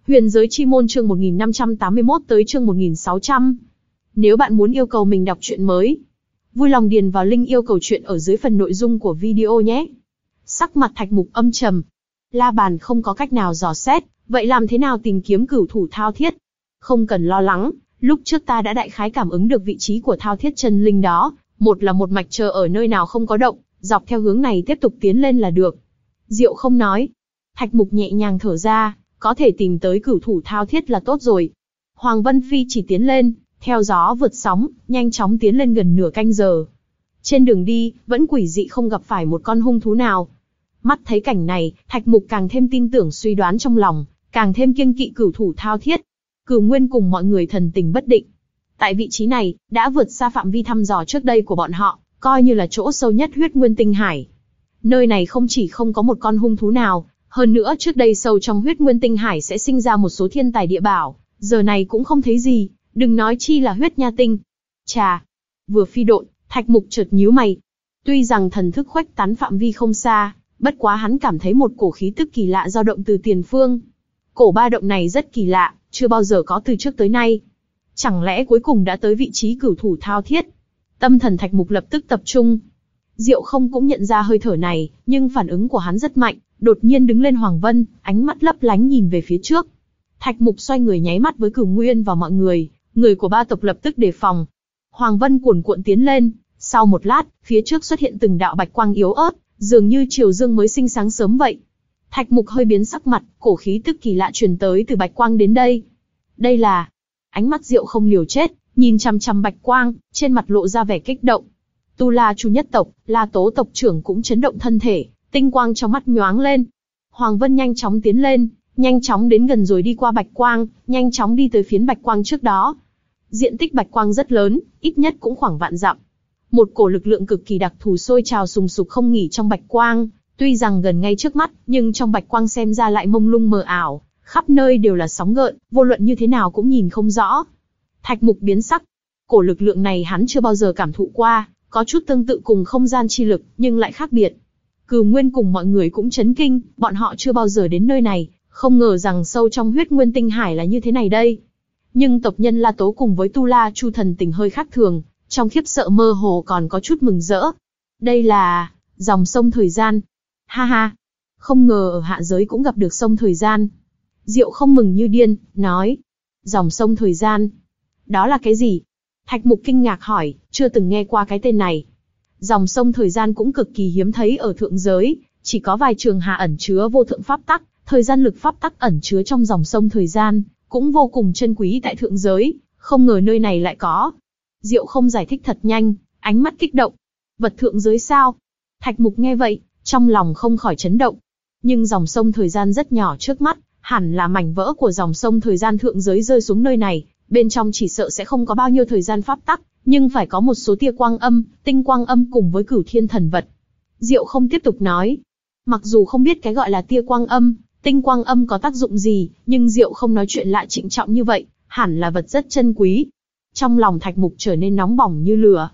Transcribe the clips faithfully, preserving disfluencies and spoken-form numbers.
Huyền giới chi môn chương một nghìn năm trăm tám mươi mốt tới chương một nghìn sáu trăm. Nếu bạn muốn yêu cầu mình đọc truyện mới, vui lòng điền vào link yêu cầu truyện ở dưới phần nội dung của video nhé. Sắc mặt Thạch Mục âm trầm. La Bàn không có cách nào dò xét, vậy làm thế nào tìm kiếm cửu thủ Thao Thiết? Không cần lo lắng, lúc trước ta đã đại khái cảm ứng được vị trí của Thao Thiết chân linh đó, một là một mạch chờ ở nơi nào không có động, dọc theo hướng này tiếp tục tiến lên là được. Diệu không nói. Thạch Mục nhẹ nhàng thở ra, có thể tìm tới cửu thủ Thao Thiết là tốt rồi. Hoàng Vân Phi chỉ tiến lên, theo gió vượt sóng, nhanh chóng tiến lên gần nửa canh giờ. Trên đường đi, vẫn quỷ dị không gặp phải một con hung thú nào. Mắt thấy cảnh này, Thạch Mục càng thêm tin tưởng suy đoán trong lòng, càng thêm kiêng kỵ cửu thủ Thao Thiết. Cửu Nguyên cùng mọi người thần tình bất định. Tại vị trí này, đã vượt xa phạm vi thăm dò trước đây của bọn họ, coi như là chỗ sâu nhất huyết nguyên tinh hải. Nơi này không chỉ không có một con hung thú nào, hơn nữa trước đây sâu trong huyết nguyên tinh hải sẽ sinh ra một số thiên tài địa bảo, giờ này cũng không thấy gì, đừng nói chi là huyết nha tinh. Chà, vừa phi độn, Thạch Mục chợt nhíu mày. Tuy rằng thần thức khuếch tán phạm vi không xa, bất quá hắn cảm thấy một cổ khí tức kỳ lạ dao động từ tiền phương. Cổ ba động này rất kỳ lạ, chưa bao giờ có từ trước tới nay. Chẳng lẽ cuối cùng đã tới vị trí cửu thủ Thao Thiết? Tâm thần Thạch Mục lập tức tập trung. Diệu Không cũng nhận ra hơi thở này, nhưng phản ứng của hắn rất mạnh, đột nhiên đứng lên Hoàng Vân, ánh mắt lấp lánh nhìn về phía trước. Thạch Mục xoay người nháy mắt với Cửu Nguyên và mọi người, người của ba tộc lập tức đề phòng. Hoàng Vân cuồn cuộn tiến lên, sau một lát, phía trước xuất hiện từng đạo bạch quang yếu ớt, dường như chiều dương mới sinh sáng sớm vậy. Thạch Mục hơi biến sắc mặt, cổ khí tức kỳ lạ truyền tới từ bạch quang đến đây. Đây là... Ánh mắt Diệu Không liều chết, nhìn chằm chằm bạch quang, trên mặt lộ ra vẻ kích động. Tu La Chu nhất tộc, La Tố tộc trưởng cũng chấn động thân thể, tinh quang trong mắt nhoáng lên. Hoàng Vân nhanh chóng tiến lên, nhanh chóng đến gần rồi đi qua bạch quang, nhanh chóng đi tới phiến bạch quang trước đó. Diện tích bạch quang rất lớn, ít nhất cũng khoảng vạn dặm. Một cổ lực lượng cực kỳ đặc thù sôi trào sùng sục không nghỉ trong bạch quang, tuy rằng gần ngay trước mắt, nhưng trong bạch quang xem ra lại mông lung mờ ảo, khắp nơi đều là sóng gợn, vô luận như thế nào cũng nhìn không rõ. Thạch Mục biến sắc. Cổ lực lượng này hắn chưa bao giờ cảm thụ qua, có chút tương tự cùng không gian chi lực, nhưng lại khác biệt. Cửu Nguyên cùng mọi người cũng chấn kinh, bọn họ chưa bao giờ đến nơi này, không ngờ rằng sâu trong huyết nguyên tinh hải là như thế này đây. Nhưng tộc nhân La Tố cùng với Tu La Chu thần tình hơi khác thường, trong khiếp sợ mơ hồ còn có chút mừng rỡ. Đây là... dòng sông thời gian. Ha ha, không ngờ ở hạ giới cũng gặp được sông thời gian. Diệu Không mừng như điên, nói. Dòng sông thời gian. Đó là cái gì? Thạch Mục kinh ngạc hỏi, chưa từng nghe qua cái tên này. Dòng sông thời gian cũng cực kỳ hiếm thấy ở thượng giới, chỉ có vài trường hà ẩn chứa vô thượng pháp tắc, thời gian lực pháp tắc ẩn chứa trong dòng sông thời gian, cũng vô cùng chân quý tại thượng giới, không ngờ nơi này lại có. Diệu Không giải thích thật nhanh, ánh mắt kích động. Vật thượng giới sao? Thạch Mục nghe vậy, trong lòng không khỏi chấn động. Nhưng dòng sông thời gian rất nhỏ trước mắt, hẳn là mảnh vỡ của dòng sông thời gian thượng giới rơi xuống nơi này, bên trong chỉ sợ sẽ không có bao nhiêu thời gian pháp tắc, nhưng phải có một số tia quang âm, tinh quang âm cùng với cửu thiên thần vật. Diệu Không tiếp tục nói, mặc dù không biết cái gọi là tia quang âm, tinh quang âm có tác dụng gì, nhưng Diệu Không nói chuyện lại trịnh trọng như vậy, hẳn là vật rất chân quý. Trong lòng Thạch Mục trở nên nóng bỏng như lửa.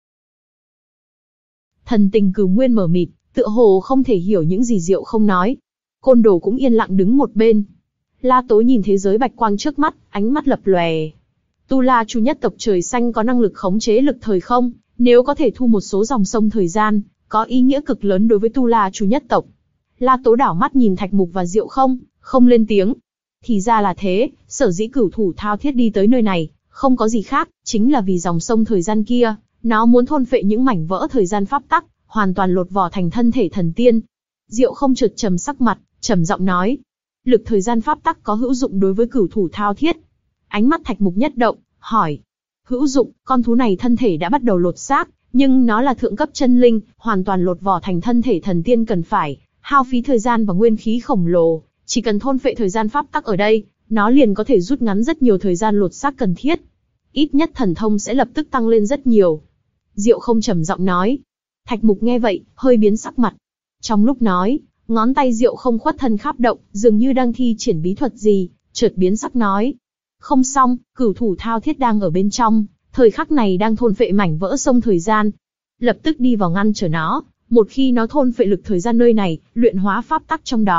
Thần tình Cửu Nguyên mờ mịt, tựa hồ không thể hiểu những gì Diệu Không nói. Côn Đồ cũng yên lặng đứng một bên. La Tố nhìn thế giới bạch quang trước mắt, ánh mắt lập lòe. Tu La Chu nhất tộc trời xanh có năng lực khống chế lực thời không, nếu có thể thu một số dòng sông thời gian, có ý nghĩa cực lớn đối với Tu La Chu nhất tộc. La Tố đảo mắt nhìn Thạch Mục và Diệu Không, không lên tiếng. Thì ra là thế, sở dĩ cửu thủ Thao Thiết đi tới nơi này, không có gì khác, chính là vì dòng sông thời gian kia, nó muốn thôn phệ những mảnh vỡ thời gian pháp tắc, hoàn toàn lột vỏ thành thân thể thần tiên. Diệu Không chợt trầm sắc mặt, trầm giọng nói, lực thời gian pháp tắc có hữu dụng đối với cửu thủ Thao Thiết. Ánh mắt Thạch Mục nhất động, hỏi, hữu dụng? Con thú này thân thể đã bắt đầu lột xác, nhưng nó là thượng cấp chân linh, hoàn toàn lột vỏ thành thân thể thần tiên cần phải hao phí thời gian và nguyên khí khổng lồ, chỉ cần thôn phệ thời gian pháp tắc ở đây, nó liền có thể rút ngắn rất nhiều thời gian lột xác cần thiết. Ít nhất thần thông sẽ lập tức tăng lên rất nhiều. Diệu Không trầm giọng nói. Thạch Mục nghe vậy, hơi biến sắc mặt. Trong lúc nói, ngón tay Diệu Không khuất thân khắp động, dường như đang thi triển bí thuật gì, chợt biến sắc nói. Không xong, cửu thủ Thao Thiết đang ở bên trong, thời khắc này đang thôn phệ mảnh vỡ sông thời gian. Lập tức đi vào ngăn trở nó, một khi nó thôn phệ lực thời gian nơi này, luyện hóa pháp tắc trong đó,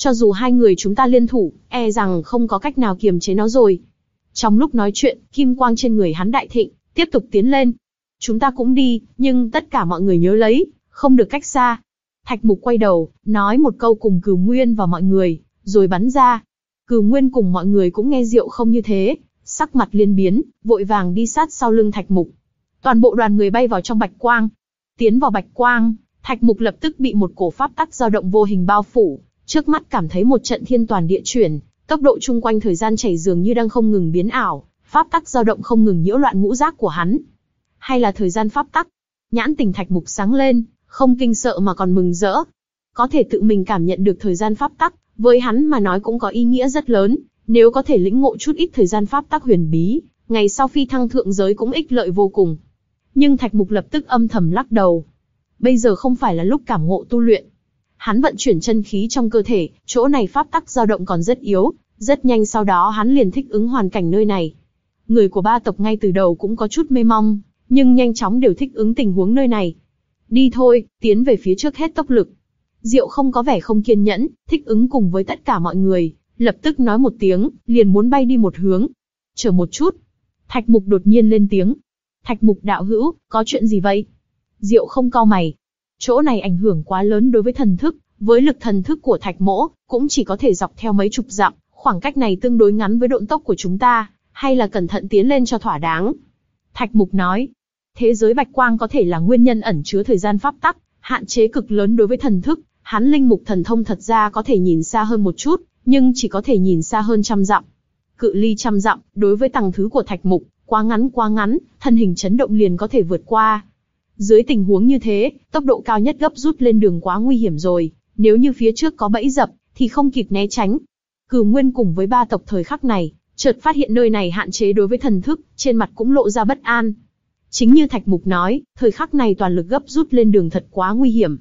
Cho dù hai người chúng ta liên thủ, e rằng không có cách nào kiềm chế nó rồi. Trong lúc nói chuyện, kim quang trên người hắn đại thịnh, tiếp tục tiến lên. Chúng ta cũng đi, nhưng tất cả mọi người nhớ lấy, không được cách xa. Thạch Mục quay đầu, nói một câu cùng Cửu Nguyên và mọi người, rồi bắn ra. Cửu Nguyên cùng mọi người cũng nghe Diệu Không như thế, sắc mặt liên biến, vội vàng đi sát sau lưng Thạch Mục. Toàn bộ đoàn người bay vào trong bạch quang. Tiến vào bạch quang, Thạch Mục lập tức bị một cổ pháp tắc dao động vô hình bao phủ, trước mắt cảm thấy một trận thiên toàn địa chuyển, tốc độ chung quanh thời gian chảy dường như đang không ngừng biến ảo, pháp tắc dao động không ngừng nhiễu loạn ngũ giác của hắn. Hay là thời gian pháp tắc? Nhãn tình Thạch Mục sáng lên, không kinh sợ mà còn mừng rỡ. Có thể tự mình cảm nhận được thời gian pháp tắc, với hắn mà nói cũng có ý nghĩa rất lớn, nếu có thể lĩnh ngộ chút ít thời gian pháp tắc huyền bí, ngày sau phi thăng thượng giới cũng ích lợi vô cùng. Nhưng Thạch Mục lập tức âm thầm lắc đầu. Bây giờ không phải là lúc cảm ngộ tu luyện. Hắn vận chuyển chân khí trong cơ thể, chỗ này pháp tắc dao động còn rất yếu, rất nhanh sau đó hắn liền thích ứng hoàn cảnh nơi này. Người của ba tộc ngay từ đầu cũng có chút mê mong, nhưng nhanh chóng đều thích ứng tình huống nơi này. Đi thôi, tiến về phía trước hết tốc lực. Diệu Không có vẻ không kiên nhẫn, thích ứng cùng với tất cả mọi người, lập tức nói một tiếng, liền muốn bay đi một hướng. Chờ một chút. Thạch Mục đột nhiên lên tiếng. Thạch Mục đạo hữu, có chuyện gì vậy? Diệu Không cau mày. Chỗ này ảnh hưởng quá lớn đối với thần thức, với lực thần thức của Thạch Mỗ, cũng chỉ có thể dọc theo mấy chục dặm, khoảng cách này tương đối ngắn với độn tốc của chúng ta, hay là cẩn thận tiến lên cho thỏa đáng. Thạch Mục nói, thế giới bạch quang có thể là nguyên nhân ẩn chứa thời gian pháp tắc, hạn chế cực lớn đối với thần thức, hắn linh mục thần thông thật ra có thể nhìn xa hơn một chút, nhưng chỉ có thể nhìn xa hơn trăm dặm. Cự ly trăm dặm, đối với tầng thứ của Thạch Mục, quá ngắn quá ngắn, thân hình chấn động liền có thể vượt qua. Dưới tình huống như thế, tốc độ cao nhất gấp rút lên đường quá nguy hiểm rồi, nếu như phía trước có bẫy dập, thì không kịp né tránh. Cửu Nguyên cùng với ba tộc thời khắc này, chợt phát hiện nơi này hạn chế đối với thần thức, trên mặt cũng lộ ra bất an. Chính như Thạch Mục nói, thời khắc này toàn lực gấp rút lên đường thật quá nguy hiểm.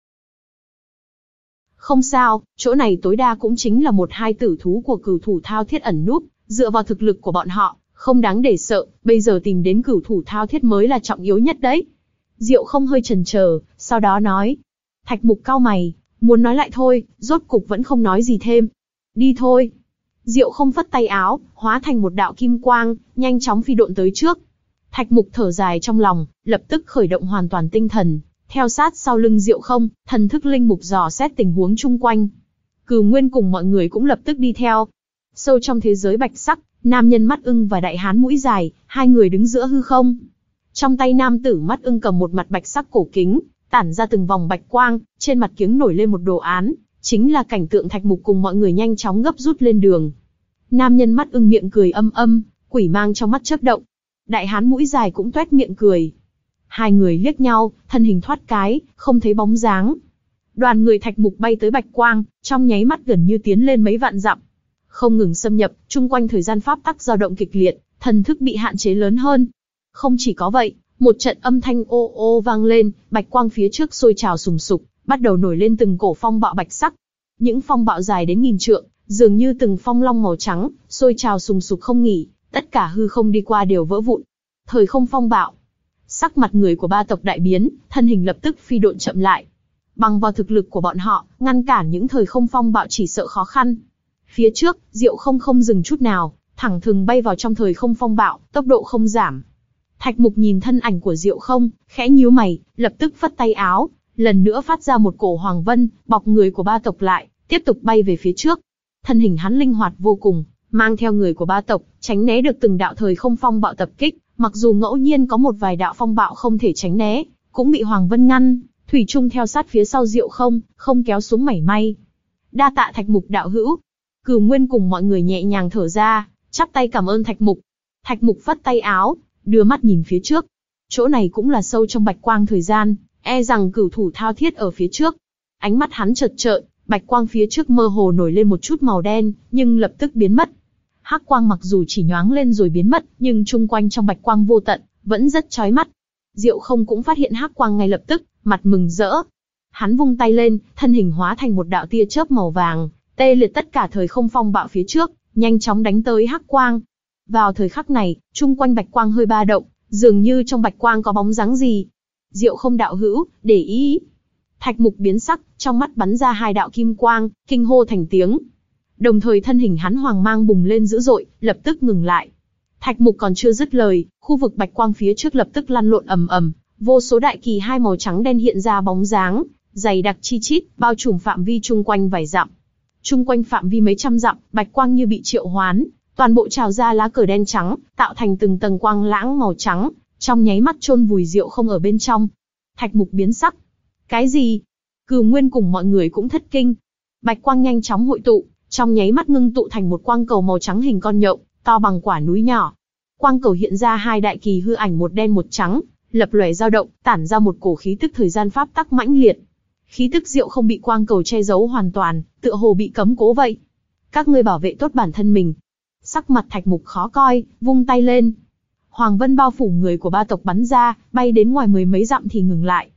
Không sao, chỗ này tối đa cũng chính là một hai tử thú của cửu thủ thao thiết ẩn núp, dựa vào thực lực của bọn họ, không đáng để sợ, bây giờ tìm đến cửu thủ thao thiết mới là trọng yếu nhất đấy. Diệu Không hơi chần chờ, sau đó nói. Thạch Mục cau mày, muốn nói lại thôi, rốt cục vẫn không nói gì thêm. Đi thôi. Diệu Không phất tay áo, hóa thành một đạo kim quang, nhanh chóng phi độn tới trước. Thạch Mục thở dài trong lòng, lập tức khởi động hoàn toàn tinh thần, theo sát sau lưng Diệu Không, thần thức linh mục dò xét tình huống chung quanh. Cửu Nguyên cùng mọi người cũng lập tức đi theo. Sâu trong thế giới bạch sắc, nam nhân mắt ưng và đại hán mũi dài, hai người đứng giữa hư không. Trong tay nam tử mắt ưng cầm một mặt bạch sắc cổ kính, tản ra từng vòng bạch quang, trên mặt kiếng nổi lên một đồ án, chính là cảnh tượng Thạch Mục cùng mọi người nhanh chóng gấp rút lên đường. Nam nhân mắt ưng miệng cười âm âm, quỷ mang trong mắt chớp động. Đại hán mũi dài cũng toét miệng cười. Hai người liếc nhau, thân hình thoát cái, không thấy bóng dáng. Đoàn người Thạch Mục bay tới bạch quang, trong nháy mắt gần như tiến lên mấy vạn dặm. Không ngừng xâm nhập, chung quanh thời gian pháp tắc dao động kịch liệt, thần thức bị hạn chế lớn hơn. Không chỉ có vậy, một trận âm thanh ô ô vang lên, bạch quang phía trước sôi trào sùng sục, bắt đầu nổi lên từng cổ phong bạo bạch sắc. Những phong bạo dài đến nghìn trượng, dường như từng phong long màu trắng, sôi trào sùng sục không nghỉ, tất cả hư không đi qua đều vỡ vụn. Thời không phong bạo. Sắc mặt người của ba tộc đại biến, thân hình lập tức phi độn chậm lại. Bằng vào thực lực của bọn họ, ngăn cản những thời không phong bạo chỉ sợ khó khăn. Phía trước, Diệu Không không dừng chút nào, thẳng thừng bay vào trong thời không phong bạo, tốc độ không giảm. Thạch Mục nhìn thân ảnh của Diệu Không, khẽ nhíu mày, lập tức phất tay áo, lần nữa phát ra một cổ hoàng vân, bọc người của ba tộc lại, tiếp tục bay về phía trước. Thân hình hắn linh hoạt vô cùng, mang theo người của ba tộc, tránh né được từng đạo thời không phong bạo tập kích, mặc dù ngẫu nhiên có một vài đạo phong bạo không thể tránh né, cũng bị hoàng vân ngăn, thủy chung theo sát phía sau Diệu Không, không kéo xuống mảy may. Đa tạ Thạch Mục đạo hữu. Cửu Nguyên cùng mọi người nhẹ nhàng thở ra, chắp tay cảm ơn Thạch Mục. Thạch Mục phất tay áo, đưa mắt nhìn phía trước. Chỗ này cũng là sâu trong bạch quang thời gian, e rằng cửu thủ thao thiết ở phía trước. Ánh mắt hắn chợt trợn, bạch quang phía trước mơ hồ nổi lên một chút màu đen, nhưng lập tức biến mất. Hắc quang mặc dù chỉ nhoáng lên rồi biến mất, nhưng chung quanh trong bạch quang vô tận, vẫn rất chói mắt. Diệu Không cũng phát hiện hắc quang ngay lập tức, mặt mừng rỡ. Hắn vung tay lên, thân hình hóa thành một đạo tia chớp màu vàng, tê liệt tất cả thời không phong bạo phía trước, nhanh chóng đánh tới hắc quang. Vào thời khắc này, chung quanh bạch quang hơi ba động, dường như trong bạch quang có bóng dáng gì. Diệu Không đạo hữu, để ý. Thạch Mục biến sắc, trong mắt bắn ra hai đạo kim quang, kinh hô thành tiếng. Đồng thời thân hình hắn hoàng mang bùng lên dữ dội, lập tức ngừng lại. Thạch Mục còn chưa dứt lời, khu vực bạch quang phía trước lập tức lăn lộn ầm ầm, vô số đại kỳ hai màu trắng đen hiện ra bóng dáng, dày đặc chi chít, bao trùm phạm vi chung quanh vài dặm. Chung quanh phạm vi mấy trăm dặm, bạch quang như bị triệu hoán, toàn bộ trào ra lá cờ đen trắng, tạo thành từng tầng quang lãng màu trắng, trong nháy mắt chôn vùi Diệu Không ở bên trong. Thạch Mục biến sắc. Cái gì? Cửu Nguyên cùng mọi người cũng thất kinh. Bạch quang nhanh chóng hội tụ, trong nháy mắt ngưng tụ thành một quang cầu màu trắng hình con nhộng, to bằng quả núi nhỏ. Quang cầu hiện ra hai đại kỳ hư ảnh một đen một trắng, lập lòe dao động, tản ra một cổ khí tức thời gian pháp tắc mãnh liệt. Khí tức Diệu Không bị quang cầu che giấu hoàn toàn, tựa hồ bị cấm cố vậy. Các ngươi bảo vệ tốt bản thân mình. Sắc mặt Thạch Mục khó coi, vung tay lên. Hoàng vân bao phủ người của ba tộc bắn ra, bay đến ngoài mười mấy dặm thì ngừng lại.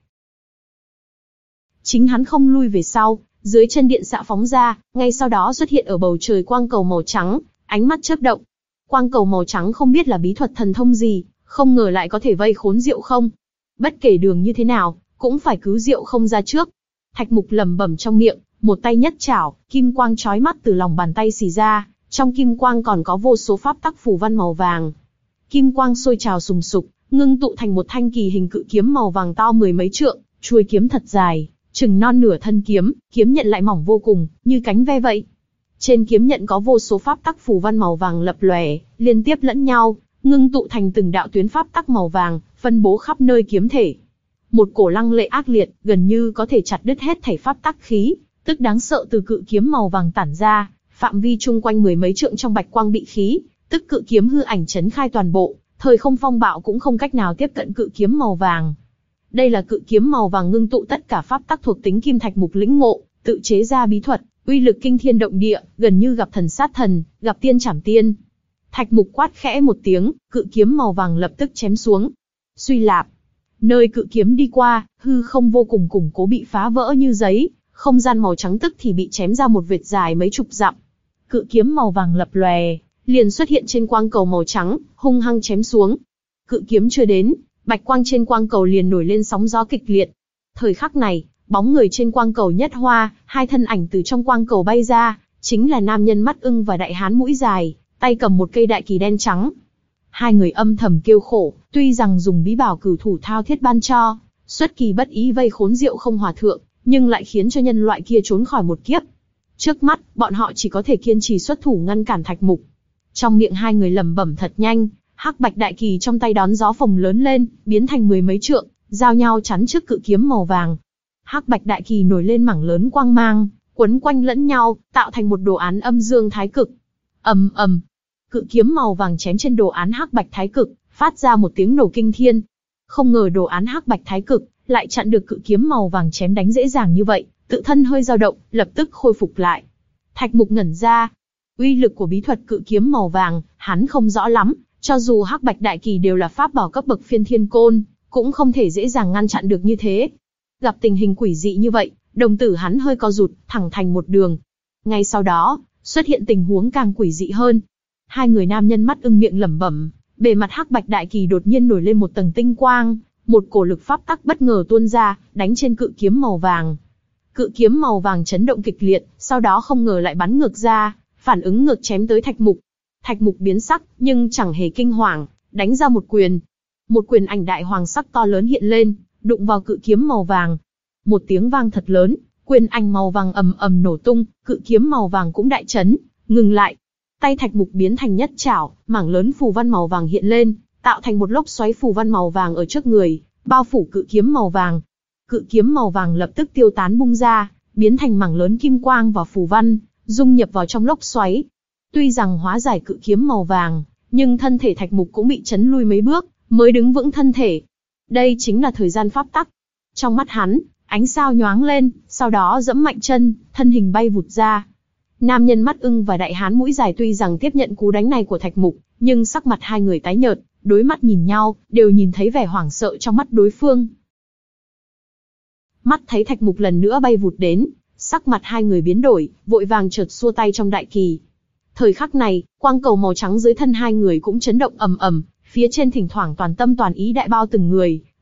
Chính hắn không lui về sau, dưới chân điện xạ phóng ra, ngay sau đó xuất hiện ở bầu trời quang cầu màu trắng, ánh mắt chớp động. Quang cầu màu trắng không biết là bí thuật thần thông gì, không ngờ lại có thể vây khốn Diệu Không. Bất kể đường như thế nào, cũng phải cứu Diệu Không ra trước. Thạch Mục lẩm bẩm trong miệng, một tay nhất chảo, kim quang chói mắt từ lòng bàn tay xì ra, trong kim quang còn có vô số pháp tắc phù văn màu vàng. Kim quang sôi trào sùng sục, ngưng tụ thành một thanh kỳ hình cự kiếm màu vàng to mười mấy trượng, chuôi kiếm thật dài, chừng non nửa thân kiếm, kiếm nhận lại mỏng vô cùng, như cánh ve vậy. Trên kiếm nhận có vô số pháp tắc phù văn màu vàng lập lòe, liên tiếp lẫn nhau, ngưng tụ thành từng đạo tuyến pháp tắc màu vàng, phân bố khắp nơi kiếm thể. Một cổ lăng lệ ác liệt, gần như có thể chặt đứt hết thảy pháp tắc khí, tức đáng sợ từ cự kiếm màu vàng tản ra, phạm vi chung quanh mười mấy trượng trong bạch quang bị khí, tức cự kiếm hư ảnh chấn khai toàn bộ, thời không phong bạo cũng không cách nào tiếp cận cự kiếm màu vàng. Đây là cự kiếm màu vàng ngưng tụ tất cả pháp tắc thuộc tính kim Thạch Mục lĩnh ngộ, tự chế ra bí thuật, uy lực kinh thiên động địa, gần như gặp thần sát thần, gặp tiên chảm tiên. Thạch Mục quát khẽ một tiếng, cự kiếm màu vàng lập tức chém xuống. Suy lạp, nơi cự kiếm đi qua, hư không vô cùng củng cố bị phá vỡ như giấy, không gian màu trắng tức thì bị chém ra một vệt dài mấy chục dặm. Cự kiếm màu vàng lập lòe, liền xuất hiện trên quang cầu màu trắng, hung hăng chém xuống. Cự kiếm chưa đến, bạch quang trên quang cầu liền nổi lên sóng gió kịch liệt. Thời khắc này, bóng người trên quang cầu nhất hoa, hai thân ảnh từ trong quang cầu bay ra, chính là nam nhân mắt ưng và đại hán mũi dài, tay cầm một cây đại kỳ đen trắng. Hai người âm thầm kêu khổ, tuy rằng dùng bí bảo cửu thủ thao thiết ban cho, xuất kỳ bất ý vây khốn Diệu Không hòa thượng, nhưng lại khiến cho nhân loại kia trốn khỏi một kiếp. Trước mắt, bọn họ chỉ có thể kiên trì xuất thủ ngăn cản Thạch Mục. Trong miệng hai người lẩm bẩm thật nhanh, hắc bạch đại kỳ trong tay đón gió phồng lớn lên, biến thành mười mấy trượng, giao nhau chắn trước cự kiếm màu vàng. Hắc bạch đại kỳ nổi lên mảng lớn quang mang, quấn quanh lẫn nhau, tạo thành một đồ án âm dương thái cực. Ầm ầm, cự kiếm màu vàng chém trên đồ án hắc bạch thái cực, phát ra một tiếng nổ kinh thiên. Không ngờ đồ án hắc bạch thái cực lại chặn được cự kiếm màu vàng chém đánh dễ dàng như vậy, tự thân hơi dao động, lập tức khôi phục lại. Thạch Mục ngẩn ra, uy lực của bí thuật cự kiếm màu vàng, hắn không rõ lắm, cho dù hắc bạch đại kỳ đều là pháp bảo cấp bậc phiên thiên côn, cũng không thể dễ dàng ngăn chặn được như thế. Gặp tình hình quỷ dị như vậy, đồng tử hắn hơi co rụt, thẳng thành một đường. Ngay sau đó, xuất hiện tình huống càng quỷ dị hơn. Hai người nam nhân mắt ưng miệng lẩm bẩm, bề mặt hắc bạch đại kỳ đột nhiên nổi lên một tầng tinh quang, một cổ lực pháp tắc bất ngờ tuôn ra, đánh trên cự kiếm màu vàng. Cự kiếm màu vàng chấn động kịch liệt, sau đó không ngờ lại bắn ngược ra, phản ứng ngược chém tới Thạch Mục. Thạch Mục biến sắc, nhưng chẳng hề kinh hoàng, đánh ra một quyền. Một quyền ảnh đại hoàng sắc to lớn hiện lên, đụng vào cự kiếm màu vàng. Một tiếng vang thật lớn, quyền ảnh màu vàng ầm ầm nổ tung, cự kiếm màu vàng cũng đại chấn, ngừng lại. Tay Thạch Mục biến thành nhất chảo, mảng lớn phù văn màu vàng hiện lên, tạo thành một lốc xoáy phù văn màu vàng ở trước người, bao phủ cự kiếm màu vàng. Cự kiếm màu vàng lập tức tiêu tán bung ra, biến thành mảng lớn kim quang và phù văn, dung nhập vào trong lốc xoáy. Tuy rằng hóa giải cự kiếm màu vàng, nhưng thân thể Thạch Mục cũng bị chấn lui mấy bước, mới đứng vững thân thể. Đây chính là thời gian pháp tắc. Trong mắt hắn, ánh sao nhoáng lên, sau đó giẫm mạnh chân, thân hình bay vụt ra. Nam nhân mắt ưng và đại hán mũi dài tuy rằng tiếp nhận cú đánh này của Thạch Mục, nhưng sắc mặt hai người tái nhợt, đối mắt nhìn nhau, đều nhìn thấy vẻ hoảng sợ trong mắt đối phương. Mắt thấy Thạch Mục lần nữa bay vụt đến, sắc mặt hai người biến đổi, vội vàng chợt xua tay trong đại kỳ. Thời khắc này, quang cầu màu trắng dưới thân hai người cũng chấn động ầm ầm, phía trên thỉnh thoảng toàn tâm toàn ý đại bao từng người,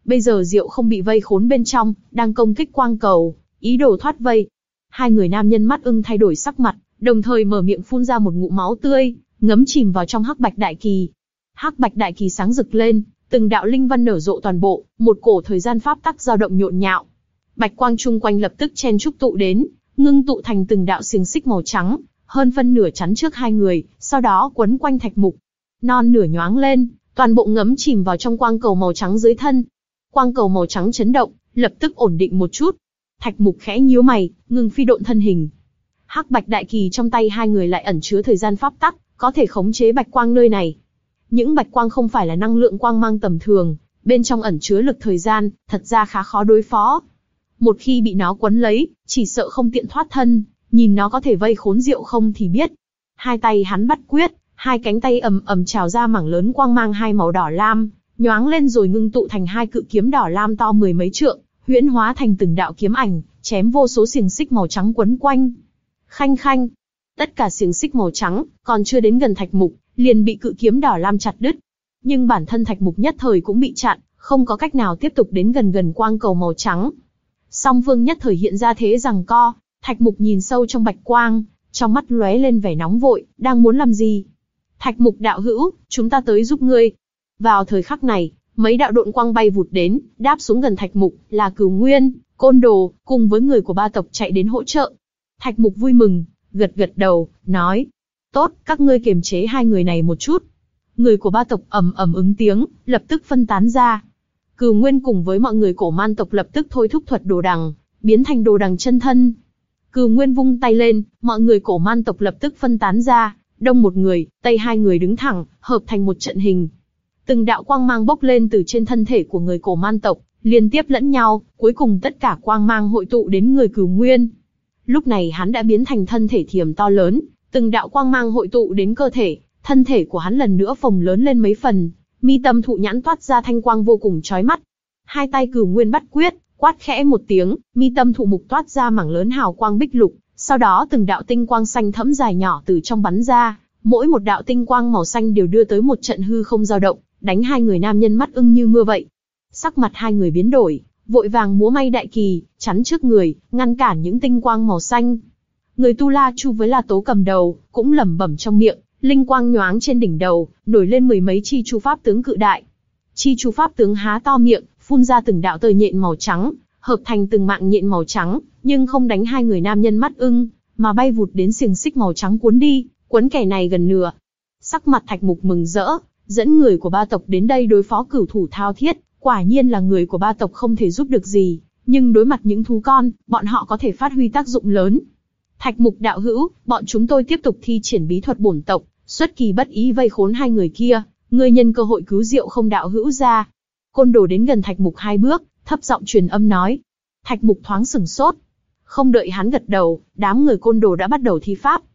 Bây giờ Diệu không bị vây khốn bên trong, đang công kích quang cầu, ý đồ thoát vây. Hai người nam nhân mắt ưng thay đổi sắc mặt, đồng thời mở miệng phun ra một ngụm máu tươi, ngấm chìm vào trong hắc bạch đại kỳ. Hắc bạch đại kỳ sáng rực lên, từng đạo linh văn nở rộ toàn bộ, một cổ thời gian pháp tắc dao động nhộn nhạo. Bạch quang chung quanh lập tức chen chúc tụ đến, ngưng tụ thành từng đạo xiềng xích màu trắng, hơn phân nửa chắn trước hai người, sau đó quấn quanh Thạch Mục. Non nửa nhoáng lên, toàn bộ ngấm chìm vào trong quang cầu màu trắng dưới thân. Quang cầu màu trắng chấn động, lập tức ổn định một chút. Thạch Mục khẽ nhíu mày, ngừng phi độn thân hình. Hắc bạch đại kỳ trong tay hai người lại ẩn chứa thời gian pháp tắc, có thể khống chế bạch quang nơi này. Những bạch quang không phải là năng lượng quang mang tầm thường, bên trong ẩn chứa lực thời gian, thật ra khá khó đối phó. Một khi bị nó quấn lấy, chỉ sợ không tiện thoát thân, nhìn nó có thể vây khốn Diệu không thì biết. Hai tay hắn bắt quyết, hai cánh tay ầm ầm trào ra mảng lớn quang mang hai màu đỏ lam, nhoáng lên rồi ngưng tụ thành hai cự kiếm đỏ lam to mười mấy trượng, huyễn hóa thành từng đạo kiếm ảnh, chém vô số xiềng xích màu trắng quấn quanh. Khanh khanh, tất cả xiềng xích màu trắng còn chưa đến gần Thạch Mục, liền bị cự kiếm đỏ lam chặt đứt. Nhưng bản thân Thạch Mục nhất thời cũng bị chặn, không có cách nào tiếp tục đến gần gần quang cầu màu trắng. Song phương nhất thời hiện ra thế giằng co, Thạch Mục nhìn sâu trong bạch quang, trong mắt lóe lên vẻ nóng vội, đang muốn làm gì? Thạch Mục đạo hữu, chúng ta tới giúp ngươi. Vào thời khắc này, mấy đạo độn quang bay vụt đến, đáp xuống gần Thạch Mục, là Cửu Nguyên, Côn Đồ, cùng với người của ba tộc chạy đến hỗ trợ. Thạch Mục vui mừng, gật gật đầu, nói, tốt, các ngươi kiềm chế hai người này một chút. Người của ba tộc ầm ầm ứng tiếng, lập tức phân tán ra. Cửu Nguyên cùng với mọi người cổ man tộc lập tức thôi thúc thuật đồ đằng, biến thành đồ đằng chân thân. Cửu Nguyên vung tay lên, mọi người cổ man tộc lập tức phân tán ra, đông một người, tây hai người đứng thẳng, hợp thành một trận hình. Từng đạo quang mang bốc lên từ trên thân thể của người cổ man tộc, liên tiếp lẫn nhau, cuối cùng tất cả quang mang hội tụ đến người Cửu Nguyên. Lúc này hắn đã biến thành thân thể thiềm to lớn, từng đạo quang mang hội tụ đến cơ thể, thân thể của hắn lần nữa phồng lớn lên mấy phần, mi tâm thụ nhãn toát ra thanh quang vô cùng chói mắt. Hai tay Cửu Nguyên bắt quyết, quát khẽ một tiếng, mi tâm thụ mục toát ra mảng lớn hào quang bích lục, sau đó từng đạo tinh quang xanh thẫm dài nhỏ từ trong bắn ra, mỗi một đạo tinh quang màu xanh đều đưa tới một trận hư không dao động, đánh hai người nam nhân mắt ưng như mưa vậy. Sắc mặt hai người biến đổi, vội vàng múa may đại kỳ, chắn trước người, ngăn cản những tinh quang màu xanh. Người Tu La Chu với La Tố cầm đầu, cũng lẩm bẩm trong miệng, linh quang nhoáng trên đỉnh đầu, nổi lên mười mấy chi chu pháp tướng cự đại. Chi chu pháp tướng há to miệng, phun ra từng đạo tơ nhện màu trắng, hợp thành từng mạng nhện màu trắng, nhưng không đánh hai người nam nhân mắt ưng, mà bay vụt đến xiềng xích màu trắng cuốn đi, cuốn kẻ này gần nửa. Sắc mặt Thạch Mục mừng rỡ, dẫn người của ba tộc đến đây đối phó cửu thủ thao thiết, quả nhiên là người của ba tộc không thể giúp được gì, nhưng đối mặt những thú con, bọn họ có thể phát huy tác dụng lớn. Thạch Mục đạo hữu, bọn chúng tôi tiếp tục thi triển bí thuật bổn tộc, xuất kỳ bất ý vây khốn hai người kia, ngươi nhân cơ hội cứu Diệu không đạo hữu ra. Côn Đồ đến gần Thạch Mục hai bước, thấp giọng truyền âm nói. Thạch Mục thoáng sửng sốt. Không đợi hắn gật đầu, đám người Côn Đồ đã bắt đầu thi pháp.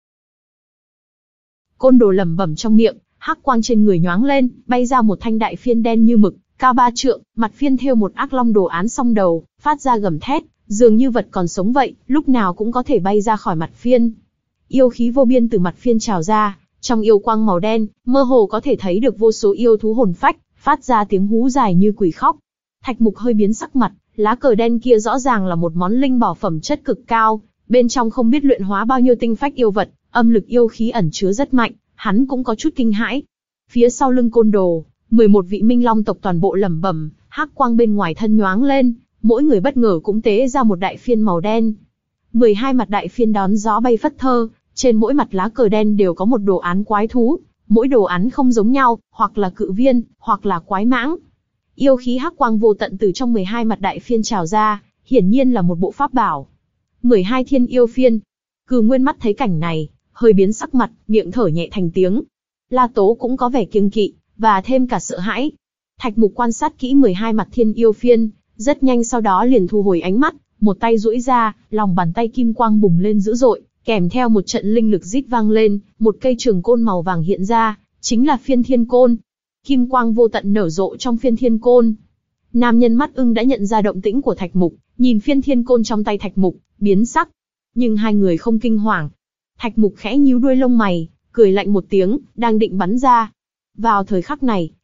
Côn Đồ lẩm bẩm trong miệng, hắc quang trên người nhoáng lên, bay ra một thanh đại phiên đen như mực, cao ba trượng, mặt phiên thêu một ác long đồ án song đầu, phát ra gầm thét, dường như vật còn sống vậy, lúc nào cũng có thể bay ra khỏi mặt phiên. Yêu khí vô biên từ mặt phiên trào ra, trong yêu quang màu đen, mơ hồ có thể thấy được vô số yêu thú hồn phách, phát ra tiếng hú dài như quỷ khóc. Thạch Mục hơi biến sắc mặt, lá cờ đen kia rõ ràng là một món linh bảo phẩm chất cực cao, bên trong không biết luyện hóa bao nhiêu tinh phách yêu vật, âm lực yêu khí ẩn chứa rất mạnh, hắn cũng có chút kinh hãi. Phía sau lưng Côn Đồ, mười một vị Minh Long tộc toàn bộ lẩm bẩm, hắc quang bên ngoài thân nhoáng lên, mỗi người bất ngờ cũng tế ra một đại phiên màu đen. mười hai mặt đại phiên đón gió bay phất thơ, trên mỗi mặt lá cờ đen đều có một đồ án quái thú, mỗi đồ án không giống nhau, hoặc là cự viên, hoặc là quái mãng. Yêu khí hắc quang vô tận từ trong mười hai mặt đại phiên trào ra, hiển nhiên là một bộ pháp bảo. mười hai thiên yêu phiên. Cửu Nguyên mắt thấy cảnh này, hơi biến sắc mặt, miệng thở nhẹ thành tiếng. La Tố cũng có vẻ kiêng kỵ, và thêm cả sợ hãi. Thạch Mục quan sát kỹ mười hai mặt thiên yêu phiên, rất nhanh sau đó liền thu hồi ánh mắt, một tay duỗi ra, lòng bàn tay kim quang bùng lên dữ dội, kèm theo một trận linh lực rít vang lên, một cây trường côn màu vàng hiện ra, chính là phiên thiên côn. Kim quang vô tận nở rộ trong phiên thiên côn. Nam nhân mắt ưng đã nhận ra động tĩnh của Thạch Mục, nhìn phiên thiên côn trong tay Thạch Mục, biến sắc. Nhưng hai người không kinh hoàng. Thạch Mục khẽ nhíu đuôi lông mày, cười lạnh một tiếng, đang định bắn ra. Vào thời khắc này,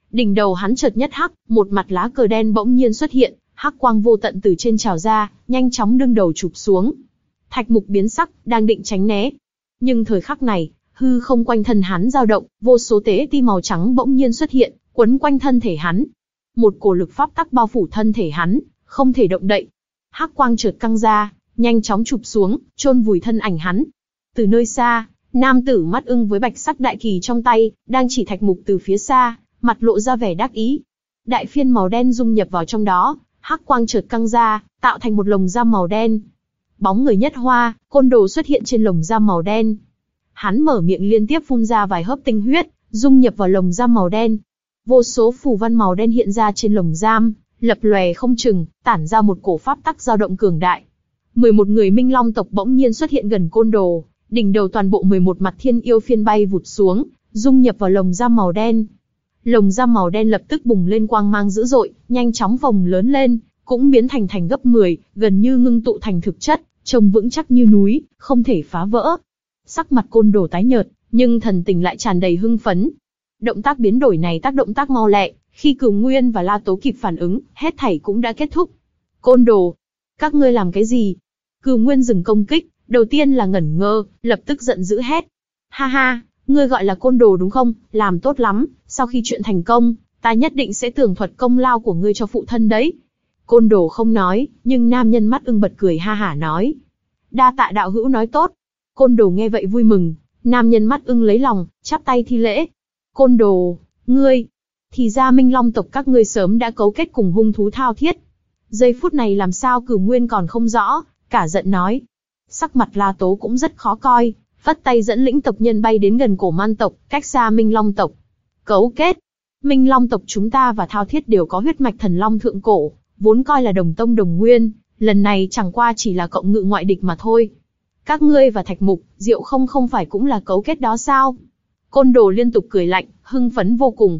đỉnh đầu hắn chợt nhất hắc, một mặt lá cờ đen bỗng nhiên xuất hiện, hắc quang vô tận từ trên trào ra, nhanh chóng đương đầu chụp xuống. Thạch Mục biến sắc, đang định tránh né. Nhưng thời khắc này, hư không quanh thân hắn dao động, vô số tế ti màu trắng bỗng nhiên xuất hiện, quấn quanh thân thể hắn. Một cổ lực pháp tắc bao phủ thân thể hắn, không thể động đậy. Hắc quang chợt căng ra, nhanh chóng chụp xuống, chôn vùi thân ảnh hắn. Từ nơi xa, nam tử mắt ưng với bạch sắc đại kỳ trong tay, đang chỉ Thạch Mục từ phía xa, mặt lộ ra vẻ đắc ý. Đại phiên màu đen dung nhập vào trong đó, hắc quang chợt căng ra, tạo thành một lồng giam màu đen. Bóng người nhất hoa, Côn Đồ xuất hiện trên lồng giam màu đen. Hắn mở miệng liên tiếp phun ra vài hớp tinh huyết, dung nhập vào lồng giam màu đen. Vô số phù văn màu đen hiện ra trên lồng giam, lập lòe không chừng, tản ra một cổ pháp tắc dao động cường đại. mười một người Minh Long tộc bỗng nhiên xuất hiện gần Côn Đồ, đỉnh đầu toàn bộ mười một mặt thiên yêu phiên bay vụt xuống, dung nhập vào lồng giam màu đen. Lồng giam màu đen lập tức bùng lên quang mang dữ dội, nhanh chóng phồng lớn lên, cũng biến thành thành gấp mười, gần như ngưng tụ thành thực chất, trông vững chắc như núi, không thể phá vỡ. Sắc mặt Côn Đồ tái nhợt, nhưng thần tình lại tràn đầy hưng phấn. Động tác biến đổi này tác động tác mau lẹ, khi Cửu Nguyên và La Tố kịp phản ứng, hết thảy cũng đã kết thúc. Côn Đồ, các ngươi làm cái gì? Cửu Nguyên dừng công kích, đầu tiên là ngẩn ngơ, lập tức giận dữ hét. Ha ha, ngươi gọi là Côn Đồ đúng không? Làm tốt lắm, sau khi chuyện thành công, ta nhất định sẽ tường thuật công lao của ngươi cho phụ thân đấy. Côn Đồ không nói, nhưng nam nhân mắt ưng bật cười ha hả nói. Đa tạ đạo hữu nói tốt. Côn Đồ nghe vậy vui mừng, nam nhân mắt ưng lấy lòng, chắp tay thi lễ. Côn Đồ, ngươi, thì ra Minh Long tộc các ngươi sớm đã cấu kết cùng hung thú Thao Thiết. Giây phút này làm sao Cửu Nguyên còn không rõ, cả giận nói. Sắc mặt La Tố cũng rất khó coi, phất tay dẫn lĩnh tộc nhân bay đến gần Cổ Man tộc, cách xa Minh Long tộc. Cấu kết? Minh Long tộc chúng ta và Thao Thiết đều có huyết mạch thần long thượng cổ, vốn coi là đồng tông đồng nguyên, lần này chẳng qua chỉ là cộng ngự ngoại địch mà thôi. Các ngươi và Thạch Mục, Diệu Không không phải cũng là cấu kết đó sao? Côn Đồ liên tục cười lạnh, hưng phấn vô cùng.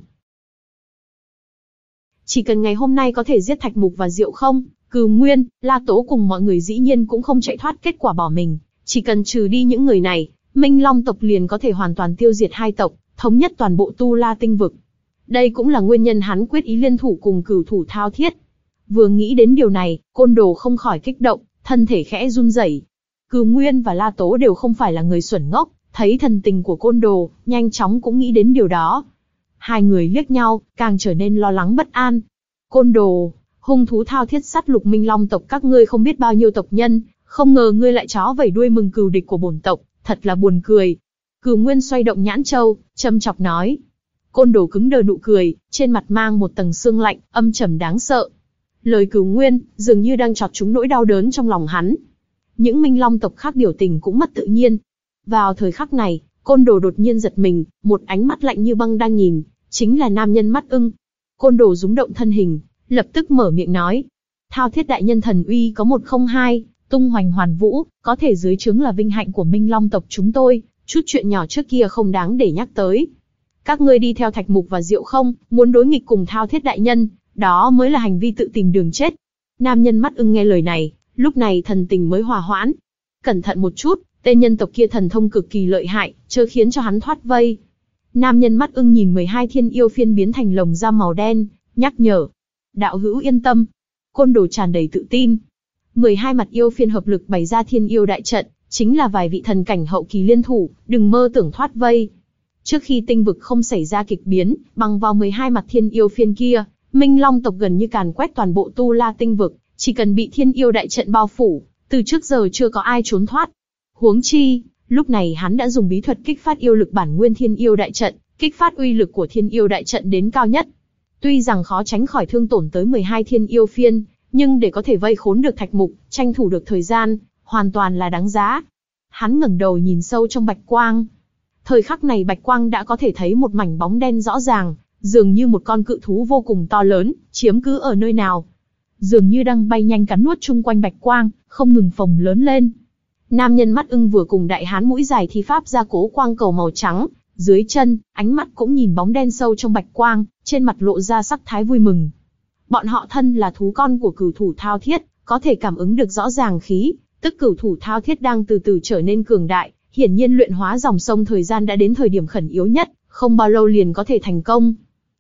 Chỉ cần ngày hôm nay có thể giết Thạch Mục và Diệu Không, Cửu Nguyên, La Tố cùng mọi người dĩ nhiên cũng không chạy thoát kết quả bỏ mình. Chỉ cần trừ đi những người này, Minh Long tộc liền có thể hoàn toàn tiêu diệt hai tộc, thống nhất toàn bộ Tu La tinh vực. Đây cũng là nguyên nhân hắn quyết ý liên thủ cùng cửu thủ Thao Thiết. Vừa nghĩ đến điều này, Côn Đồ không khỏi kích động, thân thể khẽ run rẩy. Cửu Nguyên và La Tố đều không phải là người xuẩn ngốc, thấy thần tình của Côn Đồ, nhanh chóng cũng nghĩ đến điều đó. Hai người liếc nhau, càng trở nên lo lắng bất an. Côn Đồ, hung thú Thao Thiết sát lục Minh Long tộc các ngươi không biết bao nhiêu tộc nhân, không ngờ ngươi lại chó vẩy đuôi mừng cừu địch của bổn tộc, thật là buồn cười. Cửu Nguyên xoay động nhãn châu, châm chọc nói. Côn Đồ cứng đờ nụ cười, trên mặt mang một tầng sương lạnh, âm trầm đáng sợ. Lời Cửu Nguyên dường như đang chọc trúng nỗi đau đớn trong lòng hắn. Những Minh Long tộc khác biểu tình cũng mất tự nhiên. Vào thời khắc này, Côn Đồ đột nhiên giật mình, một ánh mắt lạnh như băng đang nhìn, chính là nam nhân mắt ưng. Côn Đồ rúng động thân hình, lập tức mở miệng nói. Thao Thiết đại nhân thần uy có một không hai, tung hoành hoàn vũ, có thể dưới trướng là vinh hạnh của Minh Long tộc chúng tôi, chút chuyện nhỏ trước kia không đáng để nhắc tới. Các ngươi đi theo Thạch Mục và Diệu Không, muốn đối nghịch cùng Thao Thiết đại nhân, đó mới là hành vi tự tìm đường chết. Nam nhân mắt ưng nghe lời này, lúc này thần tình mới hòa hoãn. Cẩn thận một chút, tên nhân tộc kia thần thông cực kỳ lợi hại, chớ khiến cho hắn thoát vây. Nam nhân mắt ưng nhìn mười hai thiên yêu phiên biến thành lồng giam màu đen, nhắc nhở. Đạo hữu yên tâm. Côn Đồ tràn đầy tự tin. mười hai mặt yêu phiên hợp lực bày ra thiên yêu đại trận, chính là vài vị thần cảnh hậu kỳ liên thủ, đừng mơ tưởng thoát vây. Trước khi tinh vực không xảy ra kịch biến, bằng vào mười hai mặt thiên yêu phiên kia, Minh Long tộc gần như càn quét toàn bộ Tu La tinh vực, chỉ cần bị thiên yêu đại trận bao phủ, từ trước giờ chưa có ai trốn thoát. Huống chi, lúc này hắn đã dùng bí thuật kích phát yêu lực bản nguyên thiên yêu đại trận, kích phát uy lực của thiên yêu đại trận đến cao nhất. Tuy rằng khó tránh khỏi thương tổn tới mười hai thiên yêu phiên, nhưng để có thể vây khốn được Thạch Mục, tranh thủ được thời gian, hoàn toàn là đáng giá. Hắn ngẩng đầu nhìn sâu trong bạch quang. Thời khắc này bạch quang đã có thể thấy một mảnh bóng đen rõ ràng, dường như một con cự thú vô cùng to lớn, chiếm cứ ở nơi nào. Dường như đang bay nhanh cắn nuốt chung quanh bạch quang, không ngừng phồng lớn lên. Nam nhân mắt ưng vừa cùng đại hán mũi dài thi pháp ra cố quang cầu màu trắng, dưới chân, ánh mắt cũng nhìn bóng đen sâu trong bạch quang, trên mặt lộ ra sắc thái vui mừng. Bọn họ thân là thú con của cửu thủ Thao Thiết, có thể cảm ứng được rõ ràng khí, tức cửu thủ Thao Thiết đang từ từ trở nên cường đại, hiển nhiên luyện hóa dòng sông thời gian đã đến thời điểm khẩn yếu nhất, không bao lâu liền có thể thành công.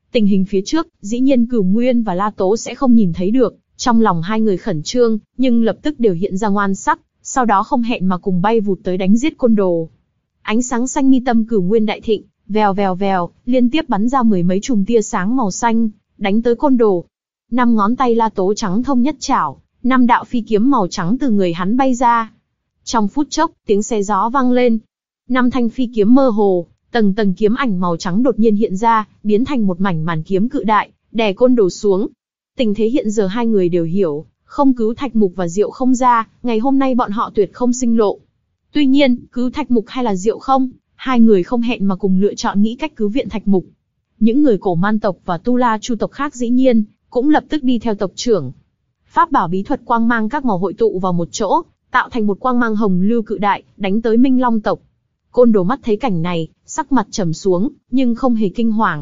Tình hình phía trước, dĩ nhiên Cửu Nguyên và La Tố sẽ không nhìn thấy được, trong lòng hai người khẩn trương, nhưng lập tức đều hiện ra ngoan sắc, sau đó không hẹn mà cùng bay vụt tới đánh giết côn đồ. Ánh sáng xanh mi tâm Cửu Nguyên đại thịnh, vèo vèo vèo, liên tiếp bắn ra mười mấy chùm tia sáng màu xanh, đánh tới côn đồ. Năm ngón tay La Tố trắng thông nhất chảo, năm đạo phi kiếm màu trắng từ người hắn bay ra. Trong phút chốc, tiếng xé gió vang lên. Năm thanh phi kiếm mơ hồ, tầng tầng kiếm ảnh màu trắng đột nhiên hiện ra, biến thành một mảnh màn kiếm cự đại, đè côn đồ xuống. Tình thế hiện giờ hai người đều hiểu, không cứu Thạch Mục và Diệu Không ra, ngày hôm nay bọn họ tuyệt không sinh lộ. Tuy nhiên, cứu Thạch Mục hay là Diệu Không, hai người không hẹn mà cùng lựa chọn nghĩ cách cứu viện Thạch Mục. Những người cổ man tộc và tu la chu tộc khác dĩ nhiên, cũng lập tức đi theo tộc trưởng. Pháp bảo bí thuật quang mang các màu hội tụ vào một chỗ, tạo thành một quang mang hồng lưu cự đại, đánh tới Minh Long tộc. Côn Đồ mắt thấy cảnh này, sắc mặt trầm xuống, nhưng không hề kinh hoàng.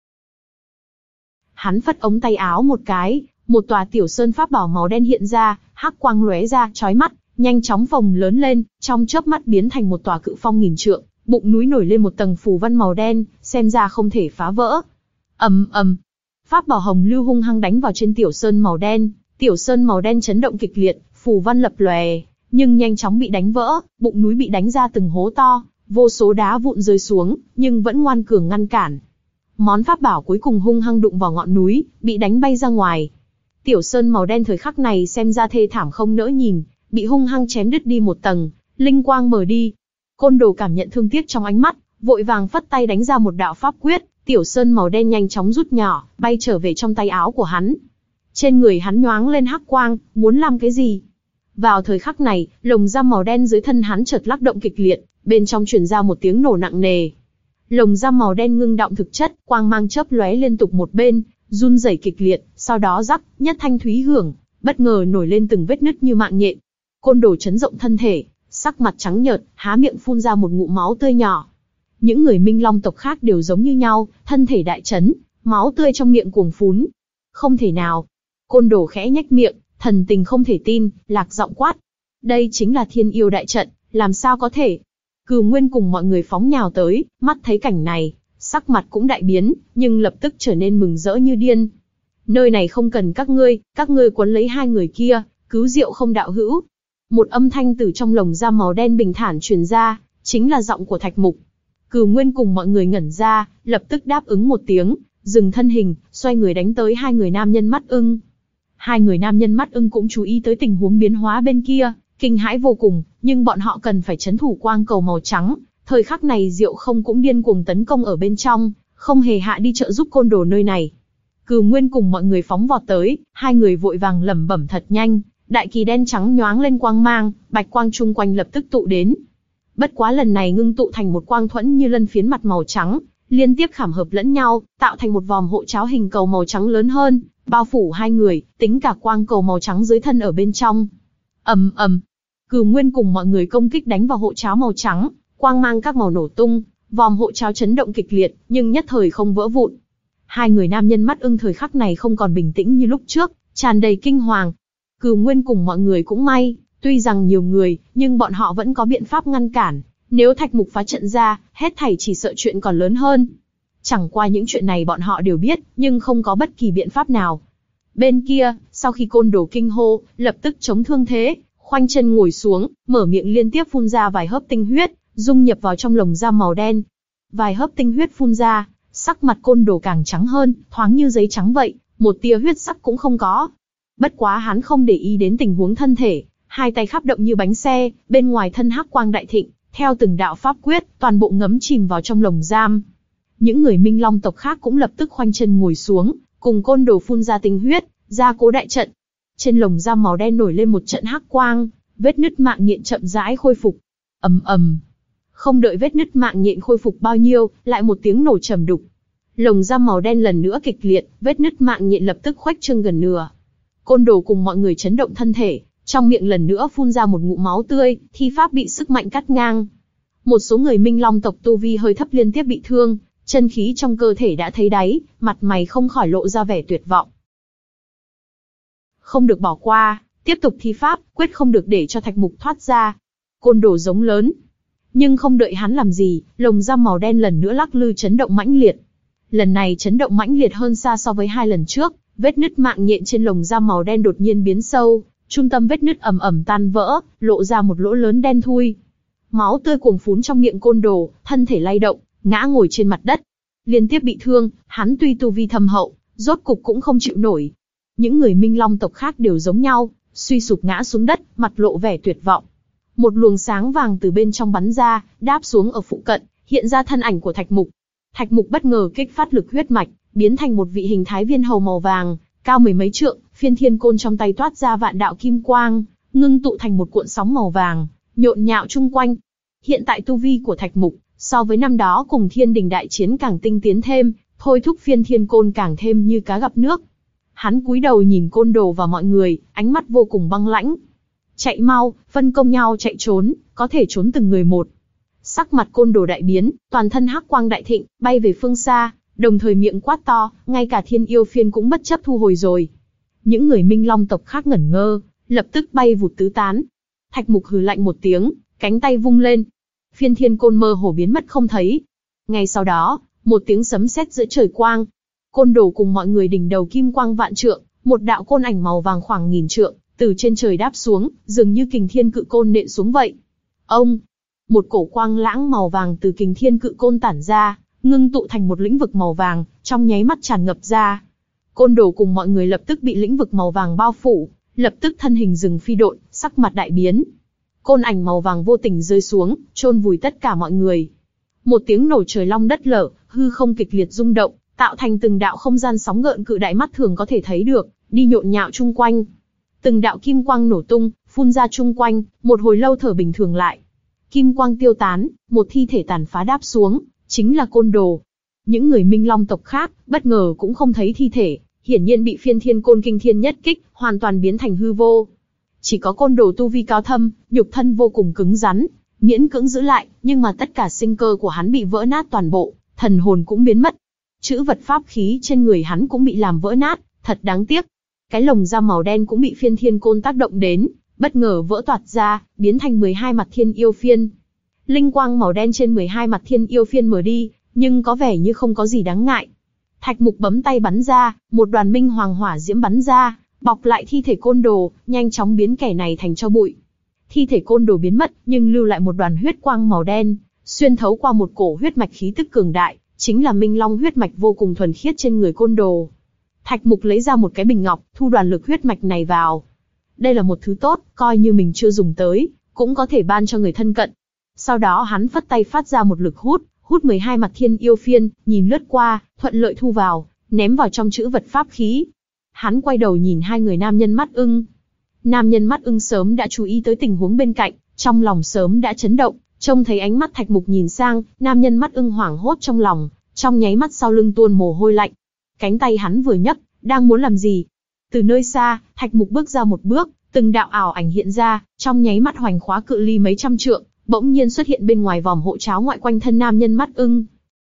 Hắn phất ống tay áo một cái, một tòa tiểu sơn pháp bảo màu đen hiện ra, hắc quang lóe ra, chói mắt, nhanh chóng phồng lớn lên, trong chớp mắt biến thành một tòa cự phong nghìn trượng, bụng núi nổi lên một tầng phù văn màu đen, xem ra không thể phá vỡ. Ầm ầm, pháp bảo hồng lưu hung hăng đánh vào trên tiểu sơn màu đen, tiểu sơn màu đen chấn động kịch liệt, phù văn lập lòe, nhưng nhanh chóng bị đánh vỡ, bụng núi bị đánh ra từng hố to, vô số đá vụn rơi xuống, nhưng vẫn ngoan cường ngăn cản. Món pháp bảo cuối cùng hung hăng đụng vào ngọn núi, bị đánh bay ra ngoài. Tiểu sơn màu đen thời khắc này xem ra thê thảm không nỡ nhìn, bị hung hăng chém đứt đi một tầng, linh quang mờ đi. Côn Đồ cảm nhận thương tiếc trong ánh mắt, vội vàng phất tay đánh ra một đạo pháp quyết, tiểu sơn màu đen nhanh chóng rút nhỏ, bay trở về trong tay áo của hắn. Trên người hắn nhoáng lên hắc quang, muốn làm cái gì? Vào thời khắc này, lồng giam màu đen dưới thân hắn chợt lắc động kịch liệt, bên trong truyền ra một tiếng nổ nặng nề. Lồng giam màu đen ngưng động thực chất, quang mang chớp lóe liên tục một bên, run rẩy kịch liệt, sau đó rắc, nhất thanh thúy hưởng, bất ngờ nổi lên từng vết nứt như mạng nhện. Côn Đồ chấn rộng thân thể, sắc mặt trắng nhợt, há miệng phun ra một ngụm máu tươi nhỏ. Những người Minh Long tộc khác đều giống như nhau, thân thể đại chấn, máu tươi trong miệng cuồng phún. Không thể nào. Côn Đồ khẽ nhếch miệng, thần tình không thể tin, lạc giọng quát. Đây chính là Thiên Yêu đại trận, làm sao có thể? Cửu Nguyên cùng mọi người phóng nhào tới, mắt thấy cảnh này, sắc mặt cũng đại biến, nhưng lập tức trở nên mừng rỡ như điên. Nơi này không cần các ngươi, các ngươi quấn lấy hai người kia, cứu Diệu Không đạo hữu. Một âm thanh từ trong lồng giam màu đen bình thản truyền ra, chính là giọng của Thạch Mục. Cửu Nguyên cùng mọi người ngẩn ra, lập tức đáp ứng một tiếng, dừng thân hình, xoay người đánh tới hai người nam nhân mắt ưng. Hai người nam nhân mắt ưng cũng chú ý tới tình huống biến hóa bên kia, kinh hãi vô cùng, nhưng bọn họ cần phải trấn thủ quang cầu màu trắng. Thời khắc này Diệu Không cũng điên cuồng tấn công ở bên trong, không hề hạ đi trợ giúp Côn Đồ nơi này. Cửu Nguyên cùng mọi người phóng vọt tới, hai người vội vàng lẩm bẩm thật nhanh, đại kỳ đen trắng nhoáng lên quang mang, bạch quang chung quanh lập tức tụ đến. Bất quá lần này ngưng tụ thành một quang thuẫn như lân phiến mặt màu trắng, liên tiếp khảm hợp lẫn nhau, tạo thành một vòm hộ cháo hình cầu màu trắng lớn hơn, bao phủ hai người, tính cả quang cầu màu trắng dưới thân ở bên trong. Ầm ầm, Cửu Nguyên cùng mọi người công kích đánh vào hộ cháo màu trắng, quang mang các màu nổ tung, vòm hộ cháo chấn động kịch liệt, nhưng nhất thời không vỡ vụn. Hai người nam nhân mắt ưng thời khắc này không còn bình tĩnh như lúc trước, tràn đầy kinh hoàng. Cửu Nguyên cùng mọi người cũng may, tuy rằng nhiều người, nhưng bọn họ vẫn có biện pháp ngăn cản. Nếu Thạch Mục phá trận ra, hết thảy chỉ sợ chuyện còn lớn hơn. Chẳng qua những chuyện này bọn họ đều biết, nhưng không có bất kỳ biện pháp nào. Bên kia, sau khi Côn Đồ kinh hô, lập tức chống thương thế, khoanh chân ngồi xuống, mở miệng liên tiếp phun ra vài hớp tinh huyết, dung nhập vào trong lồng giam màu đen. Vài hớp tinh huyết phun ra, sắc mặt Côn Đồ càng trắng hơn, thoáng như giấy trắng vậy, một tia huyết sắc cũng không có. Bất quá hắn không để ý đến tình huống thân thể, hai tay khắp động như bánh xe, bên ngoài thân hắc quang đại thịnh, theo từng đạo pháp quyết, toàn bộ ngấm chìm vào trong lồng giam. Những người Minh Long tộc khác cũng lập tức khoanh chân ngồi xuống, cùng Côn Đồ phun ra tinh huyết, gia cố đại trận. Trên lồng giam màu đen nổi lên một trận hắc quang, vết nứt mạng nhện chậm rãi khôi phục. Ầm ầm. Không đợi vết nứt mạng nhện khôi phục bao nhiêu, lại một tiếng nổ trầm đục. Lồng giam màu đen lần nữa kịch liệt, vết nứt mạng nhện lập tức khuếch trương gần nửa. Côn Đồ cùng mọi người chấn động thân thể, trong miệng lần nữa phun ra một ngụm máu tươi, thi pháp bị sức mạnh cắt ngang. Một số người Minh Long tộc tu vi hơi thấp liên tiếp bị thương, chân khí trong cơ thể đã thấy đáy, mặt mày không khỏi lộ ra vẻ tuyệt vọng. Không được bỏ qua, tiếp tục thi pháp, quyết không được để cho Thạch Mục thoát ra. Côn Đồ giống lớn. Nhưng không đợi hắn làm gì, lồng giam màu đen lần nữa lắc lư chấn động mãnh liệt. lần này chấn động mãnh liệt hơn xa so với hai lần trước, vết nứt mạng nhện trên lồng da màu đen đột nhiên biến sâu, trung tâm vết nứt ầm ầm tan vỡ, lộ ra một lỗ lớn đen thui. Máu tươi cuồn phún trong miệng côn đồ, thân thể lay động, ngã ngồi trên mặt đất. Liên tiếp bị thương, hắn tuy tu vi thâm hậu, rốt cục cũng không chịu nổi. Những người Minh Long tộc khác đều giống nhau, suy sụp ngã xuống đất, mặt lộ vẻ tuyệt vọng. Một luồng sáng vàng từ bên trong bắn ra, đáp xuống ở phụ cận, hiện ra thân ảnh của Thạch Mục. Thạch Mục bất ngờ kích phát lực huyết mạch, biến thành một vị hình thái viên hầu màu vàng, cao mười mấy trượng, phiên thiên côn trong tay toát ra vạn đạo kim quang, ngưng tụ thành một cuộn sóng màu vàng, nhộn nhạo chung quanh. Hiện tại tu vi của Thạch Mục, so với năm đó cùng Thiên Đình đại chiến càng tinh tiến thêm, thôi thúc phiên thiên côn càng thêm như cá gặp nước. Hắn cúi đầu nhìn côn đồ và mọi người, ánh mắt vô cùng băng lãnh. Chạy mau, phân công nhau chạy trốn, có thể trốn từng người một. Sắc mặt côn đồ đại biến, toàn thân hắc quang đại thịnh, bay về phương xa, đồng thời miệng quát to, ngay cả thiên yêu phiên cũng bất chấp thu hồi rồi. Những người Minh Long tộc khác ngẩn ngơ, lập tức bay vụt tứ tán. Thạch Mục hừ lạnh một tiếng, cánh tay vung lên. Phiên thiên côn mơ hồ biến mất không thấy. Ngay sau đó, một tiếng sấm sét giữa trời quang. Côn đồ cùng mọi người đỉnh đầu kim quang vạn trượng, một đạo côn ảnh màu vàng khoảng nghìn trượng, từ trên trời đáp xuống, dường như kình thiên cự côn nện xuống vậy. Ông, một cổ quang lãng màu vàng từ kình thiên cự côn tản ra, ngưng tụ thành một lĩnh vực màu vàng, trong nháy mắt tràn ngập ra. Côn đồ cùng mọi người lập tức bị lĩnh vực màu vàng bao phủ, lập tức thân hình dừng phi độn, sắc mặt đại biến. Côn ảnh màu vàng vô tình rơi xuống, chôn vùi tất cả mọi người. Một tiếng nổ trời long đất lở, hư không kịch liệt rung động, tạo thành từng đạo không gian sóng gợn cự đại mắt thường có thể thấy được, đi nhộn nhạo chung quanh. Từng đạo kim quang nổ tung, phun ra chung quanh, một hồi lâu thở bình thường lại. Kim quang tiêu tán, một thi thể tàn phá đáp xuống, chính là côn đồ. Những người Minh Long tộc khác, bất ngờ cũng không thấy thi thể, hiển nhiên bị phiên thiên côn kinh thiên nhất kích, hoàn toàn biến thành hư vô. Chỉ có côn đồ tu vi cao thâm, nhục thân vô cùng cứng rắn, miễn cưỡng giữ lại, nhưng mà tất cả sinh cơ của hắn bị vỡ nát toàn bộ, thần hồn cũng biến mất. Chữ vật pháp khí trên người hắn cũng bị làm vỡ nát, thật đáng tiếc. Cái lồng da màu đen cũng bị phiên thiên côn tác động đến, bất ngờ vỡ toạc ra, biến thành mười hai mặt thiên yêu phiên. Linh quang màu đen trên mười hai mặt thiên yêu phiên mở đi, nhưng có vẻ như không có gì đáng ngại. Thạch Mục bấm tay bắn ra, một đoàn minh hoàng hỏa diễm bắn ra, bọc lại thi thể côn đồ, nhanh chóng biến kẻ này thành tro bụi. Thi thể côn đồ biến mất, nhưng lưu lại một đoàn huyết quang màu đen, xuyên thấu qua một cổ huyết mạch khí tức cường đại, chính là Minh Long huyết mạch vô cùng thuần khiết trên người côn đồ. Thạch Mục lấy ra một cái bình ngọc, thu đoàn lực huyết mạch này vào. Đây là một thứ tốt, coi như mình chưa dùng tới, cũng có thể ban cho người thân cận. Sau đó hắn phất tay phát ra một lực hút, hút mười hai mặt thiên yêu phiên, nhìn lướt qua, thuận lợi thu vào, ném vào trong chữ vật pháp khí. Hắn quay đầu nhìn hai người nam nhân mắt ưng. Nam nhân mắt ưng sớm đã chú ý tới tình huống bên cạnh, trong lòng sớm đã chấn động, trông thấy ánh mắt Thạch Mục nhìn sang, nam nhân mắt ưng hoảng hốt trong lòng, trong nháy mắt sau lưng tuôn mồ hôi lạnh. Cánh tay hắn vừa nhấc, đang muốn làm gì? Từ nơi xa, Thạch Mục bước ra một bước, từng đạo ảo ảnh hiện ra, trong nháy mắt hoành khóa cự ly mấy trăm trượng, bỗng nhiên xuất hiện bên ngoài vòm hộ cháo ngoại quanh thân nam nhân mắt ưng.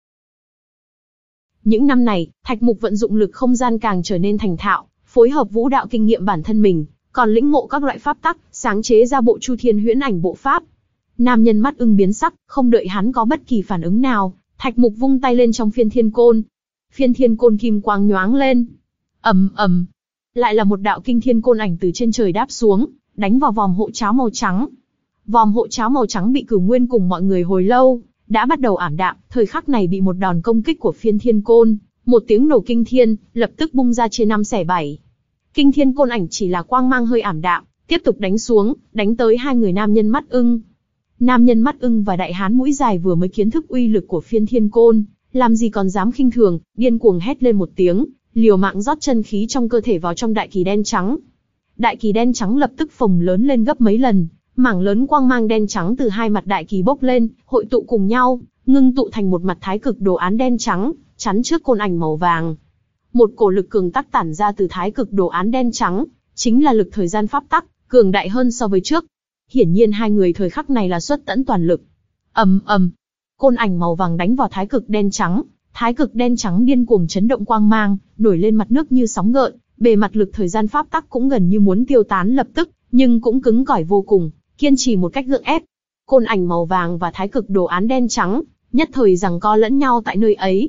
Những năm này, Thạch Mục vận dụng lực không gian càng trở nên thành thạo, phối hợp vũ đạo kinh nghiệm bản thân mình, còn lĩnh ngộ các loại pháp tắc, sáng chế ra bộ Chu Thiên Huyễn Ảnh bộ pháp. Nam nhân mắt ưng biến sắc, không đợi hắn có bất kỳ phản ứng nào, Thạch Mục vung tay lên trong phiên thiên côn. Phiên thiên côn kim quang nhoáng lên. Ầm ầm, lại là một đạo kinh thiên côn ảnh từ trên trời đáp xuống, đánh vào vòm hộ cháo màu trắng. Vòm hộ cháo màu trắng bị Cửu Nguyên cùng mọi người hồi lâu đã bắt đầu ảm đạm, thời khắc này bị một đòn công kích của phiên thiên côn, một tiếng nổ kinh thiên, lập tức bung ra chia năm xẻ bảy. Kinh thiên côn ảnh chỉ là quang mang hơi ảm đạm, tiếp tục đánh xuống, đánh tới hai người nam nhân mắt ưng. Nam nhân mắt ưng và đại hán mũi dài vừa mới kiến thức uy lực của phiên thiên côn, làm gì còn dám khinh thường, điên cuồng hét lên một tiếng, liều mạng rót chân khí trong cơ thể vào trong đại kỳ đen trắng. Đại kỳ đen trắng lập tức phồng lớn lên gấp mấy lần, mảng lớn quang mang đen trắng từ hai mặt đại kỳ bốc lên, hội tụ cùng nhau, ngưng tụ thành một mặt thái cực đồ án đen trắng, chắn trước côn ảnh màu vàng. Một cổ lực cường tắc tản ra từ thái cực đồ án đen trắng, chính là lực thời gian pháp tắc, cường đại hơn so với trước. Hiển nhiên hai người thời khắc này là xuất tận toàn lực. Ầm ầm, côn ảnh màu vàng đánh vào thái cực đen trắng, thái cực đen trắng điên cuồng chấn động quang mang, nổi lên mặt nước như sóng gợn, bề mặt lực thời gian pháp tắc cũng gần như muốn tiêu tán lập tức, nhưng cũng cứng cỏi vô cùng, kiên trì một cách gượng ép. Côn ảnh màu vàng và thái cực đồ án đen trắng, nhất thời giằng co lẫn nhau tại nơi ấy.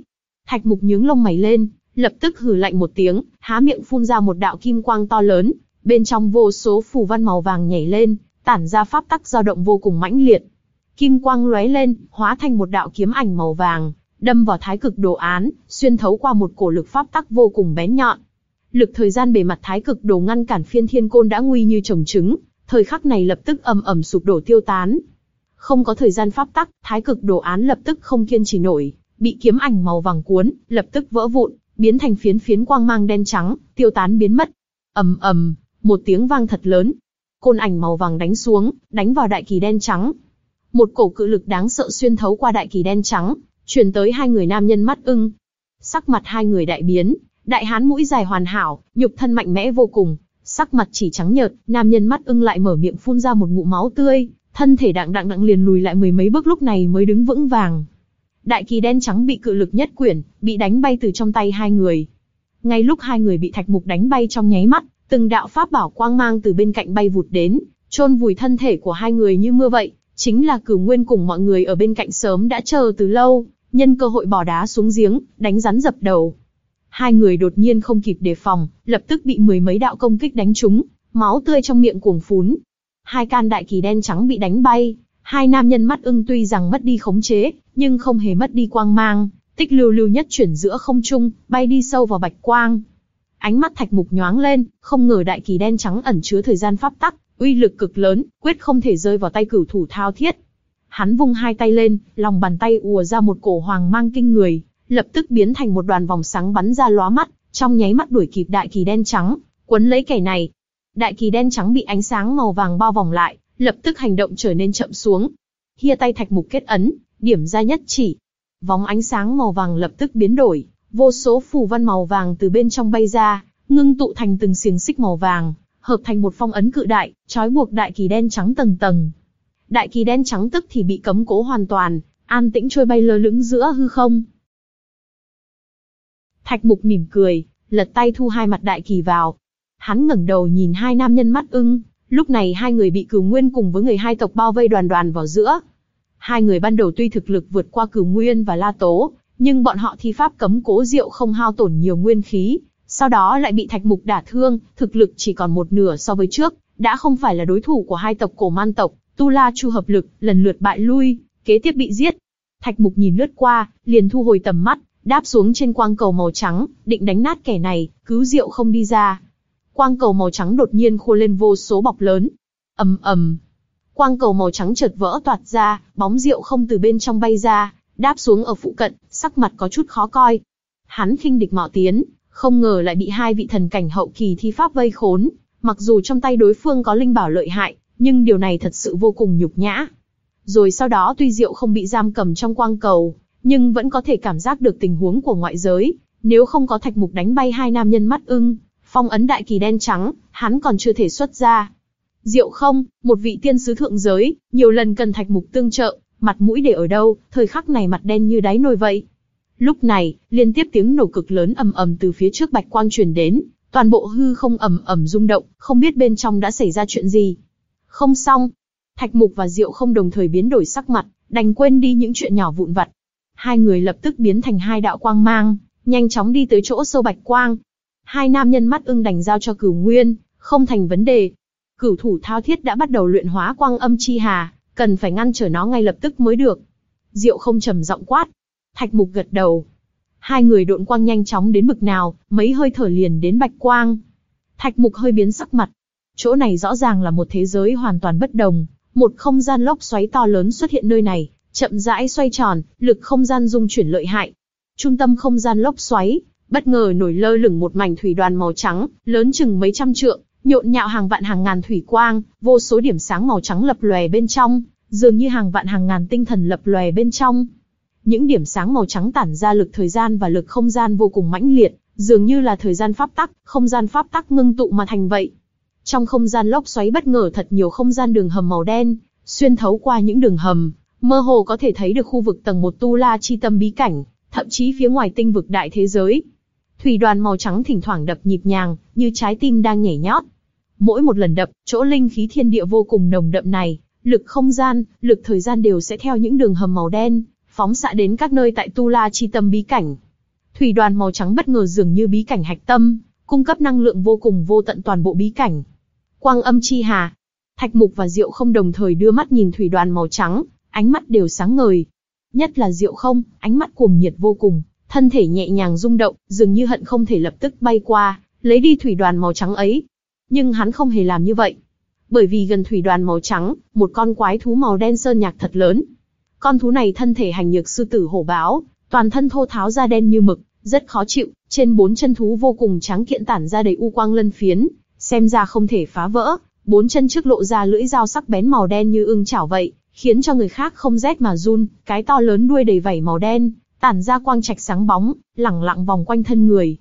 Thạch Mục nhướng lông mày lên, lập tức hừ lạnh một tiếng, há miệng phun ra một đạo kim quang to lớn, bên trong vô số phù văn màu vàng nhảy lên, tản ra pháp tắc dao động vô cùng mãnh liệt. Kim quang lóe lên, hóa thành một đạo kiếm ảnh màu vàng, đâm vào thái cực đồ án, xuyên thấu qua một cổ lực pháp tắc vô cùng bén nhọn. Lực thời gian bề mặt thái cực đồ ngăn cản phiên thiên côn đã nguy như trồng trứng, thời khắc này lập tức ầm ầm sụp đổ tiêu tán. Không có thời gian pháp tắc, thái cực đồ án lập tức không kiên trì nổi, bị kiếm ảnh màu vàng cuốn, lập tức vỡ vụn, biến thành phiến phiến quang mang đen trắng, tiêu tán biến mất. Ầm ầm, một tiếng vang thật lớn. Côn ảnh màu vàng đánh xuống, đánh vào đại kỳ đen trắng. Một cổ cự lực đáng sợ xuyên thấu qua đại kỳ đen trắng, truyền tới hai người nam nhân mắt ưng. Sắc mặt hai người đại biến, đại hán mũi dài hoàn hảo, nhục thân mạnh mẽ vô cùng, sắc mặt chỉ trắng nhợt, nam nhân mắt ưng lại mở miệng phun ra một ngụm máu tươi, thân thể đặng đặng đặng liền lùi lại mười mấy bước lúc này mới đứng vững vàng. Đại kỳ đen trắng bị cự lực nhất quyển, bị đánh bay từ trong tay hai người. Ngay lúc hai người bị Thạch Mục đánh bay trong nháy mắt, từng đạo pháp bảo quang mang từ bên cạnh bay vụt đến, chôn vùi thân thể của hai người như mưa vậy. Chính là Cửu Nguyên cùng mọi người ở bên cạnh sớm đã chờ từ lâu, nhân cơ hội bỏ đá xuống giếng, đánh rắn dập đầu. Hai người đột nhiên không kịp đề phòng, lập tức bị mười mấy đạo công kích đánh trúng, máu tươi trong miệng cuồng phún. Hai can đại kỳ đen trắng bị đánh bay, hai nam nhân mắt ưng tuy rằng mất đi khống chế, nhưng không hề mất đi quang mang, tích lưu lưu nhất chuyển giữa không trung, bay đi sâu vào bạch quang. Ánh mắt Thạch Mục nhoáng lên, không ngờ đại kỳ đen trắng ẩn chứa thời gian pháp tắc, uy lực cực lớn, quyết không thể rơi vào tay cửu thủ Thao Thiết. Hắn vung hai tay lên, lòng bàn tay ùa ra một cổ hoàng mang kinh người, lập tức biến thành một đoàn vòng sáng bắn ra lóa mắt, trong nháy mắt đuổi kịp đại kỳ đen trắng, quấn lấy kẻ này. Đại kỳ đen trắng bị ánh sáng màu vàng bao vòng lại, lập tức hành động trở nên chậm xuống. Hia tay Thạch Mục kết ấn, điểm ra nhất chỉ. Vòng ánh sáng màu vàng lập tức biến đổi, vô số phù văn màu vàng từ bên trong bay ra, ngưng tụ thành từng xiềng xích màu vàng, hợp thành một phong ấn cự đại, trói buộc đại kỳ đen trắng tầng tầng. Đại kỳ đen trắng tức thì bị cấm cố hoàn toàn, an tĩnh trôi bay lơ lửng giữa hư không. Thạch Mục mỉm cười, lật tay thu hai mặt đại kỳ vào. Hắn ngẩng đầu nhìn hai nam nhân mắt ưng, lúc này hai người bị Cửu Nguyên cùng với người hai tộc bao vây đoàn đoàn vào giữa. Hai người ban đầu tuy thực lực vượt qua Cửu Nguyên và La Tố, nhưng bọn họ thi pháp cấm cố diệu không hao tổn nhiều nguyên khí, sau đó lại bị Thạch Mục đả thương, thực lực chỉ còn một nửa so với trước, đã không phải là đối thủ của hai tộc Cổ Man tộc, Tu La Chu hợp lực, lần lượt bại lui, kế tiếp bị giết. Thạch Mục nhìn lướt qua, liền thu hồi tầm mắt, đáp xuống trên quang cầu màu trắng, định đánh nát kẻ này, cứu diệu không đi ra. Quang cầu màu trắng đột nhiên khô lên vô số bọc lớn. Ầm ầm. Quang cầu màu trắng chợt vỡ toạc ra, bóng diệu không từ bên trong bay ra, đáp xuống ở phụ cận, sắc mặt có chút khó coi. Hắn khinh địch mạo tiến, không ngờ lại bị hai vị thần cảnh hậu kỳ thi pháp vây khốn, mặc dù trong tay đối phương có linh bảo lợi hại, nhưng điều này thật sự vô cùng nhục nhã. Rồi sau đó tuy diệu không bị giam cầm trong quang cầu, nhưng vẫn có thể cảm giác được tình huống của ngoại giới, nếu không có Thạch Mục đánh bay hai nam nhân mắt ưng, phong ấn đại kỳ đen trắng, hắn còn chưa thể xuất ra. Diệu không, một vị tiên sứ thượng giới, nhiều lần cần Thạch Mục tương trợ, mặt mũi để ở đâu, thời khắc này mặt đen như đáy nồi vậy. Lúc này, liên tiếp tiếng nổ cực lớn ầm ầm từ phía trước bạch quang truyền đến, toàn bộ hư không ầm ầm rung động, không biết bên trong đã xảy ra chuyện gì. Không xong, Thạch Mục và Diệu không đồng thời biến đổi sắc mặt, đành quên đi những chuyện nhỏ vụn vặt. Hai người lập tức biến thành hai đạo quang mang, nhanh chóng đi tới chỗ sâu bạch quang. Hai nam nhân mắt ưng đành giao cho Cửu Nguyên, không thành vấn đề. Cửu thủ Thao Thiết đã bắt đầu luyện hóa quang âm chi hà, cần phải ngăn trở nó ngay lập tức mới được. Diệu không trầm giọng quát. Thạch Mục gật đầu. Hai người độn quang nhanh chóng đến bực nào, mấy hơi thở liền đến bạch quang. Thạch Mục hơi biến sắc mặt. Chỗ này rõ ràng là một thế giới hoàn toàn bất đồng, một không gian lốc xoáy to lớn xuất hiện nơi này, chậm rãi xoay tròn, lực không gian dung chuyển lợi hại. Trung tâm không gian lốc xoáy, bất ngờ nổi lơ lửng một mảnh thủy đoàn màu trắng, lớn chừng mấy trăm trượng, nhộn nhạo hàng vạn hàng ngàn thủy quang, vô số điểm sáng màu trắng lập lòe bên trong, dường như hàng vạn hàng ngàn tinh thần lập lòe bên trong. Những điểm sáng màu trắng tản ra lực thời gian và lực không gian vô cùng mãnh liệt, dường như là thời gian pháp tắc, không gian pháp tắc ngưng tụ mà thành vậy. Trong không gian lốc xoáy bất ngờ thật nhiều không gian đường hầm màu đen, xuyên thấu qua những đường hầm, mơ hồ có thể thấy được khu vực tầng một Tu La Chi Tâm bí cảnh, thậm chí phía ngoài tinh vực đại thế giới. Thủy đoàn màu trắng thỉnh thoảng đập nhịp nhàng, như trái tim đang nhảy nhót. Mỗi một lần đập, chỗ linh khí thiên địa vô cùng nồng đậm này, lực không gian, lực thời gian đều sẽ theo những đường hầm màu đen, phóng xạ đến các nơi tại Tu La Chi Tâm bí cảnh. Thủy đoàn màu trắng bất ngờ dường như bí cảnh hạch tâm, cung cấp năng lượng vô cùng vô tận toàn bộ bí cảnh. Quang âm chi hà. Thạch Mục và Diệu Không đồng thời đưa mắt nhìn thủy đoàn màu trắng, ánh mắt đều sáng ngời. Nhất là Diệu Không, ánh mắt cuồng nhiệt vô cùng, thân thể nhẹ nhàng rung động, dường như hận không thể lập tức bay qua, lấy đi thủy đoàn màu trắng ấy. Nhưng hắn không hề làm như vậy. Bởi vì gần thủy đoàn màu trắng, một con quái thú màu đen sơn nhạc thật lớn. Con thú này thân thể hành nhược sư tử hổ báo, toàn thân thô tháo da đen như mực, rất khó chịu, trên bốn chân thú vô cùng tráng kiện tản ra đầy u quang lân phiến, xem ra không thể phá vỡ, bốn chân trước lộ ra lưỡi dao sắc bén màu đen như ưng chảo vậy, khiến cho người khác không rét mà run, cái to lớn đuôi đầy vảy màu đen, tản ra quang trạch sáng bóng, lẳng lặng vòng quanh thân người.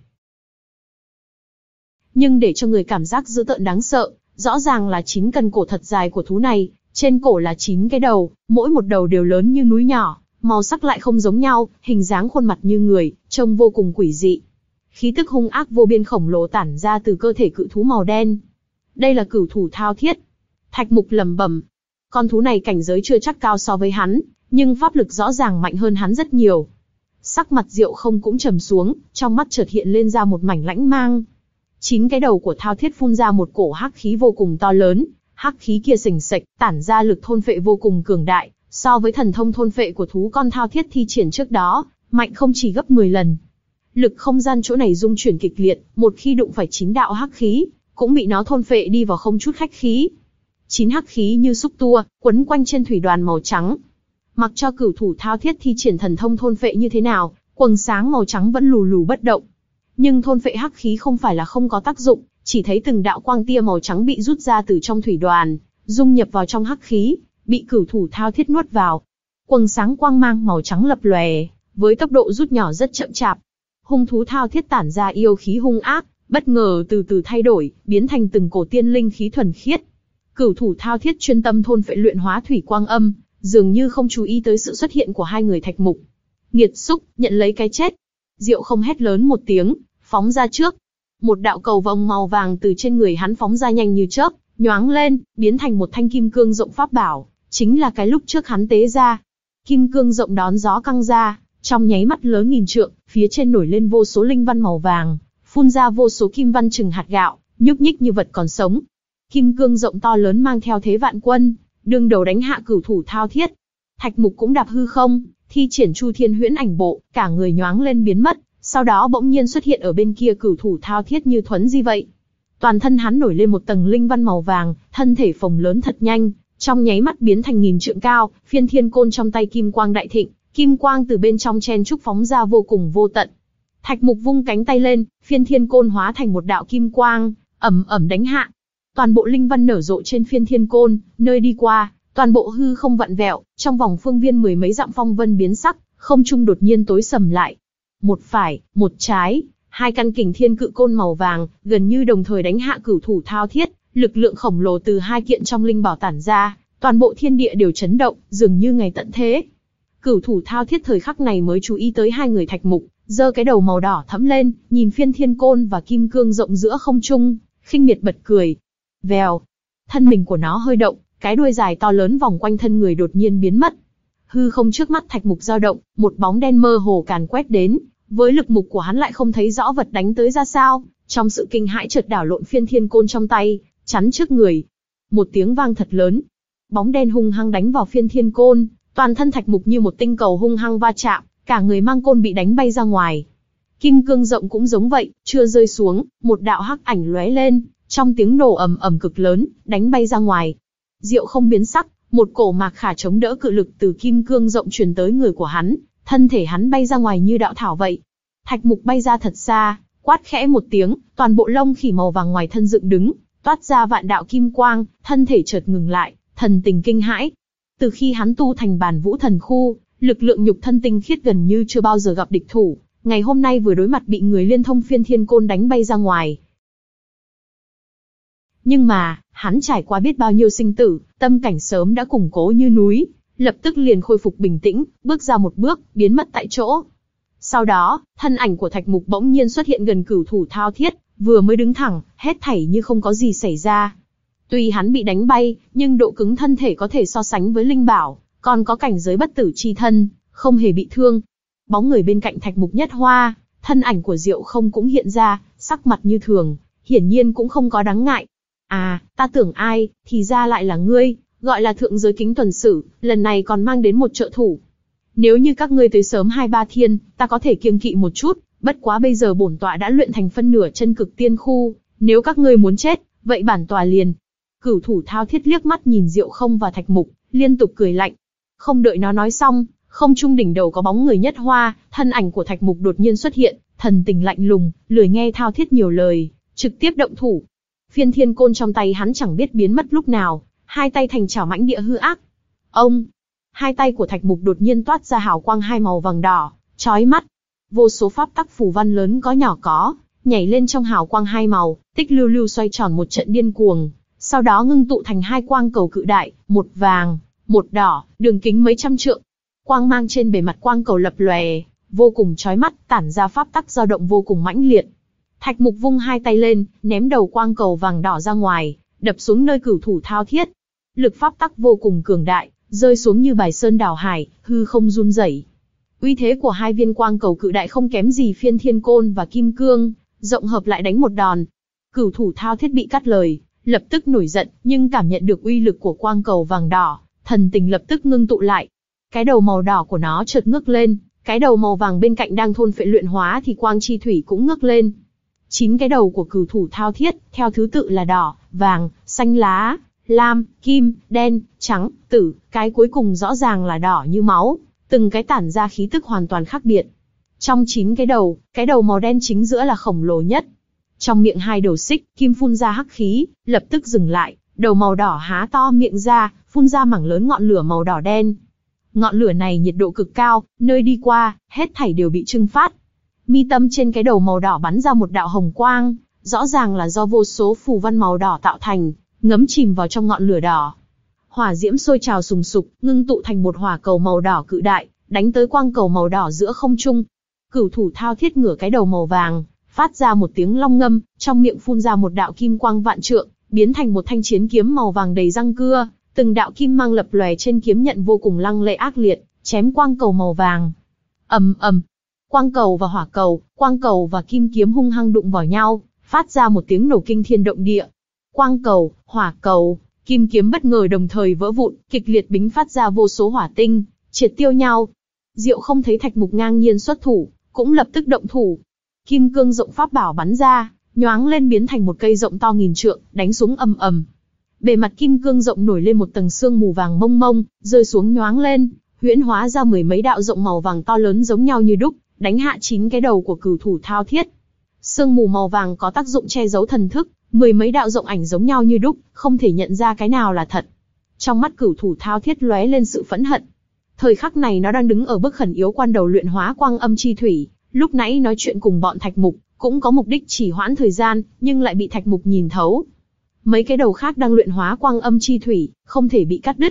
Nhưng để cho người cảm giác dữ tợn đáng sợ, rõ ràng là chín cần cổ thật dài của thú này, trên cổ là chín cái đầu, mỗi một đầu đều lớn như núi nhỏ, màu sắc lại không giống nhau, hình dáng khuôn mặt như người, trông vô cùng quỷ dị. Khí tức hung ác vô biên khổng lồ tản ra từ cơ thể cự thú màu đen. Đây là cửu thủ thao thiết. Thạch Mục lẩm bẩm. Con thú này cảnh giới chưa chắc cao so với hắn, nhưng pháp lực rõ ràng mạnh hơn hắn rất nhiều. Sắc mặt Diệu Không cũng trầm xuống, trong mắt chợt hiện lên ra một mảnh lãnh mang. Chín cái đầu của thao thiết phun ra một cổ hắc khí vô cùng to lớn, hắc khí kia sình sịch, tản ra lực thôn phệ vô cùng cường đại, so với thần thông thôn phệ của thú con thao thiết thi triển trước đó, mạnh không chỉ gấp mười lần. Lực không gian chỗ này rung chuyển kịch liệt, một khi đụng phải chín đạo hắc khí, cũng bị nó thôn phệ đi vào không chút khách khí. Chín hắc khí như xúc tua, quấn quanh trên thủy đoàn màu trắng. Mặc cho cửu thủ thao thiết thi triển thần thông thôn phệ như thế nào, quầng sáng màu trắng vẫn lù lù bất động. Nhưng thôn phệ hắc khí không phải là không có tác dụng, chỉ thấy từng đạo quang tia màu trắng bị rút ra từ trong thủy đoàn, dung nhập vào trong hắc khí, bị cửu thủ thao thiết nuốt vào. Quầng sáng quang mang màu trắng lập lòe, với tốc độ rút nhỏ rất chậm chạp. Hung thú thao thiết tản ra yêu khí hung ác, bất ngờ từ từ thay đổi, biến thành từng cổ tiên linh khí thuần khiết. Cửu thủ thao thiết chuyên tâm thôn phệ luyện hóa thủy quang âm, dường như không chú ý tới sự xuất hiện của hai người Thạch Mục. Nghiệt xúc, nhận lấy cái chết. Diệu Không hét lớn một tiếng, phóng ra trước. Một đạo cầu vồng màu vàng từ trên người hắn phóng ra nhanh như chớp, nhoáng lên, biến thành một thanh kim cương rộng pháp bảo, chính là cái lúc trước hắn tế ra. Kim cương rộng đón gió căng ra, trong nháy mắt lớn nghìn trượng, phía trên nổi lên vô số linh văn màu vàng, phun ra vô số kim văn chừng hạt gạo, nhúc nhích như vật còn sống. Kim cương rộng to lớn mang theo thế vạn quân, đương đầu đánh hạ cửu thủ thao thiết. Thạch Mục cũng đạp hư không, thi triển Chu Thiên Huyễn Ảnh Bộ, cả người nhoáng lên biến mất, sau đó bỗng nhiên xuất hiện ở bên kia cửu thủ thao thiết như thuấn di vậy. Toàn thân hắn nổi lên một tầng linh văn màu vàng, thân thể phồng lớn thật nhanh, trong nháy mắt biến thành nghìn trượng cao, phiên thiên côn trong tay kim quang đại thịnh, kim quang từ bên trong chen trúc phóng ra vô cùng vô tận. Thạch Mục vung cánh tay lên, phiên thiên côn hóa thành một đạo kim quang, ầm ầm đánh hạ. Toàn bộ linh văn nở rộ trên phiên thiên côn, nơi đi qua, toàn bộ hư không vặn vẹo, trong vòng phương viên mười mấy dặm phong vân biến sắc, không trung đột nhiên tối sầm lại. Một phải, một trái, hai căn kình thiên cự côn màu vàng, gần như đồng thời đánh hạ cửu thủ thao thiết, lực lượng khổng lồ từ hai kiện trong linh bảo tản ra, toàn bộ thiên địa đều chấn động, dường như ngày tận thế. Cửu thủ thao thiết thời khắc này mới chú ý tới hai người Thạch Mục, giơ cái đầu màu đỏ thẫm lên, nhìn phiên thiên côn và kim cương rộng giữa không trung, khinh miệt bật cười. Vèo, thân mình của nó hơi động, cái đuôi dài to lớn vòng quanh thân người đột nhiên biến mất. Hư không trước mắt Thạch Mục dao động, một bóng đen mơ hồ càn quét đến, với lực mục của hắn lại không thấy rõ vật đánh tới ra sao, trong sự kinh hãi chợt đảo lộn phiên thiên côn trong tay, chắn trước người. Một tiếng vang thật lớn, bóng đen hung hăng đánh vào phiên thiên côn, toàn thân Thạch Mục như một tinh cầu hung hăng va chạm, cả người mang côn bị đánh bay ra ngoài. Kim cương rộng cũng giống vậy, chưa rơi xuống, một đạo hắc ảnh lóe lên, trong tiếng nổ ầm ầm cực lớn, đánh bay ra ngoài. Diệu Không biến sắc, một cổ mạc khả chống đỡ cự lực từ kim cương rộng truyền tới người của hắn, thân thể hắn bay ra ngoài như đạo thảo vậy. Thạch Mục bay ra thật xa, quát khẽ một tiếng, toàn bộ lông khỉ màu vàng ngoài thân dựng đứng, toát ra vạn đạo kim quang, thân thể chợt ngừng lại, thần tình kinh hãi. Từ khi hắn tu thành Bản Vũ Thần Khu, lực lượng nhục thân tinh khiết gần như chưa bao giờ gặp địch thủ, ngày hôm nay vừa đối mặt bị người liên thông phiên thiên côn đánh bay ra ngoài. Nhưng mà, hắn trải qua biết bao nhiêu sinh tử, tâm cảnh sớm đã củng cố như núi, lập tức liền khôi phục bình tĩnh, bước ra một bước, biến mất tại chỗ. Sau đó, thân ảnh của Thạch Mục bỗng nhiên xuất hiện gần cửu thủ thao thiết, vừa mới đứng thẳng, hết thảy như không có gì xảy ra. Tuy hắn bị đánh bay, nhưng độ cứng thân thể có thể so sánh với linh bảo, còn có cảnh giới bất tử chi thân, không hề bị thương. Bóng người bên cạnh Thạch Mục nhất hoa, thân ảnh của Diệu Không cũng hiện ra, sắc mặt như thường, hiển nhiên cũng không có đáng ngại. À, ta tưởng ai, thì ra lại là ngươi, gọi là thượng giới kính tuần sử, lần này còn mang đến một trợ thủ. Nếu như các ngươi tới sớm hai ba thiên, ta có thể kiêng kỵ một chút, bất quá bây giờ bổn tọa đã luyện thành phân nửa chân cực tiên khu, nếu các ngươi muốn chết, vậy bản tọa liền. Cửu thủ thao thiết liếc mắt nhìn Diệu Không và Thạch Mục, liên tục cười lạnh. Không đợi nó nói xong, không trung đỉnh đầu có bóng người nhất hoa, thân ảnh của Thạch Mục đột nhiên xuất hiện, thần tình lạnh lùng, lười nghe thao thiết nhiều lời, trực tiếp động thủ. Phiên thiên côn trong tay hắn chẳng biết biến mất lúc nào, hai tay thành chảo mãnh địa hư ác. Ông, hai tay của Thạch Mục đột nhiên toát ra hào quang hai màu vàng đỏ, chói mắt. Vô số pháp tắc phù văn lớn có nhỏ có, nhảy lên trong hào quang hai màu, tích lưu lưu xoay tròn một trận điên cuồng, sau đó ngưng tụ thành hai quang cầu cự đại, một vàng, một đỏ, đường kính mấy trăm trượng. Quang mang trên bề mặt quang cầu lập lòe, vô cùng chói mắt, tản ra pháp tắc dao động vô cùng mãnh liệt. Thạch Mục vung hai tay lên, ném đầu quang cầu vàng đỏ ra ngoài, đập xuống nơi cửu thủ thao thiết. Lực pháp tắc vô cùng cường đại, rơi xuống như bài sơn đảo hải, hư không run rẩy. Uy thế của hai viên quang cầu cự đại không kém gì phiên thiên côn và kim cương, rộng hợp lại đánh một đòn. Cửu thủ thao thiết bị cắt lời, lập tức nổi giận, nhưng cảm nhận được uy lực của quang cầu vàng đỏ, thần tình lập tức ngưng tụ lại. Cái đầu màu đỏ của nó chợt ngước lên, cái đầu màu vàng bên cạnh đang thôn phệ luyện hóa thì quang chi thủy cũng ngước lên. Chín cái đầu của cửu thủ thao thiết, theo thứ tự là đỏ, vàng, xanh lá, lam, kim, đen, trắng, tử, cái cuối cùng rõ ràng là đỏ như máu, từng cái tản ra khí tức hoàn toàn khác biệt. Trong chín cái đầu, cái đầu màu đen chính giữa là khổng lồ nhất. Trong miệng hai đầu xích, kim phun ra hắc khí, lập tức dừng lại, đầu màu đỏ há to miệng ra, phun ra mảng lớn ngọn lửa màu đỏ đen. Ngọn lửa này nhiệt độ cực cao, nơi đi qua, hết thảy đều bị trưng phát. Mi tâm trên cái đầu màu đỏ bắn ra một đạo hồng quang, rõ ràng là do vô số phù văn màu đỏ tạo thành, ngấm chìm vào trong ngọn lửa đỏ. Hỏa diễm sôi trào sùng sục, ngưng tụ thành một hỏa cầu màu đỏ cự đại, đánh tới quang cầu màu đỏ giữa không trung. Cửu thủ thao thiết ngửa cái đầu màu vàng, phát ra một tiếng long ngâm, trong miệng phun ra một đạo kim quang vạn trượng, biến thành một thanh chiến kiếm màu vàng đầy răng cưa, từng đạo kim mang lập lòe trên kiếm nhận vô cùng lăng lệ ác liệt, chém quang cầu màu vàng. Ầm ầm, quang cầu và hỏa cầu, quang cầu và kim kiếm hung hăng đụng vào nhau, phát ra một tiếng nổ kinh thiên động địa. Quang cầu, hỏa cầu, kim kiếm bất ngờ đồng thời vỡ vụn, kịch liệt bính phát ra vô số hỏa tinh, triệt tiêu nhau. Diệu Không thấy Thạch Mục ngang nhiên xuất thủ, cũng lập tức động thủ. Kim cương rộng pháp bảo bắn ra, nhoáng lên biến thành một cây rộng to nghìn trượng, đánh xuống ầm ầm. Bề mặt kim cương rộng nổi lên một tầng sương mù vàng mông mông, rơi xuống nhoáng lên, huyễn hóa ra mười mấy đạo rộng màu vàng to lớn giống nhau như đúc, đánh hạ chín cái đầu của cửu thủ thao thiết. Sương mù màu vàng có tác dụng che giấu thần thức, mười mấy đạo rộng ảnh giống nhau như đúc, không thể nhận ra cái nào là thật. Trong mắt cửu thủ thao thiết lóe lên sự phẫn hận. Thời khắc này nó đang đứng ở bước khẩn yếu quan đầu luyện hóa quang âm chi thủy, lúc nãy nói chuyện cùng bọn Thạch Mục, cũng có mục đích chỉ hoãn thời gian, nhưng lại bị Thạch Mục nhìn thấu. Mấy cái đầu khác đang luyện hóa quang âm chi thủy, không thể bị cắt đứt.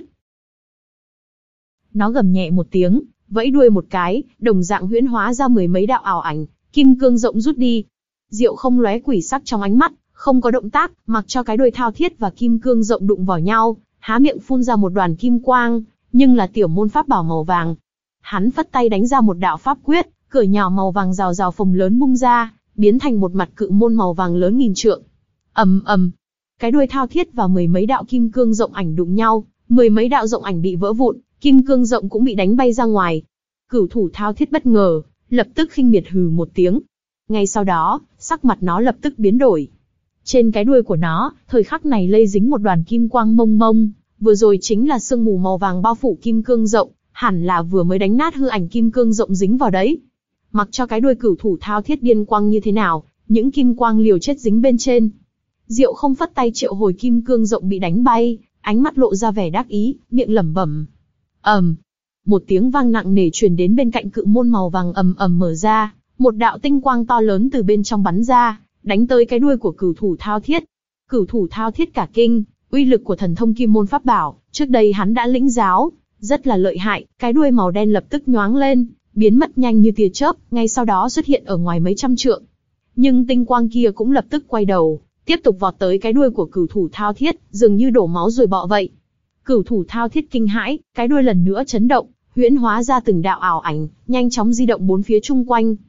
Nó gầm nhẹ một tiếng, vẫy đuôi một cái, đồng dạng huyễn hóa ra mười mấy đạo ảo ảnh, kim cương rộng rút đi. Diệu Không lóe quỷ sắc trong ánh mắt, không có động tác, mặc cho cái đuôi thao thiết và kim cương rộng đụng vào nhau, há miệng phun ra một đoàn kim quang, nhưng là tiểu môn pháp bảo màu vàng. Hắn phất tay đánh ra một đạo pháp quyết, cửa nhỏ màu vàng rào rào phồng lớn bung ra, biến thành một mặt cự môn màu vàng lớn nghìn trượng. Ầm ầm, cái đuôi thao thiết và mười mấy đạo kim cương rộng ảnh đụng nhau, mười mấy đạo rộng ảnh bị vỡ vụn, kim cương rộng cũng bị đánh bay ra ngoài. Cửu thủ thao thiết bất ngờ, lập tức khinh miệt hừ một tiếng. Ngay sau đó, sắc mặt nó lập tức biến đổi. Trên cái đuôi của nó, thời khắc này lây dính một đoàn kim quang mông mông, vừa rồi chính là sương mù màu vàng bao phủ kim cương rộng, hẳn là vừa mới đánh nát hư ảnh kim cương rộng dính vào đấy. Mặc cho cái đuôi cửu thủ thao thiết điên quang như thế nào, những kim quang liều chết dính bên trên. Diệu Không phất tay triệu hồi kim cương rộng bị đánh bay, ánh mắt lộ ra vẻ đắc ý, miệng lẩm bẩm. Ầm, một tiếng vang nặng nề truyền đến bên cạnh cự môn màu vàng ầm ầm mở ra, một đạo tinh quang to lớn từ bên trong bắn ra, đánh tới cái đuôi của cửu thủ thao thiết. Cửu thủ thao thiết cả kinh, uy lực của thần thông kim môn pháp bảo, trước đây hắn đã lĩnh giáo, rất là lợi hại, cái đuôi màu đen lập tức nhoáng lên, biến mất nhanh như tia chớp, ngay sau đó xuất hiện ở ngoài mấy trăm trượng. Nhưng tinh quang kia cũng lập tức quay đầu, tiếp tục vọt tới cái đuôi của cửu thủ thao thiết, dường như đổ máu rồi bọ vậy. Cửu thủ thao thiết kinh hãi, cái đuôi lần nữa chấn động, huyễn hóa ra từng đạo ảo ảnh, nhanh chóng di động bốn phía chung quanh.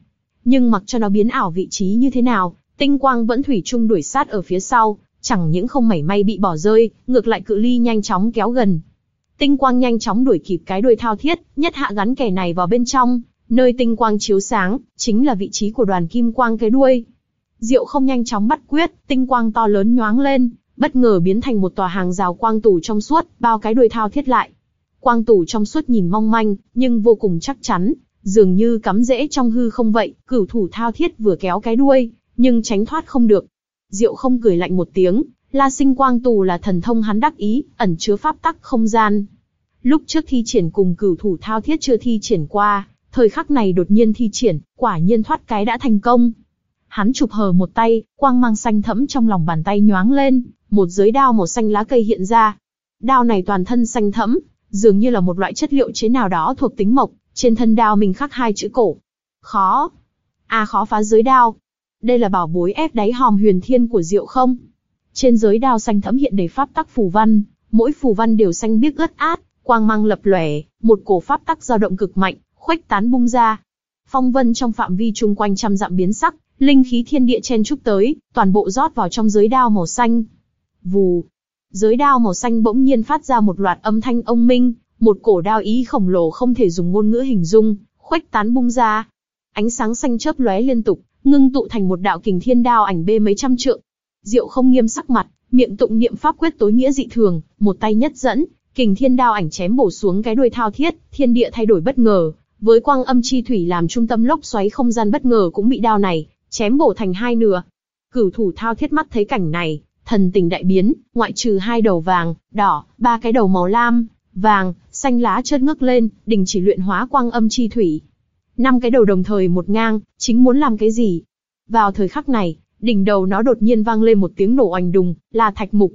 Nhưng mặc cho nó biến ảo vị trí như thế nào, tinh quang vẫn thủy chung đuổi sát ở phía sau, chẳng những không mảy may bị bỏ rơi, ngược lại cự ly nhanh chóng kéo gần. Tinh quang nhanh chóng đuổi kịp cái đuôi thao thiết, nhất hạ gắn kẻ này vào bên trong, nơi tinh quang chiếu sáng, chính là vị trí của đoàn kim quang cái đuôi. Diệu Không nhanh chóng bắt quyết, tinh quang to lớn nhoáng lên, bất ngờ biến thành một tòa hàng rào quang tủ trong suốt, bao cái đuôi thao thiết lại. Quang tủ trong suốt nhìn mong manh, nhưng vô cùng chắc chắn, dường như cắm rễ trong hư không vậy. Cửu thủ thao thiết vừa kéo cái đuôi, nhưng tránh thoát không được. Diệu Không cười lạnh một tiếng, La Sinh quang tù là thần thông hắn đắc ý, ẩn chứa pháp tắc không gian. Lúc trước thi triển cùng cửu thủ thao thiết chưa thi triển qua, thời khắc này đột nhiên thi triển, quả nhiên thoát cái đã thành công. Hắn chụp hờ một tay, quang mang xanh thẫm trong lòng bàn tay nhoáng lên, một giới đao màu xanh lá cây hiện ra. Đao này toàn thân xanh thẫm, dường như là một loại chất liệu chế nào đó thuộc tính mộc, trên thân đao mình khắc hai chữ cổ. Khó. A khó phá giới đao. Đây là bảo bối ép đáy hòm huyền thiên của Diệu Không. Trên giới đao xanh thẫm hiện đầy pháp tắc phù văn, mỗi phù văn đều xanh biếc ướt át, quang mang lập lòe, một cổ pháp tắc dao động cực mạnh, khuếch tán bung ra. Phong vân trong phạm vi chung quanh trăm dặm biến sắc, linh khí thiên địa chen chúc tới, toàn bộ rót vào trong giới đao màu xanh. Vù. Giới đao màu xanh bỗng nhiên phát ra một loạt âm thanh ông minh, một cổ đao ý khổng lồ không thể dùng ngôn ngữ hình dung, khuếch tán bung ra. Ánh sáng xanh chớp lóe liên tục, ngưng tụ thành một đạo kình thiên đao ảnh bê mấy trăm trượng. Diệu Không nghiêm sắc mặt, miệng tụng niệm pháp quyết tối nghĩa dị thường, một tay nhất dẫn, kình thiên đao ảnh chém bổ xuống cái đuôi thao thiết, thiên địa thay đổi bất ngờ, với quang âm chi thủy làm trung tâm lốc xoáy không gian bất ngờ cũng bị đao này chém bổ thành hai nửa. Cửu thủ thao thiết mắt thấy cảnh này, thần tình đại biến, ngoại trừ hai đầu vàng, đỏ, ba cái đầu màu lam, vàng, xanh lá chợt ngước lên, đình chỉ luyện hóa quang âm chi thủy. Năm cái đầu đồng thời một ngang, chính muốn làm cái gì? Vào thời khắc này, đỉnh đầu nó đột nhiên vang lên một tiếng nổ oanh đùng, là Thạch Mục.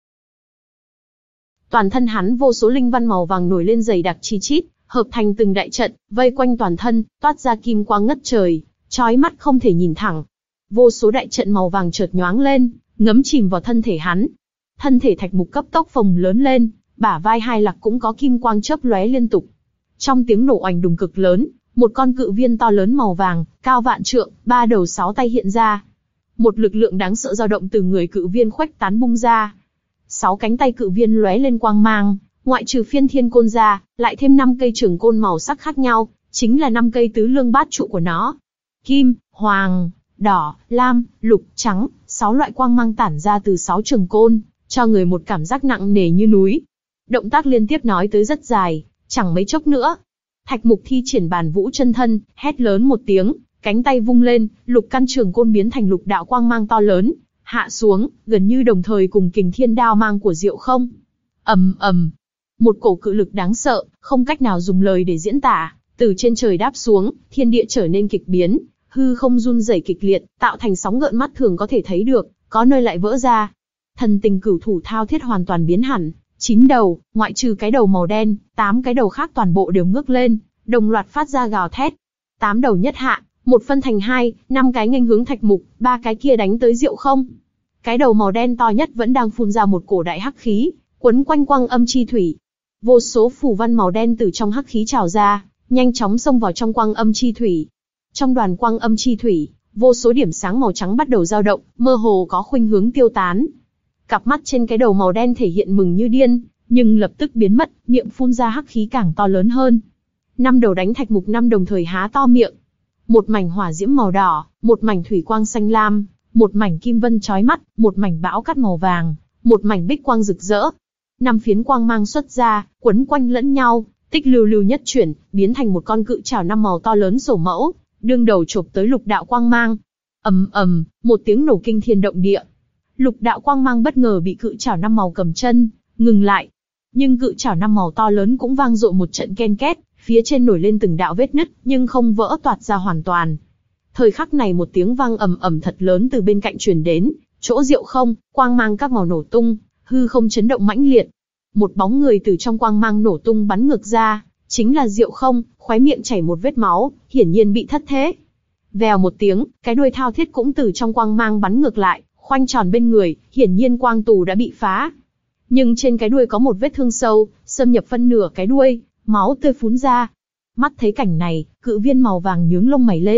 Toàn thân hắn vô số linh văn màu vàng nổi lên dày đặc chi chít, hợp thành từng đại trận, vây quanh toàn thân, toát ra kim quang ngất trời, chói mắt không thể nhìn thẳng. Vô số đại trận màu vàng chợt nhoáng lên, ngấm chìm vào thân thể hắn. Thân thể Thạch Mục cấp tốc phồng lớn lên, bả vai hai lặc cũng có kim quang chớp lóe liên tục. Trong tiếng nổ oanh đùng cực lớn, một con cự viên to lớn màu vàng, cao vạn trượng, ba đầu sáu tay hiện ra. Một lực lượng đáng sợ dao động từ người cự viên khuếch tán bung ra. Sáu cánh tay cự viên lóe lên quang mang, ngoại trừ phiên thiên côn ra, lại thêm năm cây trường côn màu sắc khác nhau, chính là năm cây tứ lương bát trụ của nó. Kim, hoàng, đỏ, lam, lục, trắng, sáu loại quang mang tản ra từ sáu trường côn, cho người một cảm giác nặng nề như núi. Động tác liên tiếp nói tới rất dài, chẳng mấy chốc nữa. Thạch Mục thi triển Bàn Vũ chân thân, hét lớn một tiếng, cánh tay vung lên, lục căn trường côn biến thành lục đạo quang mang to lớn, hạ xuống, gần như đồng thời cùng kình thiên đao mang của Diệu Không. Ầm ầm, một cổ cự lực đáng sợ, không cách nào dùng lời để diễn tả, từ trên trời đáp xuống, thiên địa trở nên kịch biến, hư không run rẩy kịch liệt, tạo thành sóng gợn mắt thường có thể thấy được, có nơi lại vỡ ra. Thần tình cửu thủ thao thiết hoàn toàn biến hẳn, chín đầu, ngoại trừ cái đầu màu đen, tám cái đầu khác toàn bộ đều ngước lên, đồng loạt phát ra gào thét. Tám đầu nhất hạ, một phân thành hai, năm cái nghênh hướng Thạch Mục, ba cái kia đánh tới Diệu Không. Cái đầu màu đen to nhất vẫn đang phun ra một cổ đại hắc khí, quấn quanh quang âm chi thủy. Vô số phù văn màu đen từ trong hắc khí trào ra, nhanh chóng xông vào trong quang âm chi thủy. Trong đoàn quang âm chi thủy, vô số điểm sáng màu trắng bắt đầu dao động, mơ hồ có khuynh hướng tiêu tán. Cặp mắt trên cái đầu màu đen thể hiện mừng như điên, nhưng lập tức biến mất, miệng phun ra hắc khí càng to lớn hơn. Năm đầu đánh Thạch Mục năm đồng thời há to miệng. Một mảnh hỏa diễm màu đỏ, một mảnh thủy quang xanh lam, một mảnh kim vân chói mắt, một mảnh bão cát màu vàng, một mảnh bích quang rực rỡ. Năm phiến quang mang xuất ra, quấn quanh lẫn nhau, tích lưu lưu nhất chuyển, biến thành một con cự trảo năm màu to lớn sổ mẫu, đương đầu chộp tới lục đạo quang mang. Ầm ầm, một tiếng nổ kinh thiên động địa. Lục đạo quang mang bất ngờ bị cự trảo năm màu cầm chân, ngừng lại. Nhưng cự trảo năm màu to lớn cũng vang dội một trận ken két, phía trên nổi lên từng đạo vết nứt, nhưng không vỡ toạc ra hoàn toàn. Thời khắc này một tiếng vang ầm ầm thật lớn từ bên cạnh truyền đến, chỗ Diệu Không, quang mang các màu nổ tung, hư không chấn động mãnh liệt. Một bóng người từ trong quang mang nổ tung bắn ngược ra, chính là Diệu Không, khóe miệng chảy một vết máu, hiển nhiên bị thất thế. Vèo một tiếng, cái đuôi thao thiết cũng từ trong quang mang bắn ngược lại, khoanh tròn bên người, hiển nhiên quang tù đã bị phá. Nhưng trên cái đuôi có một vết thương sâu, xâm nhập phân nửa cái đuôi, máu tươi phún ra. Mắt thấy cảnh này, cự viên màu vàng nhướng lông mày lên,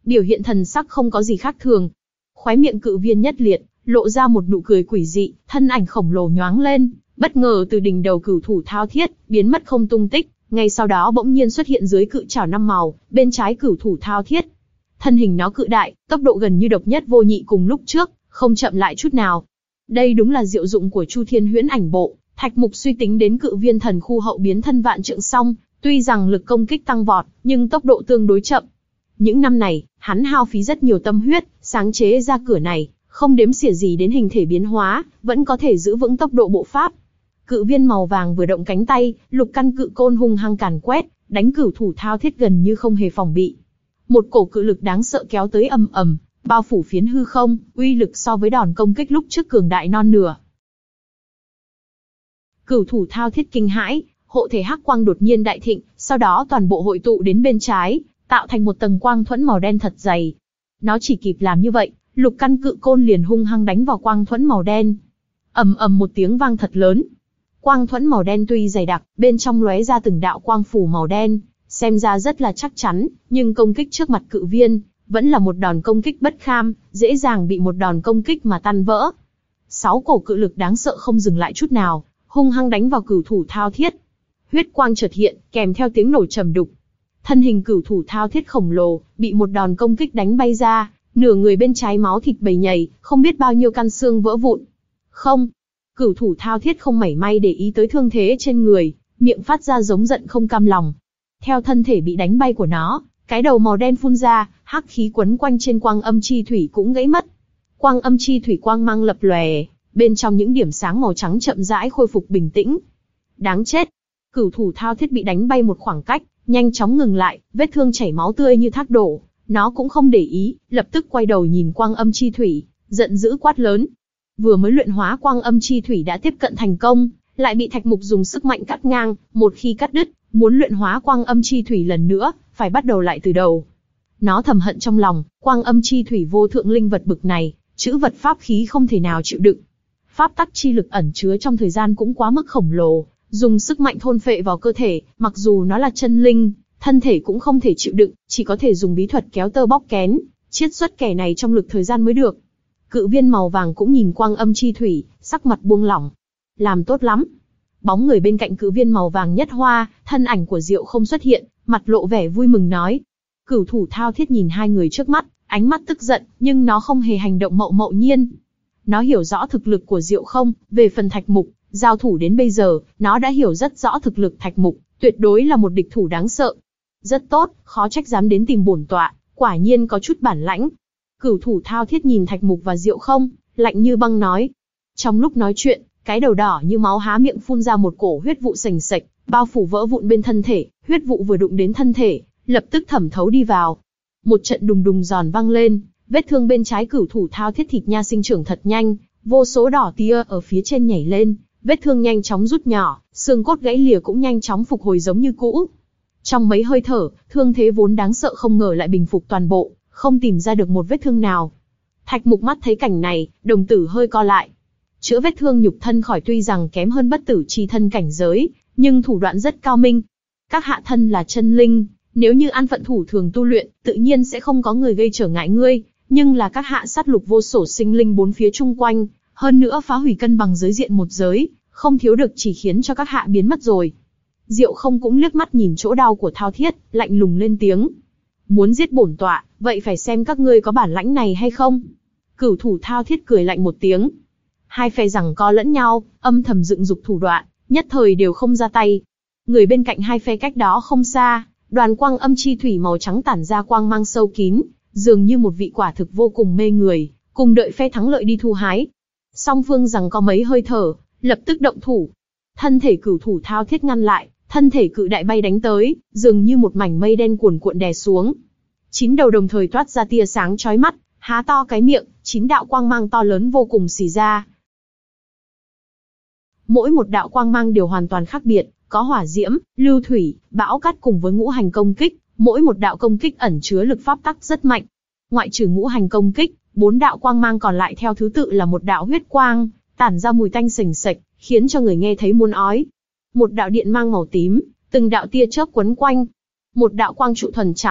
biểu hiện thần sắc không có gì khác thường. Khóe miệng cự viên nhất liệt, lộ ra một nụ cười quỷ dị, thân ảnh khổng lồ nhoáng lên, bất ngờ từ đỉnh đầu cửu thủ thao thiết, biến mất không tung tích, ngay sau đó bỗng nhiên xuất hiện dưới cự trảo năm màu, bên trái cửu thủ thao thiết. Thân hình nó cự đại, tốc độ gần như độc nhất vô nhị cùng lúc trước, không chậm lại chút nào. Đây đúng là diệu dụng của Chu Thiên Huyễn Ảnh Bộ. Thạch Mục suy tính đến cự viên thần khu hậu biến thân vạn trượng xong, tuy rằng lực công kích tăng vọt, nhưng tốc độ tương đối chậm. Những năm này, hắn hao phí rất nhiều tâm huyết, sáng chế ra cửa này, không đếm xỉa gì đến hình thể biến hóa, vẫn có thể giữ vững tốc độ bộ pháp. Cự viên màu vàng vừa động cánh tay, lục căn cự côn hung hăng càn quét, đánh cửu thủ thao thiết gần như không hề phòng bị. Một cổ cự lực đáng sợ kéo tới ầm ầm, bao phủ phiến hư không, uy lực so với đòn công kích lúc trước cường đại non nửa. Cửu thủ thao thiết kinh hãi, hộ thể hắc quang đột nhiên đại thịnh, sau đó toàn bộ hội tụ đến bên trái, tạo thành một tầng quang thuẫn màu đen thật dày. Nó chỉ kịp làm như vậy, lục căn cự côn liền hung hăng đánh vào quang thuẫn màu đen. Ầm ầm một tiếng vang thật lớn. Quang thuẫn màu đen tuy dày đặc, bên trong lóe ra từng đạo quang phủ màu đen, xem ra rất là chắc chắn, nhưng công kích trước mặt cự viên, vẫn là một đòn công kích bất kham, dễ dàng bị một đòn công kích mà tan vỡ. Sáu cổ cự lực đáng sợ không dừng lại chút nào, hung hăng đánh vào cửu thủ thao thiết. Huyết quang chợt hiện, kèm theo tiếng nổ trầm đục. Thân hình cửu thủ thao thiết khổng lồ, bị một đòn công kích đánh bay ra, nửa người bên trái máu thịt bầy nhầy, không biết bao nhiêu căn xương vỡ vụn. Không, cửu thủ thao thiết không mảy may để ý tới thương thế trên người, miệng phát ra giống giận không cam lòng. Theo thân thể bị đánh bay của nó, cái đầu màu đen phun ra, hắc khí quấn quanh trên quang âm chi thủy cũng gãy mất. Quang âm chi thủy quang mang lập lòe, bên trong những điểm sáng màu trắng chậm rãi khôi phục bình tĩnh. Đáng chết! Cửu thủ thao thiết bị đánh bay một khoảng cách, nhanh chóng ngừng lại, vết thương chảy máu tươi như thác đổ. Nó cũng không để ý, lập tức quay đầu nhìn quang âm chi thủy, giận dữ quát lớn. Vừa mới luyện hóa quang âm chi thủy đã tiếp cận thành công, lại bị Thạch Mục dùng sức mạnh cắt ngang, một khi cắt đứt, muốn luyện hóa quang âm chi thủy lần nữa, phải bắt đầu lại từ đầu. Nó thầm hận trong lòng, quang âm chi thủy vô thượng linh vật bực này, chữ vật pháp khí không thể nào chịu đựng. Pháp tắc chi lực ẩn chứa trong thời gian cũng quá mức khổng lồ, dùng sức mạnh thôn phệ vào cơ thể, mặc dù nó là chân linh, thân thể cũng không thể chịu đựng, chỉ có thể dùng bí thuật kéo tơ bóc kén, chiết xuất kẻ này trong lực thời gian mới được. Cự viên màu vàng cũng nhìn quang âm chi thủy, sắc mặt buông lỏng. Làm tốt lắm. Bóng người bên cạnh cự viên màu vàng nhất hoa, thân ảnh của Diệu Không xuất hiện, mặt lộ vẻ vui mừng nói. Cửu thủ thao thiết nhìn hai người trước mắt, ánh mắt tức giận, nhưng nó không hề hành động mậu mậu nhiên. Nó hiểu rõ thực lực của Diệu Không, về phần Thạch Mục, giao thủ đến bây giờ, nó đã hiểu rất rõ thực lực Thạch Mục, tuyệt đối là một địch thủ đáng sợ. Rất tốt, khó trách dám đến tìm bổn tọa, quả nhiên có chút bản lãnh. Cửu thủ thao thiết nhìn Thạch Mục và Diệu Không, lạnh như băng nói. Trong lúc nói chuyện, cái đầu đỏ như máu há miệng phun ra một cổ huyết vụ sành sạch, bao phủ vỡ vụn bên thân thể, huyết vụ vừa đụng đến thân thể, lập tức thẩm thấu đi vào. Một trận đùng đùng giòn vang lên, vết thương bên trái cửu thủ thao thiết thịt nha sinh trưởng thật nhanh, vô số đỏ tia ở phía trên nhảy lên, vết thương nhanh chóng rút nhỏ, xương cốt gãy lìa cũng nhanh chóng phục hồi giống như cũ. Trong mấy hơi thở, thương thế vốn đáng sợ không ngờ lại bình phục toàn bộ, không tìm ra được một vết thương nào. Thạch Mục mắt thấy cảnh này, đồng tử hơi co lại. Chữa vết thương nhục thân khỏi tuy rằng kém hơn bất tử chi thân cảnh giới, nhưng thủ đoạn rất cao minh. Các hạ thân là chân linh, nếu như an phận thủ thường tu luyện, tự nhiên sẽ không có người gây trở ngại ngươi, nhưng là các hạ sát lục vô sổ sinh linh bốn phía chung quanh, hơn nữa phá hủy cân bằng giới diện một giới, không thiếu được chỉ khiến cho các hạ biến mất rồi. Diệu Không cũng liếc mắt nhìn chỗ đau của Thao Thiết, lạnh lùng lên tiếng. Muốn giết bổn tọa, vậy phải xem các ngươi có bản lãnh này hay không. Cửu thủ Thao Thiết cười lạnh một tiếng. Hai phe giằng co lẫn nhau, âm thầm dựng dục thủ đoạn, nhất thời đều không ra tay. Người bên cạnh hai phe cách đó không xa, đoàn quang âm chi thủy màu trắng tản ra quang mang sâu kín, dường như một vị quả thực vô cùng mê người, cùng đợi phe thắng lợi đi thu hái. Song phương giằng co mấy hơi thở, lập tức động thủ. Thân thể cửu thủ Thao Thiết ngăn lại, thân thể cự đại bay đánh tới, dường như một mảnh mây đen cuồn cuộn đè xuống. Chín đầu đồng thời toát ra tia sáng chói mắt, há to cái miệng, chín đạo quang mang to lớn vô cùng xì ra. Mỗi một đạo quang mang đều hoàn toàn khác biệt, có hỏa diễm, lưu thủy, bão cát cùng với ngũ hành công kích, mỗi một đạo công kích ẩn chứa lực pháp tắc rất mạnh. Ngoại trừ ngũ hành công kích, bốn đạo quang mang còn lại theo thứ tự là một đạo huyết quang, tản ra mùi tanh sình sạch, khiến cho người nghe thấy muốn ói. Một đạo điện mang màu tím, từng đạo tia chớp quấn quanh. Một đạo quang trụ thuần trắng,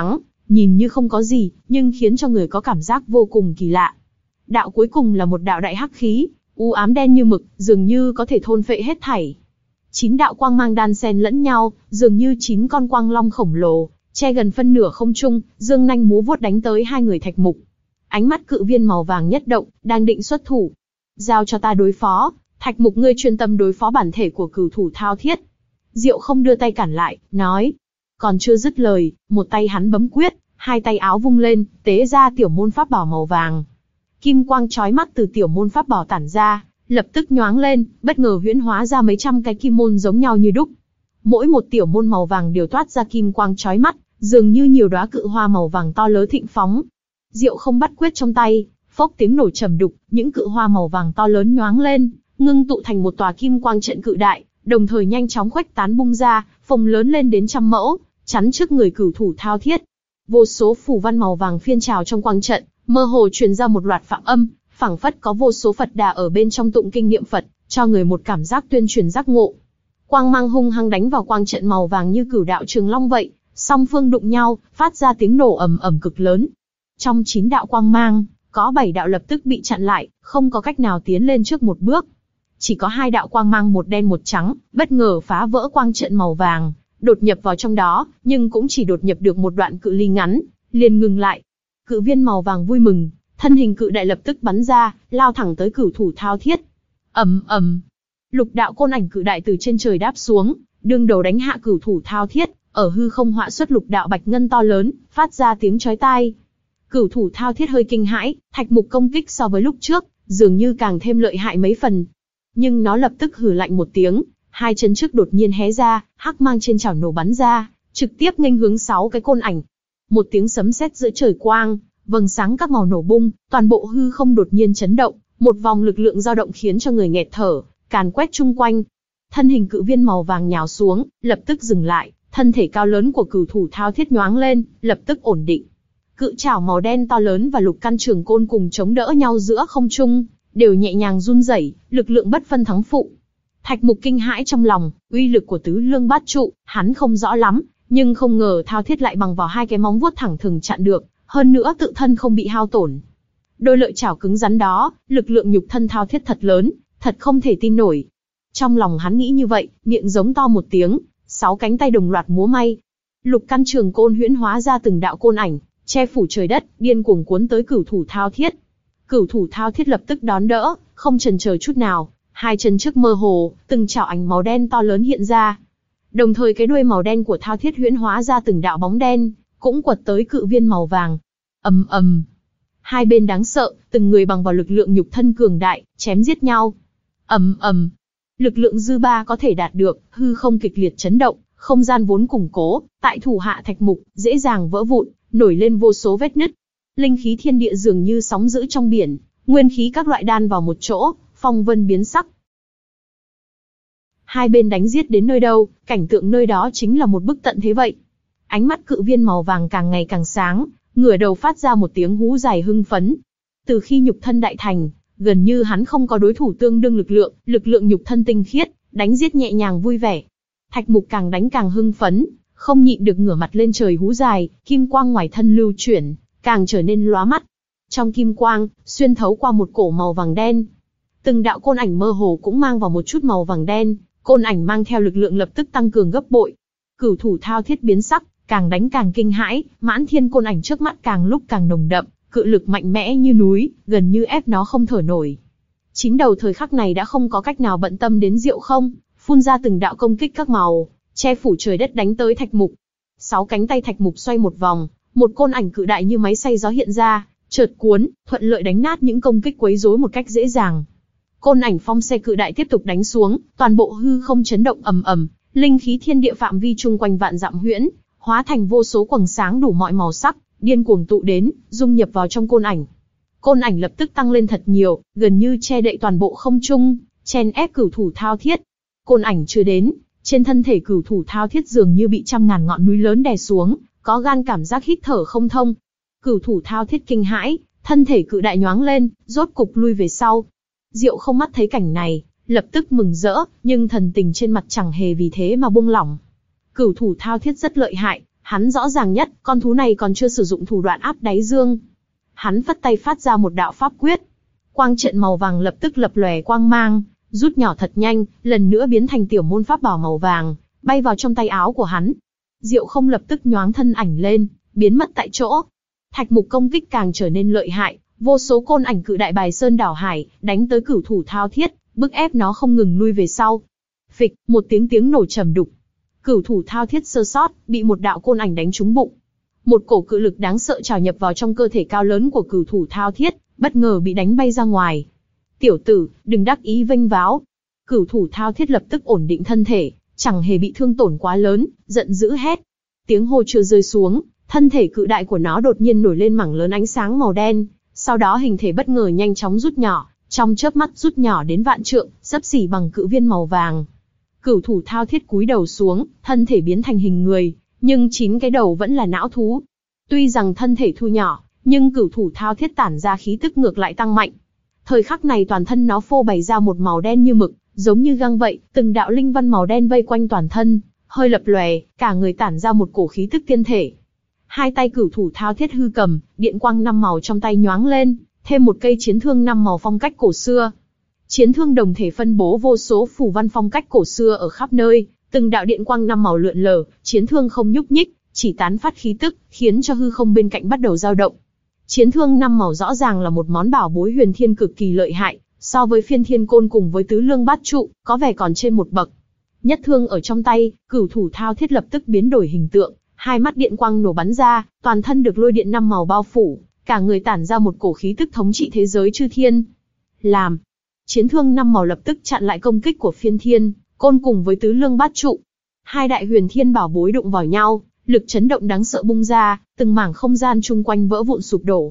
nhìn như không có gì, nhưng khiến cho người có cảm giác vô cùng kỳ lạ. Đạo cuối cùng là một đạo đại hắc khí, u ám đen như mực, dường như có thể thôn phệ hết thảy. Chín đạo quang mang đan xen lẫn nhau, dường như chín con quang long khổng lồ, che gần phân nửa không trung, dương nanh múa vuốt đánh tới hai người Thạch Mục. Ánh mắt cự viên màu vàng nhất động, đang định xuất thủ. Giao cho ta đối phó, Thạch Mục ngươi chuyên tâm đối phó bản thể của cửu thủ thao thiết. Diệu không đưa tay cản lại, nói. Còn chưa dứt lời, một tay hắn bấm quyết, hai tay áo vung lên, tế ra tiểu môn pháp bảo màu vàng. Kim quang chói mắt từ tiểu môn pháp bảo tản ra, lập tức nhoáng lên, bất ngờ huyễn hóa ra mấy trăm cái kim môn giống nhau như đúc. Mỗi một tiểu môn màu vàng đều toát ra kim quang chói mắt, dường như nhiều đóa cự hoa màu vàng to lớn thịnh phóng. Diệu không bắt quyết trong tay, phốc tiếng nổ trầm đục, những cự hoa màu vàng to lớn nhoáng lên, ngưng tụ thành một tòa kim quang trận cự đại, đồng thời nhanh chóng khuếch tán bung ra, phồng lớn lên đến trăm mẫu, chắn trước người cửu thủ thao thiết. Vô số phù văn màu vàng phiên trào trong quang trận, mơ hồ truyền ra một loạt phạm âm, phảng phất có vô số Phật đà ở bên trong tụng kinh niệm Phật, cho người một cảm giác tuyên truyền giác ngộ. Quang mang hung hăng đánh vào quang trận màu vàng như cửu đạo trường long vậy, song phương đụng nhau, phát ra tiếng nổ ầm ầm cực lớn. Trong chín đạo quang mang, có bảy đạo lập tức bị chặn lại, không có cách nào tiến lên trước một bước. Chỉ có hai đạo quang mang một đen một trắng, bất ngờ phá vỡ quang trận màu vàng, đột nhập vào trong đó, nhưng cũng chỉ đột nhập được một đoạn cự ly ngắn, liền ngừng lại. Cự viên màu vàng vui mừng, thân hình cự đại lập tức bắn ra, lao thẳng tới cửu thủ thao thiết. ầm ầm, lục đạo côn ảnh cự đại từ trên trời đáp xuống, đương đầu đánh hạ cửu thủ thao thiết, ở hư không họa xuất lục đạo bạch ngân to lớn, phát ra tiếng chói tai. Cửu thủ thao thiết hơi kinh hãi, Thạch Mục công kích so với lúc trước, dường như càng thêm lợi hại mấy phần. Nhưng nó lập tức hừ lạnh một tiếng, hai chân trước đột nhiên hé ra, hắc mang trên chảo nổ bắn ra, trực tiếp nghênh hướng sáu cái côn ảnh. Một tiếng sấm sét giữa trời quang, vầng sáng các màu nổ bung, toàn bộ hư không đột nhiên chấn động, một vòng lực lượng dao động khiến cho người nghẹt thở, càn quét chung quanh. Thân hình cự viên màu vàng nhào xuống, lập tức dừng lại, thân thể cao lớn của cửu thủ thao thiết nhoáng lên, lập tức ổn định. Cự chảo màu đen to lớn và lục căn trường côn cùng chống đỡ nhau giữa không trung, đều nhẹ nhàng run rẩy, lực lượng bất phân thắng phụ. Thạch Mục kinh hãi trong lòng, uy lực của tứ lương bát trụ, hắn không rõ lắm, nhưng không ngờ thao thiết lại bằng vào hai cái móng vuốt thẳng thừng chặn được, hơn nữa tự thân không bị hao tổn. Đôi lợi chảo cứng rắn đó, lực lượng nhục thân thao thiết thật lớn, thật không thể tin nổi. Trong lòng hắn nghĩ như vậy, miệng giống to một tiếng, sáu cánh tay đồng loạt múa may. Lục căn trường côn huyễn hóa ra từng đạo côn ảnh, che phủ trời đất, điên cuồng cuốn tới cửu thủ thao thiết. Cửu thủ thao thiết lập tức đón đỡ, không chần chờ chút nào, hai chân trước mơ hồ, từng chảo ảnh màu đen to lớn hiện ra. Đồng thời cái đuôi màu đen của thao thiết huyễn hóa ra từng đạo bóng đen, cũng quật tới cự viên màu vàng. Ầm ầm, hai bên đáng sợ, từng người bằng vào lực lượng nhục thân cường đại, chém giết nhau. Ầm ầm, lực lượng dư ba có thể đạt được, hư không kịch liệt chấn động, không gian vốn củng cố, tại thủ hạ Thạch Mục, dễ dàng vỡ vụn, nổi lên vô số vết nứt. Linh khí thiên địa dường như sóng dữ trong biển, nguyên khí các loại đan vào một chỗ, phong vân biến sắc. Hai bên đánh giết đến nơi đâu, cảnh tượng nơi đó chính là một bức tận thế vậy. Ánh mắt cự viên màu vàng càng ngày càng sáng, ngửa đầu phát ra một tiếng hú dài hưng phấn. Từ khi nhục thân đại thành, gần như hắn không có đối thủ tương đương lực lượng, lực lượng nhục thân tinh khiết, đánh giết nhẹ nhàng vui vẻ. Thạch Mục càng đánh càng hưng phấn, không nhịn được ngửa mặt lên trời hú dài, kim quang ngoài thân lưu chuyển, càng trở nên lóa mắt. Trong kim quang, xuyên thấu qua một cổ màu vàng đen. Từng đạo côn ảnh mơ hồ cũng mang vào một chút màu vàng đen, côn ảnh mang theo lực lượng lập tức tăng cường gấp bội. Cửu thủ thao thiết biến sắc, càng đánh càng kinh hãi, mãn thiên côn ảnh trước mắt càng lúc càng nồng đậm, cự lực mạnh mẽ như núi, gần như ép nó không thở nổi. Chín đầu thời khắc này đã không có cách nào bận tâm đến Diệu Không, phun ra từng đạo công kích các màu, che phủ trời đất đánh tới Thạch Mục. Sáu cánh tay Thạch Mục xoay một vòng, một côn ảnh cự đại như máy xay gió hiện ra, chợt cuốn, thuận lợi đánh nát những công kích quấy rối một cách dễ dàng. Côn ảnh phong xe cự đại tiếp tục đánh xuống, toàn bộ hư không chấn động ầm ầm, linh khí thiên địa phạm vi chung quanh vạn dặm huyễn, hóa thành vô số quầng sáng đủ mọi màu sắc, điên cuồng tụ đến, dung nhập vào trong côn ảnh. Côn ảnh lập tức tăng lên thật nhiều, gần như che đậy toàn bộ không trung, chen ép cửu thủ thao thiết. Côn ảnh chưa đến, trên thân thể cửu thủ thao thiết dường như bị trăm ngàn ngọn núi lớn đè xuống, có gan cảm giác hít thở không thông. Cửu thủ thao thiết kinh hãi, thân thể cự đại nhoáng lên, rốt cục lui về sau. Diệu Không mắt thấy cảnh này, lập tức mừng rỡ, nhưng thần tình trên mặt chẳng hề vì thế mà buông lỏng. Cửu thủ thao thiết rất lợi hại, Hắn rõ ràng nhất, con thú này còn chưa sử dụng thủ đoạn áp đáy dương. Hắn phất tay phát ra một đạo pháp quyết. Quang trận màu vàng lập tức lập lòe quang mang, rút nhỏ thật nhanh, lần nữa biến thành tiểu môn pháp bảo màu vàng, bay vào trong tay áo của hắn. Diệu Không lập tức nhoáng thân ảnh lên, biến mất tại chỗ. Thạch Mục công kích càng trở nên lợi hại, vô số côn ảnh cự đại bài sơn đảo hải, đánh tới Cửu Thủ Thao Thiết, bức ép nó không ngừng lui về sau. Phịch, một tiếng tiếng nổ trầm đục. Cửu Thủ Thao Thiết sơ sót, bị một đạo côn ảnh đánh trúng bụng. Một cổ cự lực đáng sợ trào nhập vào trong cơ thể cao lớn của Cửu Thủ Thao Thiết, bất ngờ bị đánh bay ra ngoài. Tiểu tử, đừng đắc ý vênh váo. Cửu Thủ Thao Thiết lập tức ổn định thân thể, chẳng hề bị thương tổn quá lớn, giận dữ hét. Tiếng hô chưa rơi xuống, thân thể cự đại của nó đột nhiên nổi lên mảng lớn ánh sáng màu đen, sau đó hình thể bất ngờ nhanh chóng rút nhỏ, trong chớp mắt rút nhỏ đến vạn trượng, xấp xỉ bằng cự viên màu vàng. Cửu Thủ Thao Thiết cúi đầu xuống, thân thể biến thành hình người, nhưng chín cái đầu vẫn là não thú. Tuy rằng thân thể thu nhỏ, nhưng Cửu Thủ Thao Thiết tản ra khí tức ngược lại tăng mạnh. Thời khắc này toàn thân nó phô bày ra một màu đen như mực, giống như găng vậy, từng đạo linh văn màu đen vây quanh toàn thân, hơi lập lòe, cả người tản ra một cổ khí tức tiên thể. Hai tay Cửu Thủ Thao Thiết hư cầm, điện quang năm màu trong tay nhoáng lên, thêm một cây chiến thương năm màu phong cách cổ xưa. Chiến thương đồng thể phân bố vô số phù văn phong cách cổ xưa ở khắp nơi, từng đạo điện quang năm màu lượn lờ, chiến thương không nhúc nhích, chỉ tán phát khí tức, khiến cho hư không bên cạnh bắt đầu dao động. Chiến thương năm màu rõ ràng là một món bảo bối huyền thiên cực kỳ lợi hại, so với phiên thiên côn cùng với tứ lương bát trụ, có vẻ còn trên một bậc. Nhất thương ở trong tay, Cửu Thủ Thao Thiết lập tức biến đổi hình tượng, hai mắt điện quang nổ bắn ra, toàn thân được lôi điện năm màu bao phủ, cả người tản ra một cổ khí tức thống trị thế giới chư thiên. Làm, chiến thương năm màu lập tức chặn lại công kích của phiên thiên côn cùng với tứ lương bát trụ. Hai đại huyền thiên bảo bối đụng vào nhau, lực chấn động đáng sợ bung ra, từng mảng không gian chung quanh vỡ vụn sụp đổ.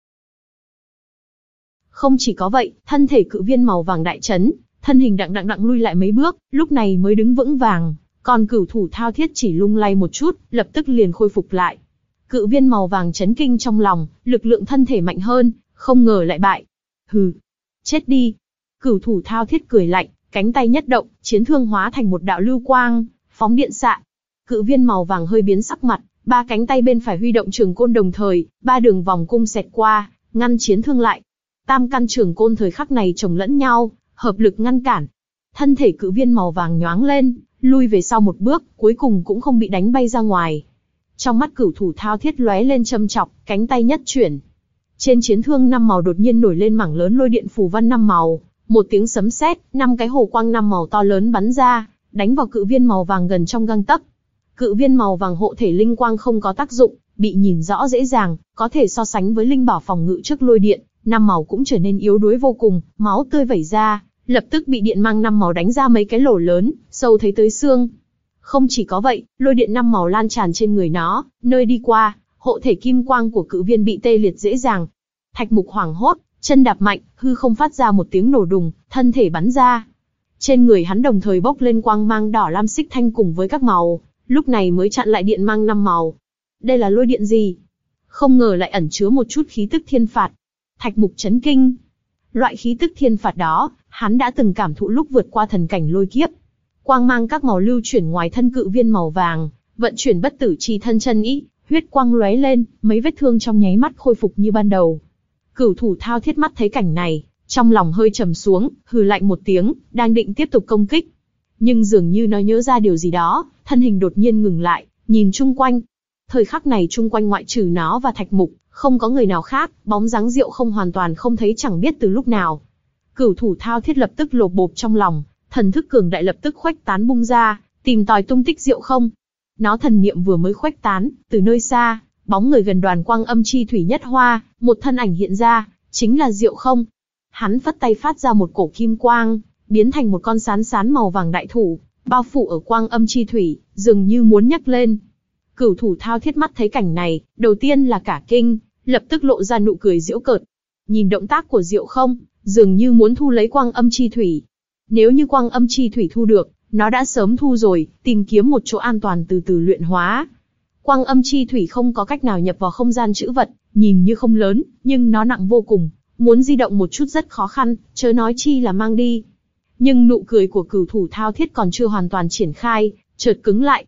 Không chỉ có vậy, thân thể cự viên màu vàng đại chấn, thân hình đặng đặng đặng lui lại mấy bước, lúc này mới đứng vững vàng, còn Cửu Thủ Thao Thiết chỉ lung lay một chút, lập tức liền khôi phục lại. Cự viên màu vàng chấn kinh trong lòng, lực lượng thân thể mạnh hơn, không ngờ lại bại. Hừ, chết đi. Cửu Thủ Thao Thiết cười lạnh, cánh tay nhất động, chiến thương hóa thành một đạo lưu quang, phóng điện xạ. Cự viên màu vàng hơi biến sắc mặt, ba cánh tay bên phải huy động trường côn đồng thời, ba đường vòng cung xẹt qua, ngăn chiến thương lại. Tam căn trường côn thời khắc này chồng lẫn nhau, hợp lực ngăn cản. Thân thể cự viên màu vàng nhoáng lên, lui về sau một bước, cuối cùng cũng không bị đánh bay ra ngoài. Trong mắt Cửu Thủ Thao Thiết lóe lên châm chọc, cánh tay nhất chuyển. Trên chiến thương năm màu đột nhiên nổi lên mảng lớn lôi điện phù văn năm màu, một tiếng sấm sét, năm cái hồ quang năm màu to lớn bắn ra, đánh vào cự viên màu vàng gần trong gang tấc. Cự viên màu vàng hộ thể linh quang không có tác dụng, bị nhìn rõ dễ dàng, có thể so sánh với linh bảo phòng ngự trước lôi điện, năm màu cũng trở nên yếu đuối vô cùng, máu tươi vẩy ra, lập tức bị điện mang năm màu đánh ra mấy cái lỗ lớn, sâu thấy tới xương. Không chỉ có vậy, lôi điện năm màu lan tràn trên người nó, nơi đi qua, hộ thể kim quang của cự viên bị tê liệt dễ dàng. Thạch Mục hoảng hốt, chân đạp mạnh, hư không phát ra một tiếng nổ đùng, thân thể bắn ra. Trên người hắn đồng thời bốc lên quang mang đỏ lam xích thanh cùng với các màu, lúc này mới chặn lại điện mang năm màu. Đây là lôi điện gì? Không ngờ lại ẩn chứa một chút khí tức thiên phạt. Thạch Mục chấn kinh. Loại khí tức thiên phạt đó, hắn đã từng cảm thụ lúc vượt qua thần cảnh lôi kiếp. Quang mang các màu lưu chuyển ngoài thân cự viên màu vàng, vận chuyển bất tử chi thân chân ý, huyết quang lóe lên, mấy vết thương trong nháy mắt khôi phục như ban đầu. Cửu Thủ Thao Thiết mắt thấy cảnh này, trong lòng hơi trầm xuống, hừ lạnh một tiếng, đang định tiếp tục công kích. Nhưng dường như nó nhớ ra điều gì đó, thân hình đột nhiên ngừng lại, nhìn chung quanh. Thời khắc này chung quanh ngoại trừ nó và Thạch Mục, không có người nào khác, bóng dáng Diệu Không hoàn toàn không thấy chẳng biết từ lúc nào. Cửu Thủ Thao Thiết lập tức lột bột trong lòng, thần thức cường đại lập tức khuếch tán bung ra, tìm tòi tung tích Diệu Không. Nó thần niệm vừa mới khuếch tán, từ nơi xa, bóng người gần đoàn quang âm chi thủy nhất hoa, một thân ảnh hiện ra, chính là Diệu Không. Hắn phất tay phát ra một cổ kim quang, biến thành một con sán sán màu vàng đại thủ, bao phủ ở quang âm chi thủy, dường như muốn nhấc lên. Cửu Thủ Thao Thiết mắt thấy cảnh này, đầu tiên là cả kinh, lập tức lộ ra nụ cười giễu cợt. Nhìn động tác của Diệu Không, dường như muốn thu lấy quang âm chi thủy. Nếu như quang âm chi thủy thu được, nó đã sớm thu rồi, tìm kiếm một chỗ an toàn từ từ luyện hóa. Quang âm chi thủy không có cách nào nhập vào không gian trữ vật, nhìn như không lớn, nhưng nó nặng vô cùng, muốn di động một chút rất khó khăn, chớ nói chi là mang đi. Nhưng nụ cười của Cửu Thủ Thao Thiết còn chưa hoàn toàn triển khai, chợt cứng lại.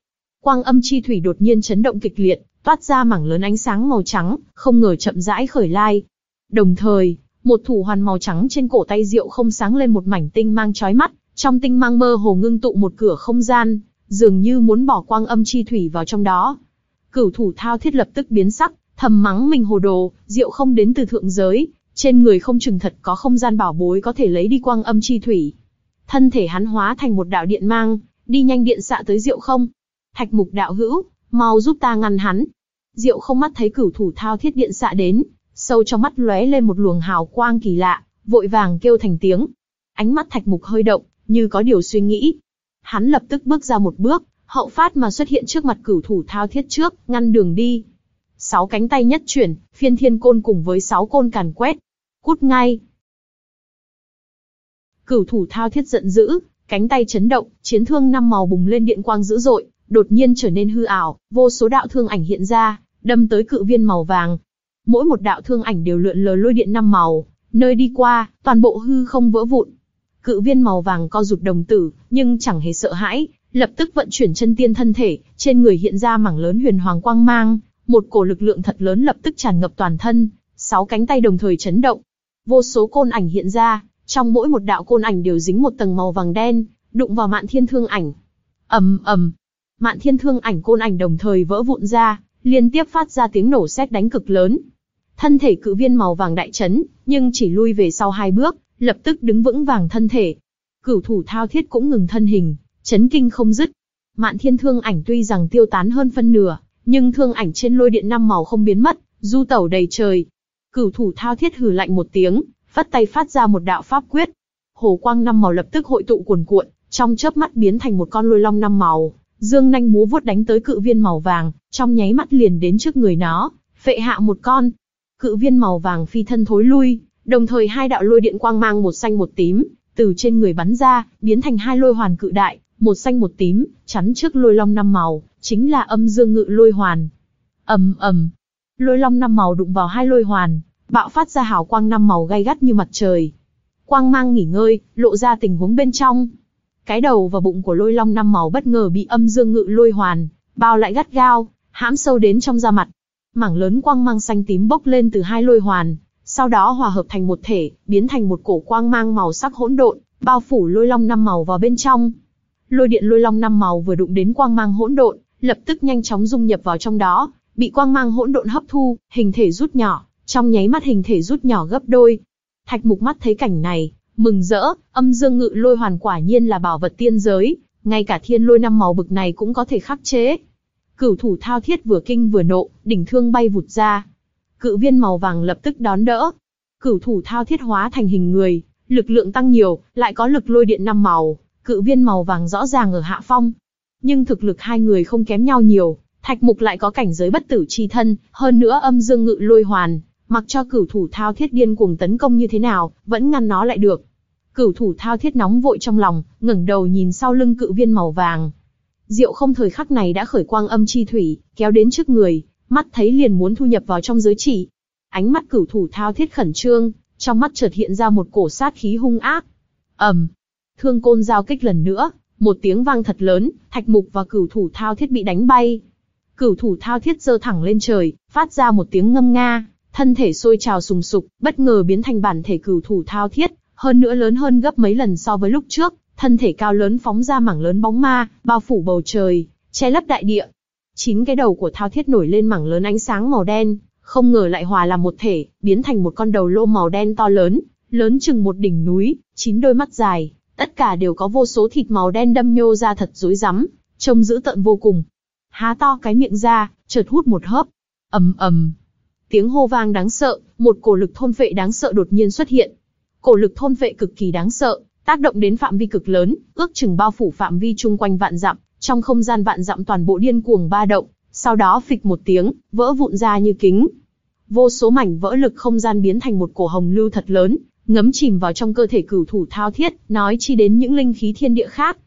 Quang âm chi thủy đột nhiên chấn động kịch liệt, toát ra mảng lớn ánh sáng màu trắng, không ngờ chậm rãi khởi lai. Đồng thời, một thủ hoàn màu trắng trên cổ tay Diệu Không sáng lên một mảnh tinh mang chói mắt, trong tinh mang mơ hồ ngưng tụ một cửa không gian, dường như muốn bỏ quang âm chi thủy vào trong đó. Cửu thủ thao thiết lập tức biến sắc, thầm mắng mình hồ đồ, Diệu Không đến từ thượng giới, trên người không chừng thật có không gian bảo bối có thể lấy đi quang âm chi thủy. Thân thể hắn hóa thành một đạo điện mang, đi nhanh điện xạ tới Diệu Không. Thạch Mục đạo hữu, mau giúp ta ngăn hắn. Diệu Không mắt thấy cửu thủ thao thiết điện xạ đến, sâu trong mắt lóe lên một luồng hào quang kỳ lạ, vội vàng kêu thành tiếng. Ánh mắt Thạch Mục hơi động, như có điều suy nghĩ. Hắn lập tức bước ra một bước, hậu phát mà xuất hiện trước mặt cửu thủ thao thiết trước, ngăn đường đi. Sáu cánh tay nhất chuyển, phiên thiên côn cùng với sáu côn càn quét. Cút ngay! Cửu thủ thao thiết giận dữ, cánh tay chấn động, chiến thương năm màu bùng lên điện quang dữ dội, đột nhiên trở nên hư ảo, vô số đạo thương ảnh hiện ra, đâm tới cự viên màu vàng. Mỗi một đạo thương ảnh đều lượn lờ lôi điện năm màu, nơi đi qua, toàn bộ hư không vỡ vụn. Cự viên màu vàng co rụt đồng tử, nhưng chẳng hề sợ hãi, lập tức vận chuyển chân tiên thân thể, trên người hiện ra mảng lớn huyền hoàng quang mang, một cổ lực lượng thật lớn lập tức tràn ngập toàn thân, sáu cánh tay đồng thời chấn động. Vô số côn ảnh hiện ra, trong mỗi một đạo côn ảnh đều dính một tầng màu vàng đen, đụng vào Mạn Thiên Thương ảnh. Ầm ầm, Mạn Thiên Thương ảnh côn ảnh đồng thời vỡ vụn ra, liên tiếp phát ra tiếng nổ sét đánh cực lớn. Thân thể cự viên màu vàng đại chấn, nhưng chỉ lui về sau hai bước, lập tức đứng vững vàng thân thể. Cửu thủ thao thiết cũng ngừng thân hình, chấn kinh không dứt. Mạn Thiên Thương ảnh tuy rằng tiêu tán hơn phân nửa, nhưng thương ảnh trên lôi điện năm màu không biến mất, du tẩu đầy trời. Cửu thủ thao thiết hừ lạnh một tiếng, vắt tay phát ra một đạo pháp quyết. Hồ quang năm màu lập tức hội tụ cuồn cuộn, trong chớp mắt biến thành một con lôi long năm màu, dương nanh múa vuốt đánh tới cự viên màu vàng, trong nháy mắt liền đến trước người nó, phệ hạ một con. Cự viên màu vàng phi thân thối lui, đồng thời hai đạo lôi điện quang mang một xanh một tím, từ trên người bắn ra, biến thành hai lôi hoàn cự đại, một xanh một tím, chắn trước lôi long năm màu, chính là âm dương ngự lôi hoàn. Ầm ầm, lôi long năm màu đụng vào hai lôi hoàn, bạo phát ra hào quang năm màu gay gắt như mặt trời. Quang mang nghỉ ngơi, lộ ra tình huống bên trong. Cái đầu và bụng của lôi long năm màu bất ngờ bị âm dương ngự lôi hoàn bao lại gắt gao, hãm sâu đến trong da mặt. Mảng lớn quang mang xanh tím bốc lên từ hai lôi hoàn, sau đó hòa hợp thành một thể, biến thành một cổ quang mang màu sắc hỗn độn, bao phủ lôi long năm màu vào bên trong. Lôi điện lôi long năm màu vừa đụng đến quang mang hỗn độn, lập tức nhanh chóng dung nhập vào trong đó, bị quang mang hỗn độn hấp thu, hình thể rút nhỏ, trong nháy mắt hình thể rút nhỏ gấp đôi. Thạch Mục mắt thấy cảnh này, mừng rỡ, âm dương ngự lôi hoàn quả nhiên là bảo vật tiên giới, ngay cả thiên lôi năm màu bực này cũng có thể khắc chế. Cửu thủ thao thiết vừa kinh vừa nộ, đỉnh thương bay vụt ra. Cự viên màu vàng lập tức đón đỡ. Cửu thủ thao thiết hóa thành hình người, lực lượng tăng nhiều, lại có lực lôi điện năm màu, cự viên màu vàng rõ ràng ở hạ phong. Nhưng thực lực hai người không kém nhau nhiều, Thạch Mục lại có cảnh giới bất tử chi thân, hơn nữa âm dương ngự lôi hoàn, mặc cho cửu thủ thao thiết điên cuồng tấn công như thế nào, vẫn ngăn nó lại được. Cửu thủ thao thiết nóng vội trong lòng, ngẩng đầu nhìn sau lưng cự viên màu vàng. Diệu Không thời khắc này đã khởi quang âm chi thủy, kéo đến trước người, mắt thấy liền muốn thu nhập vào trong giới chỉ. Ánh mắt cửu thủ thao thiết khẩn trương, trong mắt chợt hiện ra một cổ sát khí hung ác. ầm, thương côn giao kích lần nữa, một tiếng vang thật lớn, Thạch Mục và cửu thủ thao thiết bị đánh bay. Cửu thủ thao thiết giơ thẳng lên trời, phát ra một tiếng ngâm nga, thân thể sôi trào sùng sục, bất ngờ biến thành bản thể cửu thủ thao thiết, hơn nữa lớn hơn gấp mấy lần so với lúc trước, thân thể cao lớn phóng ra mảng lớn bóng ma, bao phủ bầu trời, che lấp đại địa. Chín cái đầu của thao thiết nổi lên mảng lớn ánh sáng màu đen, không ngờ lại hòa làm một thể, biến thành một con đầu lô màu đen to lớn, lớn chừng một đỉnh núi, chín đôi mắt dài, tất cả đều có vô số thịt màu đen đâm nhô ra thật rối rắm, trông dữ tợn vô cùng. Há to cái miệng ra, chợt hút một hớp. Ầm ầm. Tiếng hô vang đáng sợ, một cổ lực thôn phệ đáng sợ đột nhiên xuất hiện. Cổ lực thôn phệ cực kỳ đáng sợ, tác động đến phạm vi cực lớn, ước chừng bao phủ phạm vi chung quanh vạn dặm, trong không gian vạn dặm toàn bộ điên cuồng ba động, sau đó phịch một tiếng, vỡ vụn ra như kính. Vô số mảnh vỡ lực không gian biến thành một cổ hồng lưu thật lớn, ngấm chìm vào trong cơ thể cửu thủ thao thiết, nói chi đến những linh khí thiên địa khác.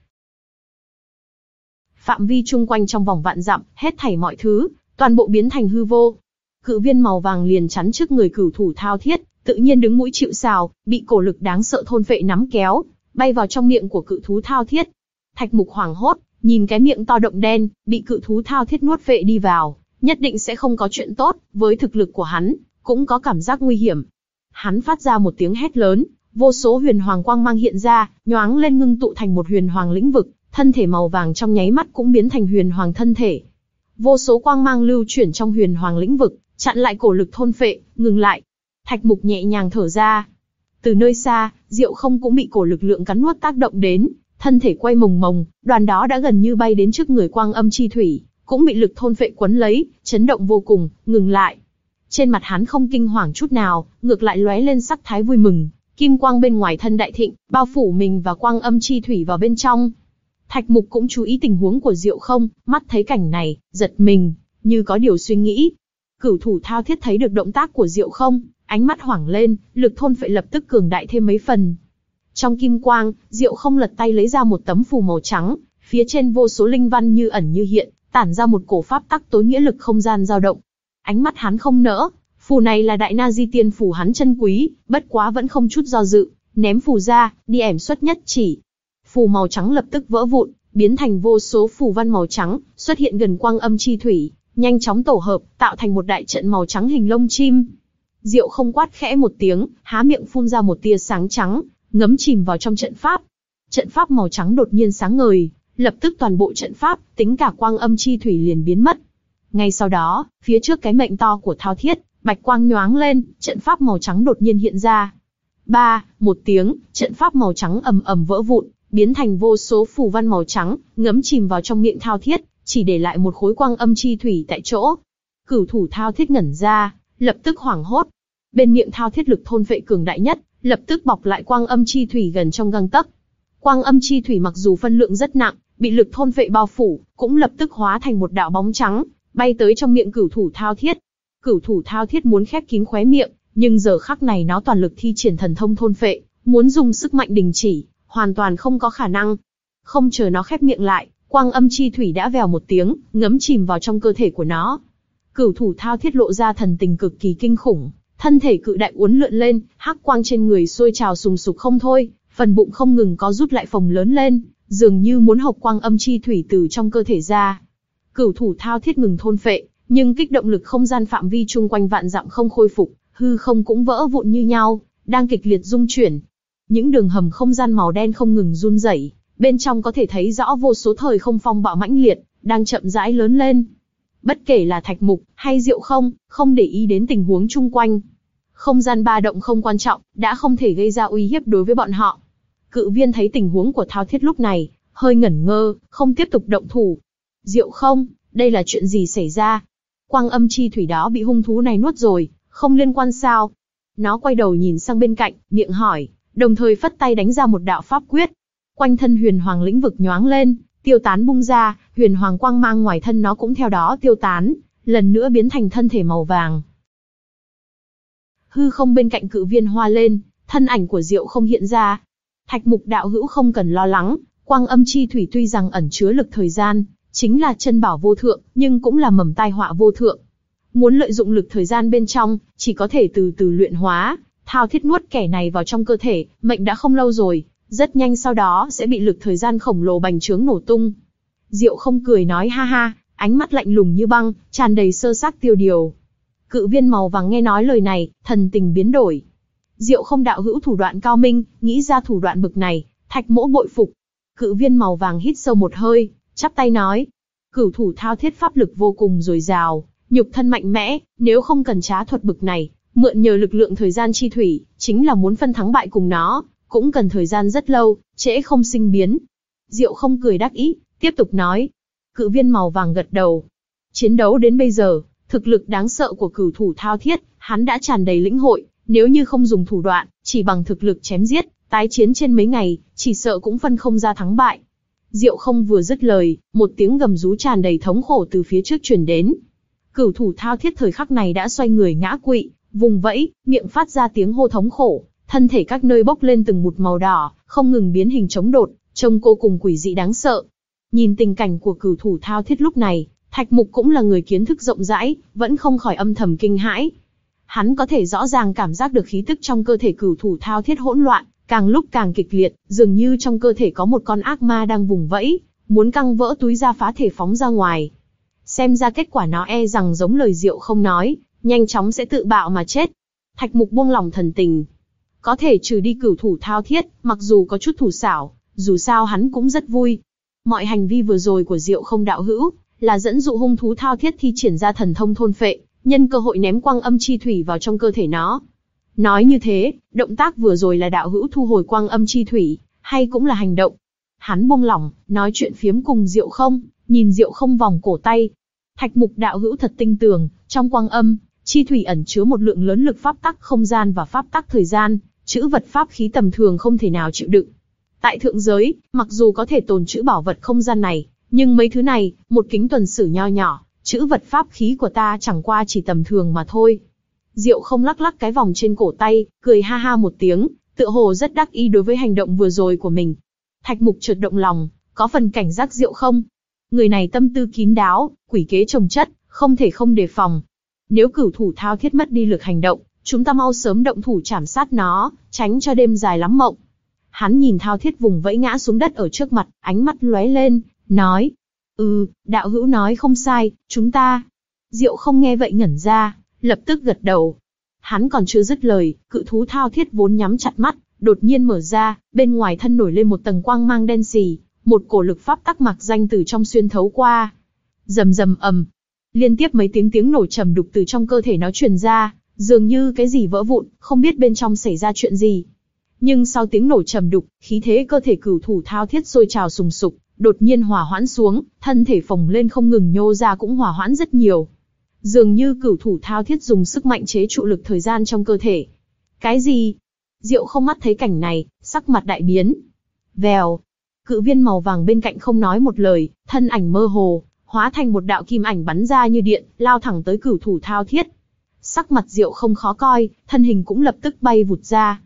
Phạm vi chung quanh trong vòng vạn dặm, hết thảy mọi thứ, toàn bộ biến thành hư vô. Cự viên màu vàng liền chắn trước người cửu thủ thao thiết, tự nhiên đứng mũi chịu sào, bị cổ lực đáng sợ thôn phệ nắm kéo, bay vào trong miệng của cự thú thao thiết. Thạch Mục hoảng hốt, Nhìn cái miệng to động đen, bị cự thú thao thiết nuốt vệ đi vào, nhất định sẽ không có chuyện tốt, với thực lực của hắn, cũng có cảm giác nguy hiểm. Hắn phát ra một tiếng hét lớn, vô số huyền hoàng quang mang hiện ra, nhoáng lên ngưng tụ thành một huyền hoàng lĩnh vực, thân thể màu vàng trong nháy mắt cũng biến thành huyền hoàng thân thể. Vô số quang mang lưu chuyển trong huyền hoàng lĩnh vực, chặn lại cổ lực thôn phệ, ngừng lại. Thạch Mục nhẹ nhàng thở ra. Từ nơi xa, Diệu Không cũng bị cổ lực lượng cắn nuốt tác động đến, thân thể quay mồng mồng, đoàn đó đã gần như bay đến trước người Quang Âm Chi Thủy, cũng bị lực thôn phệ quấn lấy, chấn động vô cùng, ngừng lại. Trên mặt hắn không kinh hoàng chút nào, ngược lại lóe lên sắc thái vui mừng, kim quang bên ngoài thân đại thịnh, bao phủ mình và Quang Âm Chi Thủy vào bên trong. Thạch Mục cũng chú ý tình huống của Diệu Không, mắt thấy cảnh này, giật mình, như có điều suy nghĩ. Cửu thủ thao thiết thấy được động tác của Diệu Không, ánh mắt hoảng lên, lực thôn phệ lập tức cường đại thêm mấy phần. Trong kim quang, Diệu Không lật tay lấy ra một tấm phù màu trắng, phía trên vô số linh văn như ẩn như hiện, tản ra một cổ pháp tắc tối nghĩa lực không gian dao động. Ánh mắt hắn không nỡ, phù này là đại na di tiên phù hắn chân quý, bất quá vẫn không chút do dự, ném phù ra, đi ẻm xuất nhất chỉ. Phù màu trắng lập tức vỡ vụn, biến thành vô số phù văn màu trắng, xuất hiện gần Quang Âm Chi Thủy, nhanh chóng tổ hợp, tạo thành một đại trận màu trắng hình lông chim. Diệu Không quát khẽ một tiếng, há miệng phun ra một tia sáng trắng, ngấm chìm vào trong trận pháp. Trận pháp màu trắng đột nhiên sáng ngời, lập tức toàn bộ trận pháp, tính cả Quang Âm Chi Thủy liền biến mất. Ngay sau đó, phía trước cái mệnh to của thao thiết, bạch quang nhoáng lên, trận pháp màu trắng đột nhiên hiện ra. Ba, một tiếng, trận pháp màu trắng ầm ầm vỡ vụn, biến thành vô số phù văn màu trắng, ngấm chìm vào trong miệng thao thiết, chỉ để lại một khối Quang Âm Chi Thủy tại chỗ. Cửu thủ thao thiết ngẩn ra, lập tức hoảng hốt. Bên miệng thao thiết lực thôn phệ cường đại nhất, lập tức bọc lại Quang Âm Chi Thủy gần trong gang tấc. Quang Âm Chi Thủy mặc dù phân lượng rất nặng, bị lực thôn phệ bao phủ, cũng lập tức hóa thành một đạo bóng trắng, bay tới trong miệng cửu thủ thao thiết. Cửu thủ thao thiết muốn khép kín khóe miệng, nhưng giờ khắc này nó toàn lực thi triển thần thông thôn phệ, muốn dùng sức mạnh đình chỉ, hoàn toàn không có khả năng. Không chờ nó khép miệng lại, Quang Âm Chi Thủy đã vèo một tiếng, ngấm chìm vào trong cơ thể của nó. Cửu thủ thao thiết lộ ra thần tình cực kỳ kinh khủng, thân thể cự đại uốn lượn lên, hắc quang trên người sôi trào sùng sục không thôi, phần bụng không ngừng có rút lại phồng lớn lên, dường như muốn hộc Quang Âm Chi Thủy từ trong cơ thể ra. Cửu thủ thao thiết ngừng thôn phệ, nhưng kích động lực không gian phạm vi chung quanh vạn dặm không khôi phục, hư không cũng vỡ vụn như nhau, đang kịch liệt rung chuyển. Những đường hầm không gian màu đen không ngừng run rẩy, bên trong có thể thấy rõ vô số thời không phong bạo mãnh liệt, đang chậm rãi lớn lên. Bất kể là Thạch Mục hay Diệu Không, không để ý đến tình huống chung quanh. Không gian ba động không quan trọng, đã không thể gây ra uy hiếp đối với bọn họ. Cự viên thấy tình huống của thao thiết lúc này, hơi ngẩn ngơ, không tiếp tục động thủ. Diệu Không, đây là chuyện gì xảy ra? Quang Âm Chi Thủy đó bị hung thú này nuốt rồi, không liên quan sao? Nó quay đầu nhìn sang bên cạnh, miệng hỏi, đồng thời phất tay đánh ra một đạo pháp quyết. Quanh thân huyền hoàng lĩnh vực nhoáng lên, tiêu tán bung ra, huyền hoàng quang mang ngoài thân nó cũng theo đó tiêu tán, lần nữa biến thành thân thể màu vàng. Hư không bên cạnh cự viên hoa lên, thân ảnh của Diệu Không hiện ra. Thạch Mục đạo hữu không cần lo lắng, Quang Âm Chi Thủy tuy rằng ẩn chứa lực thời gian, chính là chân bảo vô thượng, nhưng cũng là mầm tai họa vô thượng. Muốn lợi dụng lực thời gian bên trong, chỉ có thể từ từ luyện hóa. Thao thiết nuốt kẻ này vào trong cơ thể, mệnh đã không lâu rồi, rất nhanh sau đó sẽ bị lực thời gian khổng lồ bành trướng nổ tung. Diệu Không cười nói ha ha, ánh mắt lạnh lùng như băng, tràn đầy sơ xác tiêu điều. Cự viên màu vàng nghe nói lời này, thần tình biến đổi. Diệu Không đạo hữu thủ đoạn cao minh, nghĩ ra thủ đoạn bực này, Thạch mỗ bội phục. Cự viên màu vàng hít sâu một hơi, chắp tay nói, cửu thủ thao thiết pháp lực vô cùng dồi dào, nhục thân mạnh mẽ, nếu không cần trá thuật bực này, mượn nhờ lực lượng thời gian chi thủy, chính là muốn phân thắng bại cùng nó, cũng cần thời gian rất lâu, trễ không sinh biến. Diệu Không cười đắc ý, tiếp tục nói. Cự viên màu vàng gật đầu. Chiến đấu đến bây giờ, thực lực đáng sợ của cửu thủ thao thiết, hắn đã tràn đầy lĩnh hội, nếu như không dùng thủ đoạn, chỉ bằng thực lực chém giết, tái chiến trên mấy ngày, chỉ sợ cũng phân không ra thắng bại. Diệu Không vừa dứt lời, một tiếng gầm rú tràn đầy thống khổ từ phía trước truyền đến. Cửu thủ thao thiết thời khắc này đã xoay người ngã quỵ, vùng vẫy, miệng phát ra tiếng hô thống khổ, thân thể các nơi bốc lên từng một màu đỏ, không ngừng biến hình chống đột, trông cô cùng quỷ dị đáng sợ. Nhìn tình cảnh của cửu thủ thao thiết lúc này, Thạch Mục cũng là người kiến thức rộng rãi, vẫn không khỏi âm thầm kinh hãi. Hắn có thể rõ ràng cảm giác được khí tức trong cơ thể cửu thủ thao thiết hỗn loạn, càng lúc càng kịch liệt, dường như trong cơ thể có một con ác ma đang vùng vẫy, muốn căng vỡ túi ra phá thể phóng ra ngoài. Xem ra kết quả nó e rằng giống lời Diệu không nói, nhanh chóng sẽ tự bạo mà chết. Thạch Mục buông lòng thần tình. Có thể trừ đi cửu thủ thao thiết, mặc dù có chút thủ xảo, dù sao hắn cũng rất vui. Mọi hành vi vừa rồi của Diệu không đạo hữu, là dẫn dụ hung thú thao thiết thi triển ra thần thông thôn phệ, nhân cơ hội ném quang âm chi thủy vào trong cơ thể nó. Nói như thế, động tác vừa rồi là đạo hữu thu hồi quang âm chi thủy, hay cũng là hành động? Hắn buông lỏng, nói chuyện phiếm cùng Diệu không, nhìn Diệu không vòng cổ tay. Thạch Mục đạo hữu thật tinh tường, trong quang âm chi thủy ẩn chứa một lượng lớn lực pháp tắc không gian và pháp tắc thời gian, chữ vật pháp khí tầm thường không thể nào chịu đựng. Tại thượng giới, mặc dù có thể tồn trữ bảo vật không gian này, nhưng mấy thứ này, một kính tuần sử nho nhỏ, chữ vật pháp khí của ta chẳng qua chỉ tầm thường mà thôi. Diệu không lắc lắc cái vòng trên cổ tay, cười ha ha một tiếng, tựa hồ rất đắc ý đối với hành động vừa rồi của mình. Thạch Mục chợt động lòng, có phần cảnh giác Diệu không. Người này tâm tư kín đáo, quỷ kế chồng chất, không thể không đề phòng. Nếu cửu thủ thao thiết mất đi lực hành động, chúng ta mau sớm động thủ chảm sát nó, tránh cho đêm dài lắm mộng. Hắn nhìn thao thiết vùng vẫy ngã xuống đất ở trước mặt, ánh mắt lóe lên, nói. Ừ, đạo hữu nói không sai, chúng ta. Diệu không nghe vậy ngẩn ra, lập tức gật đầu. Hắn còn chưa dứt lời, cự thú thao thiết vốn nhắm chặt mắt, đột nhiên mở ra, bên ngoài thân nổi lên một tầng quang mang đen sì, một cổ lực pháp tắc mạc danh từ trong xuyên thấu qua. Rầm rầm ầm, liên tiếp mấy tiếng tiếng nổ trầm đục từ trong cơ thể nó truyền ra, dường như cái gì vỡ vụn, không biết bên trong xảy ra chuyện gì. Nhưng sau tiếng nổ trầm đục, khí thế cơ thể cửu thủ thao thiết sôi trào sùng sục, đột nhiên hỏa hoãn xuống, thân thể phồng lên không ngừng nhô ra cũng hỏa hoãn rất nhiều. Dường như cửu thủ thao thiết dùng sức mạnh chế trụ lực thời gian trong cơ thể. Cái gì? Diệu không mắt thấy cảnh này, sắc mặt đại biến. Vèo, cự viên màu vàng bên cạnh không nói một lời, thân ảnh mơ hồ, hóa thành một đạo kim ảnh bắn ra như điện, lao thẳng tới cửu thủ thao thiết. Sắc mặt Diệu không khó coi, thân hình cũng lập tức bay vụt ra.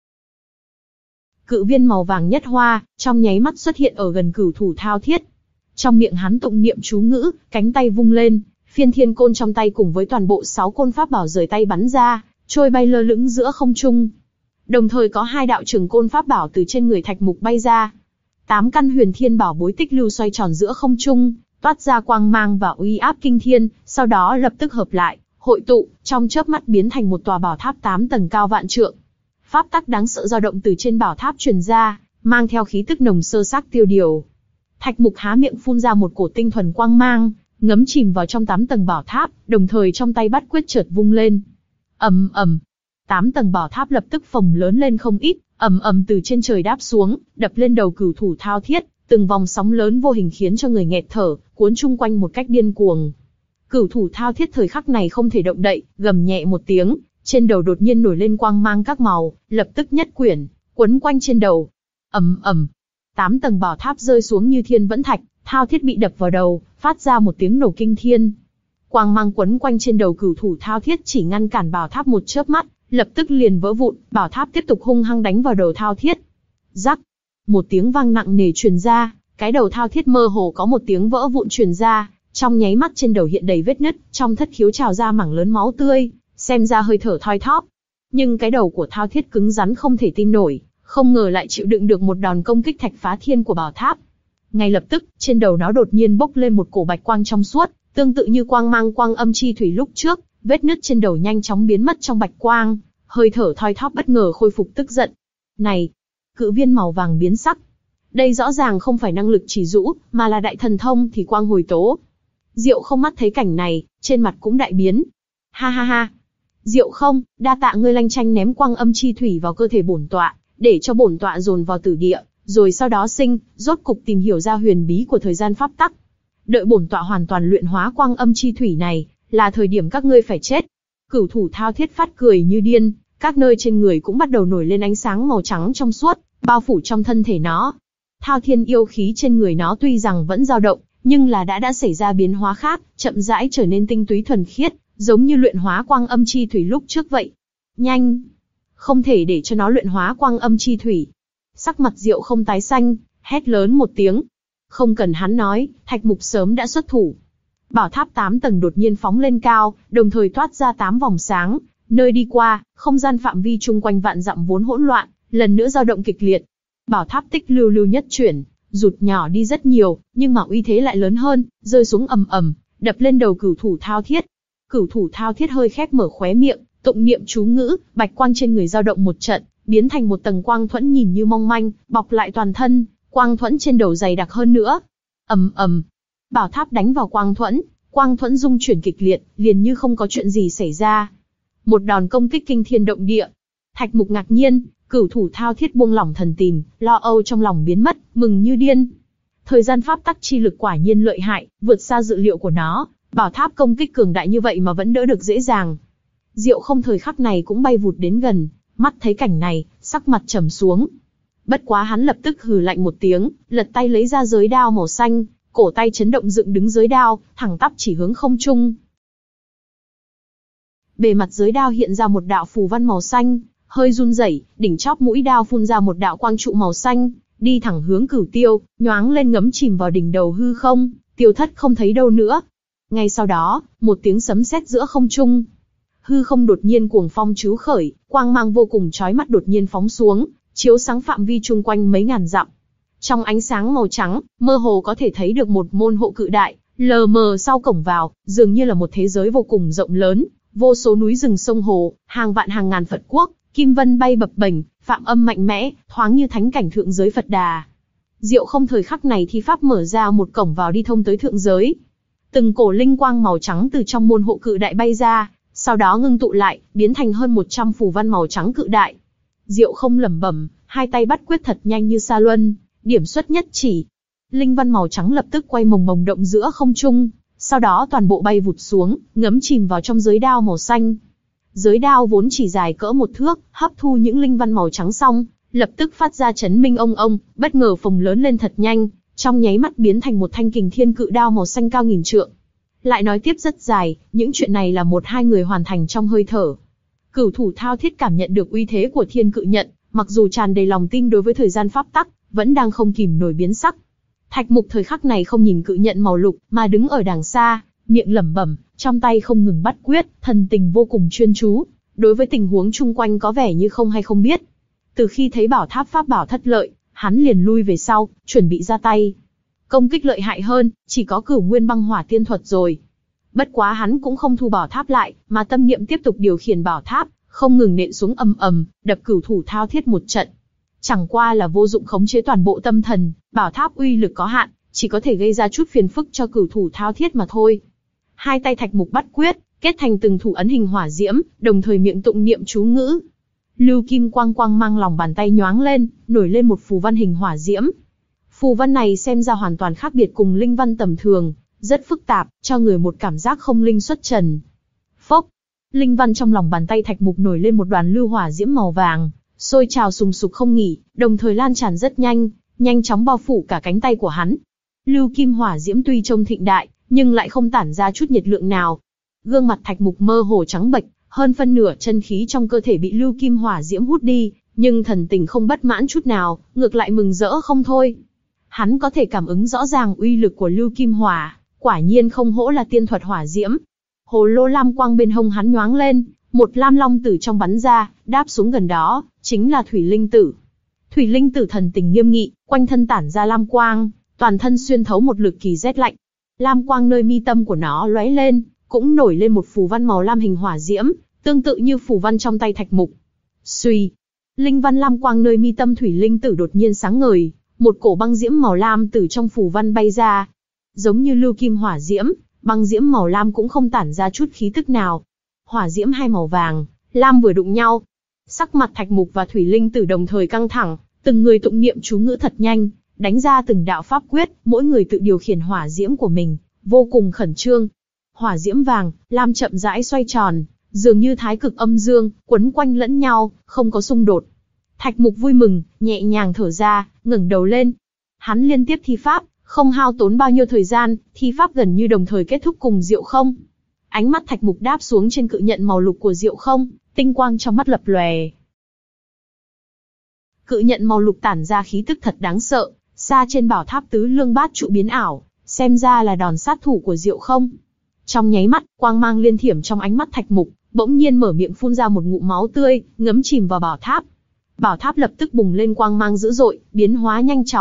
Cự viên màu vàng nhất hoa, trong nháy mắt xuất hiện ở gần cửu thủ thao thiết. Trong miệng hắn tụng niệm chú ngữ, cánh tay vung lên, phiên thiên côn trong tay cùng với toàn bộ sáu côn pháp bảo rời tay bắn ra, trôi bay lơ lửng giữa không trung. Đồng thời có hai đạo trường côn pháp bảo từ trên người Thạch Mục bay ra. Tám căn huyền thiên bảo bối tích lưu xoay tròn giữa không trung, toát ra quang mang và uy áp kinh thiên, sau đó lập tức hợp lại, hội tụ, trong chớp mắt biến thành một tòa bảo tháp tám tầng cao vạn trượng. Pháp tắc đáng sợ dao động từ trên bảo tháp truyền ra, mang theo khí tức nồng sơ xác tiêu điều. Thạch Mục há miệng phun ra một cổ tinh thuần quang mang, ngấm chìm vào trong tám tầng bảo tháp, đồng thời trong tay bắt quyết chợt vung lên. Ầm ầm, tám tầng bảo tháp lập tức phồng lớn lên không ít, ầm ầm từ trên trời đáp xuống, đập lên đầu cửu thủ thao thiết, từng vòng sóng lớn vô hình khiến cho người nghẹt thở, cuốn chung quanh một cách điên cuồng. Cửu thủ thao thiết thời khắc này không thể động đậy, gầm nhẹ một tiếng, trên đầu đột nhiên nổi lên quang mang các màu, lập tức nhất quyển, quấn quanh trên đầu. Ầm ầm, tám tầng bảo tháp rơi xuống như thiên vẫn thạch, thao thiết bị đập vào đầu, phát ra một tiếng nổ kinh thiên. Quang mang quấn quanh trên đầu cửu thủ thao thiết chỉ ngăn cản bảo tháp một chớp mắt, lập tức liền vỡ vụn, bảo tháp tiếp tục hung hăng đánh vào đầu thao thiết. Rắc, một tiếng vang nặng nề truyền ra, cái đầu thao thiết mơ hồ có một tiếng vỡ vụn truyền ra, trong nháy mắt trên đầu hiện đầy vết nứt, trong thất khiếu trào ra mảng lớn máu tươi, xem ra hơi thở thoi thóp. Nhưng cái đầu của thao thiết cứng rắn không thể tin nổi, không ngờ lại chịu đựng được một đòn công kích thạch phá thiên của bảo tháp. Ngay lập tức, trên đầu nó đột nhiên bốc lên một cổ bạch quang trong suốt, tương tự như quang mang quang âm chi thủy lúc trước, vết nứt trên đầu nhanh chóng biến mất trong bạch quang, hơi thở thoi thóp bất ngờ khôi phục tức giận. Này, cự viên màu vàng biến sắc. Đây rõ ràng không phải năng lực chỉ rũ, mà là đại thần thông thì quang hồi tố. Diệu không mắt thấy cảnh này, trên mặt cũng đại biến. Ha ha ha. Diệu không, đa tạ ngươi lanh chanh ném quang âm chi thủy vào cơ thể bổn tọa, để cho bổn tọa dồn vào tử địa, rồi sau đó sinh, rốt cục tìm hiểu ra huyền bí của thời gian pháp tắc. Đợi bổn tọa hoàn toàn luyện hóa quang âm chi thủy này, là thời điểm các ngươi phải chết. Cửu thủ thao thiết phát cười như điên, các nơi trên người cũng bắt đầu nổi lên ánh sáng màu trắng trong suốt, bao phủ trong thân thể nó. Thao thiên yêu khí trên người nó tuy rằng vẫn dao động, nhưng là đã đã xảy ra biến hóa khác, chậm rãi trở nên tinh túy thuần khiết, giống như luyện hóa quang âm chi thủy lúc trước vậy. Nhanh! Không thể để cho nó luyện hóa quang âm chi thủy. Sắc mặt Diệu không tái xanh, hét lớn một tiếng. Không cần hắn nói, Thạch Mục sớm đã xuất thủ. Bảo tháp tám tầng đột nhiên phóng lên cao, đồng thời toát ra tám vòng sáng, nơi đi qua, không gian phạm vi chung quanh vạn dặm vốn hỗn loạn, lần nữa dao động kịch liệt. Bảo tháp tích lưu lưu nhất chuyển, rụt nhỏ đi rất nhiều, nhưng mà uy thế lại lớn hơn, rơi xuống ầm ầm, đập lên đầu cửu thủ thao thiết. Cửu thủ thao thiết hơi khép mở khóe miệng, tụng niệm chú ngữ, bạch quang trên người dao động một trận, biến thành một tầng quang thuẫn nhìn như mong manh, bọc lại toàn thân, quang thuẫn trên đầu dày đặc hơn nữa. Ầm ầm, bảo tháp đánh vào quang thuẫn, quang thuẫn rung chuyển kịch liệt, liền như không có chuyện gì xảy ra. Một đòn công kích kinh thiên động địa. Thạch Mục ngạc nhiên, cửu thủ thao thiết buông lỏng thần tình, lo âu trong lòng biến mất, mừng như điên. Thời gian pháp tắc chi lực quả nhiên lợi hại, vượt xa dự liệu của nó, bảo tháp công kích cường đại như vậy mà vẫn đỡ được dễ dàng. Diệu Không thời khắc này cũng bay vụt đến gần, mắt thấy cảnh này, sắc mặt trầm xuống. Bất quá hắn lập tức hừ lạnh một tiếng, lật tay lấy ra giới đao màu xanh, cổ tay chấn động dựng đứng giới đao, thẳng tắp chỉ hướng không trung. Bề mặt giới đao hiện ra một đạo phù văn màu xanh, hơi run rẩy, đỉnh chóp mũi đao phun ra một đạo quang trụ màu xanh, đi thẳng hướng Cửu Tiêu, nhoáng lên ngấm chìm vào đỉnh đầu hư không, tiêu thất không thấy đâu nữa. Ngay sau đó, một tiếng sấm sét giữa không trung. Hư không đột nhiên cuồng phong trú khởi, quang mang vô cùng chói mắt đột nhiên phóng xuống, chiếu sáng phạm vi chung quanh mấy ngàn dặm. Trong ánh sáng màu trắng, mơ hồ có thể thấy được một môn hộ cự đại, lờ mờ sau cổng vào, dường như là một thế giới vô cùng rộng lớn, vô số núi rừng sông hồ, hàng vạn hàng ngàn Phật quốc, kim vân bay bập bềnh, phạm âm mạnh mẽ, thoáng như thánh cảnh thượng giới Phật Đà. Diệu Không thời khắc này thi pháp mở ra một cổng vào đi thông tới thượng giới. Từng cổ linh quang màu trắng từ trong môn hộ cự đại bay ra, sau đó ngưng tụ lại, biến thành hơn một trăm phù văn màu trắng cự đại. Diệu Không lẩm bẩm, hai tay bắt quyết thật nhanh như sa luân, điểm xuất nhất chỉ. Linh văn màu trắng lập tức quay mồng mồng động giữa không trung, sau đó toàn bộ bay vụt xuống, ngấm chìm vào trong giới đao màu xanh. Giới đao vốn chỉ dài cỡ một thước, hấp thu những linh văn màu trắng xong, lập tức phát ra chấn minh ông ông, bất ngờ phồng lớn lên thật nhanh, trong nháy mắt biến thành một thanh kình thiên cự đao màu xanh cao nghìn trượng. Lại nói tiếp rất dài, những chuyện này là một hai người hoàn thành trong hơi thở. Cửu thủ thao thiết cảm nhận được uy thế của thiên cự nhận, mặc dù tràn đầy lòng tin đối với thời gian pháp tắc, vẫn đang không kìm nổi biến sắc. Thạch Mục thời khắc này không nhìn cự nhận màu lục, mà đứng ở đàng xa, miệng lẩm bẩm, trong tay không ngừng bắt quyết, thần tình vô cùng chuyên chú, đối với tình huống chung quanh có vẻ như không hay không biết. Từ khi thấy bảo tháp pháp bảo thất lợi, hắn liền lui về sau, chuẩn bị ra tay. Công kích lợi hại hơn, chỉ có Cửu Nguyên Băng Hỏa Tiên Thuật rồi. Bất quá hắn cũng không thu bảo tháp lại, mà tâm niệm tiếp tục điều khiển bảo tháp, không ngừng nện xuống ầm ầm, đập cửu thủ thao thiết một trận. Chẳng qua là vô dụng khống chế toàn bộ tâm thần, bảo tháp uy lực có hạn, chỉ có thể gây ra chút phiền phức cho cửu thủ thao thiết mà thôi. Hai tay Thạch Mục bắt quyết, kết thành từng thủ ấn hình hỏa diễm, đồng thời miệng tụng niệm chú ngữ. Lưu kim quang quang mang lòng bàn tay nhoáng lên, nổi lên một phù văn hình hỏa diễm. Phù văn này xem ra hoàn toàn khác biệt cùng linh văn tầm thường, rất phức tạp, cho người một cảm giác không linh xuất trần. Phốc, linh văn trong lòng bàn tay Thạch Mục nổi lên một đoàn lưu hỏa diễm màu vàng, sôi trào sùng sục không nghỉ, đồng thời lan tràn rất nhanh, nhanh chóng bao phủ cả cánh tay của hắn. Lưu kim hỏa diễm tuy trông thịnh đại, nhưng lại không tản ra chút nhiệt lượng nào. Gương mặt Thạch Mục mơ hồ trắng bệch, hơn phân nửa chân khí trong cơ thể bị lưu kim hỏa diễm hút đi, nhưng thần tình không bất mãn chút nào, ngược lại mừng rỡ không thôi. Hắn có thể cảm ứng rõ ràng uy lực của lưu kim hỏa, quả nhiên không hổ là tiên thuật hỏa diễm. Hồ lô lam quang bên hông hắn nhoáng lên, một lam long tử trong bắn ra, đáp xuống gần đó, chính là Thủy Linh Tử. Thủy Linh Tử thần tình nghiêm nghị, quanh thân tản ra lam quang, toàn thân xuyên thấu một lực kỳ rét lạnh. Lam quang nơi mi tâm của nó lóe lên, cũng nổi lên một phù văn màu lam hình hỏa diễm, tương tự như phù văn trong tay Thạch Mục. Xuy, linh văn lam quang nơi mi tâm Thủy Linh Tử đột nhiên sáng ngời, một cổ băng diễm màu lam từ trong phù văn bay ra. Giống như lưu kim hỏa diễm, băng diễm màu lam cũng không tản ra chút khí tức nào. Hỏa diễm hai màu vàng, lam vừa đụng nhau, sắc mặt Thạch Mục và Thủy Linh Tử đồng thời căng thẳng, từng người tụng niệm chú ngữ thật nhanh, đánh ra từng đạo pháp quyết, mỗi người tự điều khiển hỏa diễm của mình, vô cùng khẩn trương. Hỏa diễm vàng, lam chậm rãi xoay tròn, dường như thái cực âm dương, quấn quanh lẫn nhau, không có xung đột. Thạch Mục vui mừng, nhẹ nhàng thở ra, ngẩng đầu lên. Hắn liên tiếp thi pháp, không hao tốn bao nhiêu thời gian, thi pháp gần như đồng thời kết thúc cùng Diệu Không. Ánh mắt Thạch Mục đáp xuống trên cự nhận màu lục của Diệu Không, tinh quang trong mắt lập lòe. Cự nhận màu lục tản ra khí tức thật đáng sợ, xa trên bảo tháp tứ lương bát trụ biến ảo, xem ra là đòn sát thủ của Diệu Không. Trong nháy mắt, quang mang liên thiểm trong ánh mắt Thạch Mục, bỗng nhiên mở miệng phun ra một ngụm máu tươi, ngấm chìm vào bảo tháp. Bảo tháp lập tức bùng lên quang mang dữ dội, biến hóa nhanh chóng,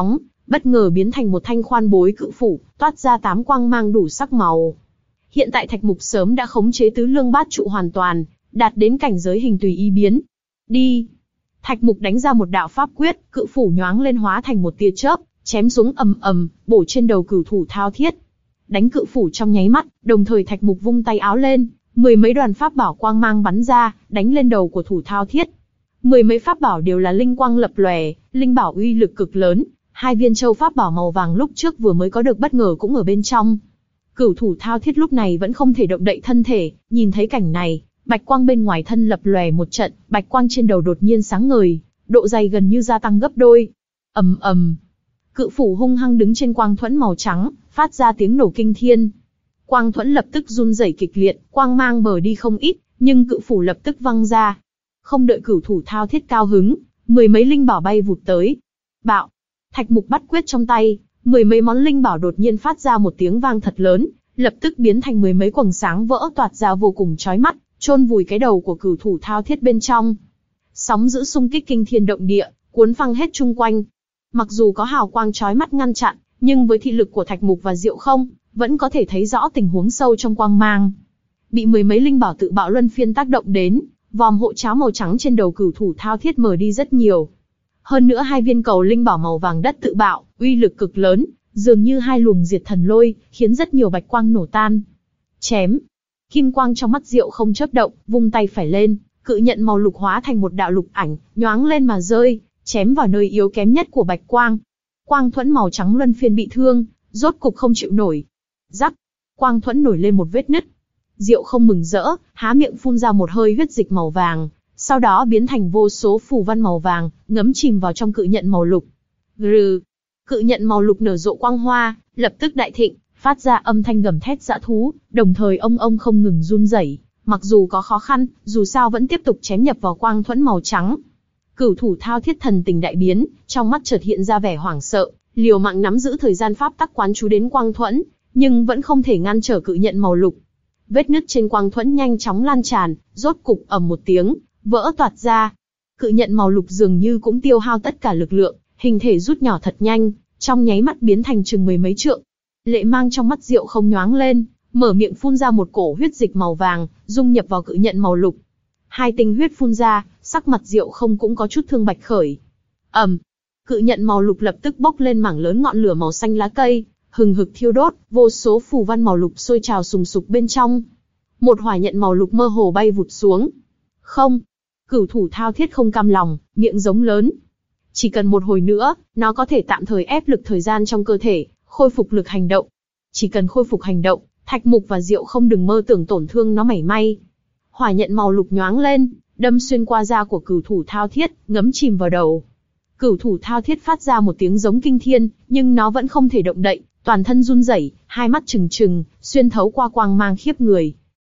bất ngờ biến thành một thanh khoan bối cự phủ, toát ra tám quang mang đủ sắc màu. Hiện tại Thạch Mục sớm đã khống chế tứ lương bát trụ hoàn toàn, đạt đến cảnh giới hình tùy ý biến. Đi! Thạch Mục đánh ra một đạo pháp quyết, cự phủ nhoáng lên hóa thành một tia chớp, chém xuống ầm ầm, bổ trên đầu cửu thủ thao thiết. Đánh cự phủ trong nháy mắt, đồng thời Thạch Mục vung tay áo lên, mười mấy đoàn pháp bảo quang mang bắn ra, đánh lên đầu của thủ thao thiết. Mười mấy pháp bảo đều là linh quang lập lòe, linh bảo uy lực cực lớn, hai viên châu pháp bảo màu vàng lúc trước vừa mới có được bất ngờ cũng ở bên trong. Cửu thủ thao thiết lúc này vẫn không thể động đậy thân thể, nhìn thấy cảnh này, bạch quang bên ngoài thân lập lòe một trận, bạch quang trên đầu đột nhiên sáng ngời, độ dày gần như gia tăng gấp đôi. Ầm ầm, cự phủ hung hăng đứng trên quang thuẫn màu trắng, phát ra tiếng nổ kinh thiên. Quang thuẫn lập tức run rẩy kịch liệt, quang mang bờ đi không ít, nhưng cự phủ lập tức văng ra. Không đợi cửu thủ thao thiết cao hứng, mười mấy linh bảo bay vụt tới. Bạo! Thạch Mục bắt quyết trong tay, mười mấy món linh bảo đột nhiên phát ra một tiếng vang thật lớn, lập tức biến thành mười mấy quầng sáng vỡ toạt ra vô cùng chói mắt, chôn vùi cái đầu của cửu thủ thao thiết bên trong. Sóng dữ xung kích kinh thiên động địa, cuốn phăng hết chung quanh. Mặc dù có hào quang chói mắt ngăn chặn, nhưng với thị lực của Thạch Mục và Diệu Không, vẫn có thể thấy rõ tình huống sâu trong quang mang. Bị mười mấy linh bảo tự bạo luân phiên tác động đến, vòm hộ cháo màu trắng trên đầu cửu thủ thao thiết mờ đi rất nhiều. Hơn nữa hai viên cầu linh bảo màu vàng đất tự bạo, uy lực cực lớn, dường như hai luồng diệt thần lôi, khiến rất nhiều bạch quang nổ tan. Chém! Kim quang trong mắt Diệu Không chớp động, vung tay phải lên, cự nhận màu lục hóa thành một đạo lục ảnh, nhoáng lên mà rơi, chém vào nơi yếu kém nhất của bạch quang. Quang thuẫn màu trắng luân phiên bị thương, rốt cục không chịu nổi. Rắc! Quang thuẫn nổi lên một vết nứt. Diệu Không mừng rỡ, há miệng phun ra một hơi huyết dịch màu vàng, sau đó biến thành vô số phù văn màu vàng, ngấm chìm vào trong cự nhận màu lục. Rừ! Cự nhận màu lục nở rộ quang hoa, lập tức đại thịnh, phát ra âm thanh gầm thét dã thú, đồng thời ông ông không ngừng run rẩy. Mặc dù có khó khăn, dù sao vẫn tiếp tục chém nhập vào quang thuẫn màu trắng. Cửu thủ thao thiết thần tình đại biến, trong mắt chợt hiện ra vẻ hoảng sợ, liều mạng nắm giữ thời gian pháp tắc quán chú đến quang thuẫn, nhưng vẫn không thể ngăn trở cự nhận màu lục. Vết nứt trên quang thuẫn nhanh chóng lan tràn, rốt cục ầm một tiếng, vỡ toạc ra. Cự nhận màu lục dường như cũng tiêu hao tất cả lực lượng, hình thể rút nhỏ thật nhanh, trong nháy mắt biến thành chừng mười mấy trượng. Lệ mang trong mắt Diệu Không nhoáng lên, mở miệng phun ra một cổ huyết dịch màu vàng, dung nhập vào cự nhận màu lục. Hai tinh huyết phun ra, sắc mặt Diệu Không cũng có chút thương bạch khởi. ầm, cự nhận màu lục lập tức bốc lên mảng lớn ngọn lửa màu xanh lá cây, hừng hực thiêu đốt, vô số phù văn màu lục sôi trào sùng sục bên trong. Một hỏa nhận màu lục mơ hồ bay vụt xuống. Không, cửu thủ thao thiết không cam lòng, miệng giống lớn. Chỉ cần một hồi nữa, nó có thể tạm thời ép lực thời gian trong cơ thể, khôi phục lực hành động. Chỉ cần khôi phục hành động, Thạch Mục và Diệu Không đừng mơ tưởng tổn thương nó mảy may. Hỏa nhận màu lục nhoáng lên, đâm xuyên qua da của cửu thủ thao thiết, ngấm chìm vào đầu. Cửu thủ thao thiết phát ra một tiếng giống kinh thiên, nhưng nó vẫn không thể động đậy, toàn thân run rẩy, hai mắt trừng trừng, xuyên thấu qua quang mang khiếp người.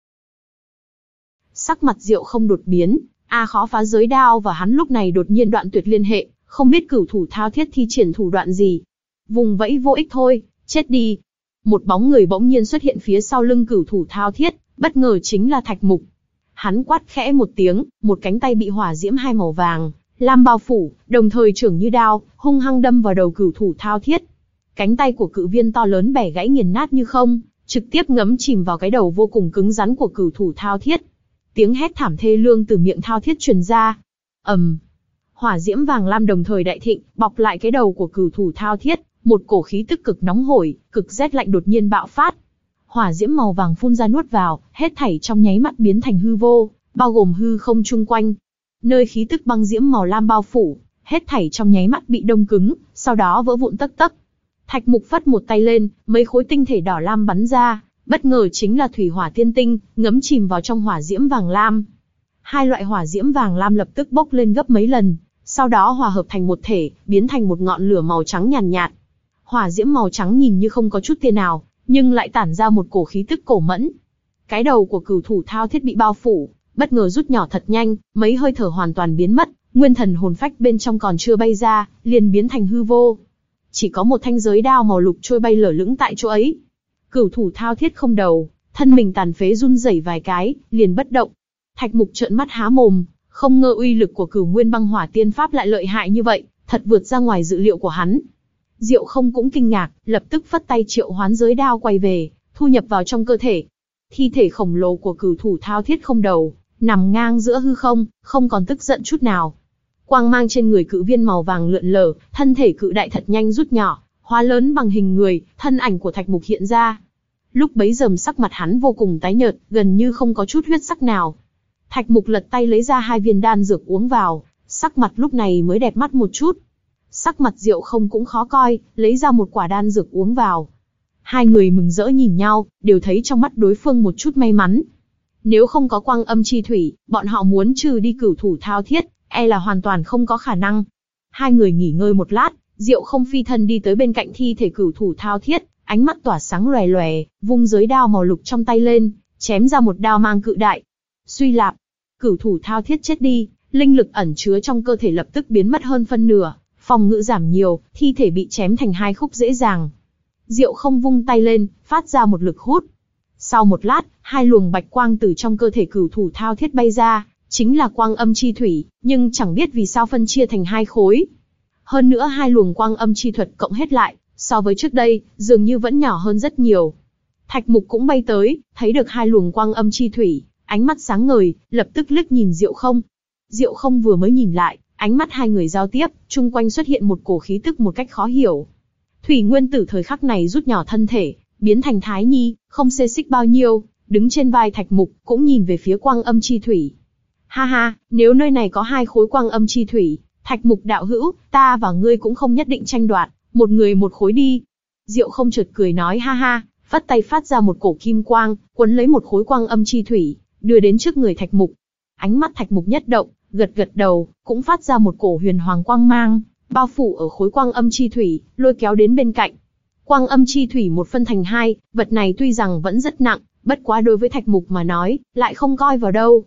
Sắc mặt Diệu Không đột biến, a khó phá giới đao và hắn lúc này đột nhiên đoạn tuyệt liên hệ, không biết cửu thủ thao thiết thi triển thủ đoạn gì. Vùng vẫy vô ích thôi, chết đi. Một bóng người bỗng nhiên xuất hiện phía sau lưng cửu thủ thao thiết, bất ngờ chính là Thạch Mục. Hắn quát khẽ một tiếng, một cánh tay bị hỏa diễm hai màu vàng, lam bao phủ, đồng thời trưởng như đao, hung hăng đâm vào đầu cửu thủ thao thiết. Cánh tay của cự viên to lớn bẻ gãy nghiền nát như không, trực tiếp ngấm chìm vào cái đầu vô cùng cứng rắn của cửu thủ thao thiết. Tiếng hét thảm thê lương từ miệng thao thiết truyền ra. ầm, um, hỏa diễm vàng lam đồng thời đại thịnh, bọc lại cái đầu của cửu thủ thao thiết, một cổ khí tức cực nóng hổi, cực rét lạnh đột nhiên bạo phát. Hỏa diễm màu vàng phun ra nuốt vào, hết thảy trong nháy mắt biến thành hư vô, bao gồm hư không chung quanh. Nơi khí tức băng diễm màu lam bao phủ, hết thảy trong nháy mắt bị đông cứng, sau đó vỡ vụn tấc tấc. Thạch Mục phất một tay lên, mấy khối tinh thể đỏ lam bắn ra, bất ngờ chính là thủy hỏa tiên tinh, ngấm chìm vào trong hỏa diễm vàng lam. Hai loại hỏa diễm vàng lam lập tức bốc lên gấp mấy lần, sau đó hòa hợp thành một thể, biến thành một ngọn lửa màu trắng nhàn nhạt, nhạt. Hỏa diễm màu trắng nhìn như không có chút tia nào, nhưng lại tản ra một cổ khí tức cổ mẫn. Cái đầu của cửu thủ thao thiết bị bao phủ, bất ngờ rút nhỏ thật nhanh, mấy hơi thở hoàn toàn biến mất, nguyên thần hồn phách bên trong còn chưa bay ra, liền biến thành hư vô. Chỉ có một thanh giới đao màu lục trôi bay lở lững tại chỗ ấy. Cửu thủ thao thiết không đầu, thân mình tàn phế run rẩy vài cái, liền bất động. Thạch Mục trợn mắt há mồm, không ngờ uy lực của Cửu Nguyên Băng Hỏa Tiên Pháp lại lợi hại như vậy, thật vượt ra ngoài dự liệu của hắn. Diệu Không cũng kinh ngạc, lập tức phất tay triệu hoán giới đao quay về, thu nhập vào trong cơ thể. Thi thể khổng lồ của cửu thủ thao thiết không đầu, nằm ngang giữa hư không, không còn tức giận chút nào. Quang mang trên người cự viên màu vàng lượn lờ, thân thể cự đại thật nhanh rút nhỏ, hóa lớn bằng hình người, thân ảnh của Thạch Mục hiện ra. Lúc bấy giờ sắc mặt hắn vô cùng tái nhợt, gần như không có chút huyết sắc nào. Thạch Mục lật tay lấy ra hai viên đan dược uống vào, sắc mặt lúc này mới đẹp mắt một chút. Sắc mặt Diệu Không cũng khó coi, lấy ra một quả đan dược uống vào. Hai người mừng rỡ nhìn nhau, đều thấy trong mắt đối phương một chút may mắn. Nếu không có quang âm chi thủy, bọn họ muốn trừ đi cửu thủ thao thiết, e là hoàn toàn không có khả năng. Hai người nghỉ ngơi một lát, Diệu Không phi thân đi tới bên cạnh thi thể cửu thủ thao thiết, ánh mắt tỏa sáng lòe lòe, vung giới đao màu lục trong tay lên, chém ra một đao mang cự đại. Suy lạp, cửu thủ thao thiết chết đi, linh lực ẩn chứa trong cơ thể lập tức biến mất hơn phân nửa, phòng ngự giảm nhiều, thi thể bị chém thành hai khúc dễ dàng. Diệu Không vung tay lên, phát ra một lực hút. Sau một lát, hai luồng bạch quang từ trong cơ thể cửu thủ thao thiết bay ra, chính là quang âm chi thủy, nhưng chẳng biết vì sao phân chia thành hai khối. Hơn nữa hai luồng quang âm chi thuật cộng hết lại, so với trước đây, dường như vẫn nhỏ hơn rất nhiều. Thạch Mục cũng bay tới, thấy được hai luồng quang âm chi thủy, ánh mắt sáng ngời, lập tức liếc nhìn Diệu Không. Diệu Không vừa mới nhìn lại, ánh mắt hai người giao tiếp, chung quanh xuất hiện một cổ khí tức một cách khó hiểu. Thủy Nguyên Tử thời khắc này rút nhỏ thân thể, biến thành Thái Nhi, không xê xích bao nhiêu, đứng trên vai Thạch Mục, cũng nhìn về phía quang âm chi thủy. Ha ha, nếu nơi này có hai khối quang âm chi thủy, Thạch Mục đạo hữu, ta và ngươi cũng không nhất định tranh đoạt, một người một khối đi. Diệu Không chợt cười nói ha ha, phất tay phát ra một cổ kim quang, quấn lấy một khối quang âm chi thủy, đưa đến trước người Thạch Mục. Ánh mắt Thạch Mục nhất động, gật gật đầu, cũng phát ra một cổ huyền hoàng quang mang, bao phủ ở khối quang âm chi thủy, lôi kéo đến bên cạnh. Quang âm chi thủy một phân thành hai, vật này tuy rằng vẫn rất nặng, bất quá đối với Thạch Mục mà nói, lại không coi vào đâu.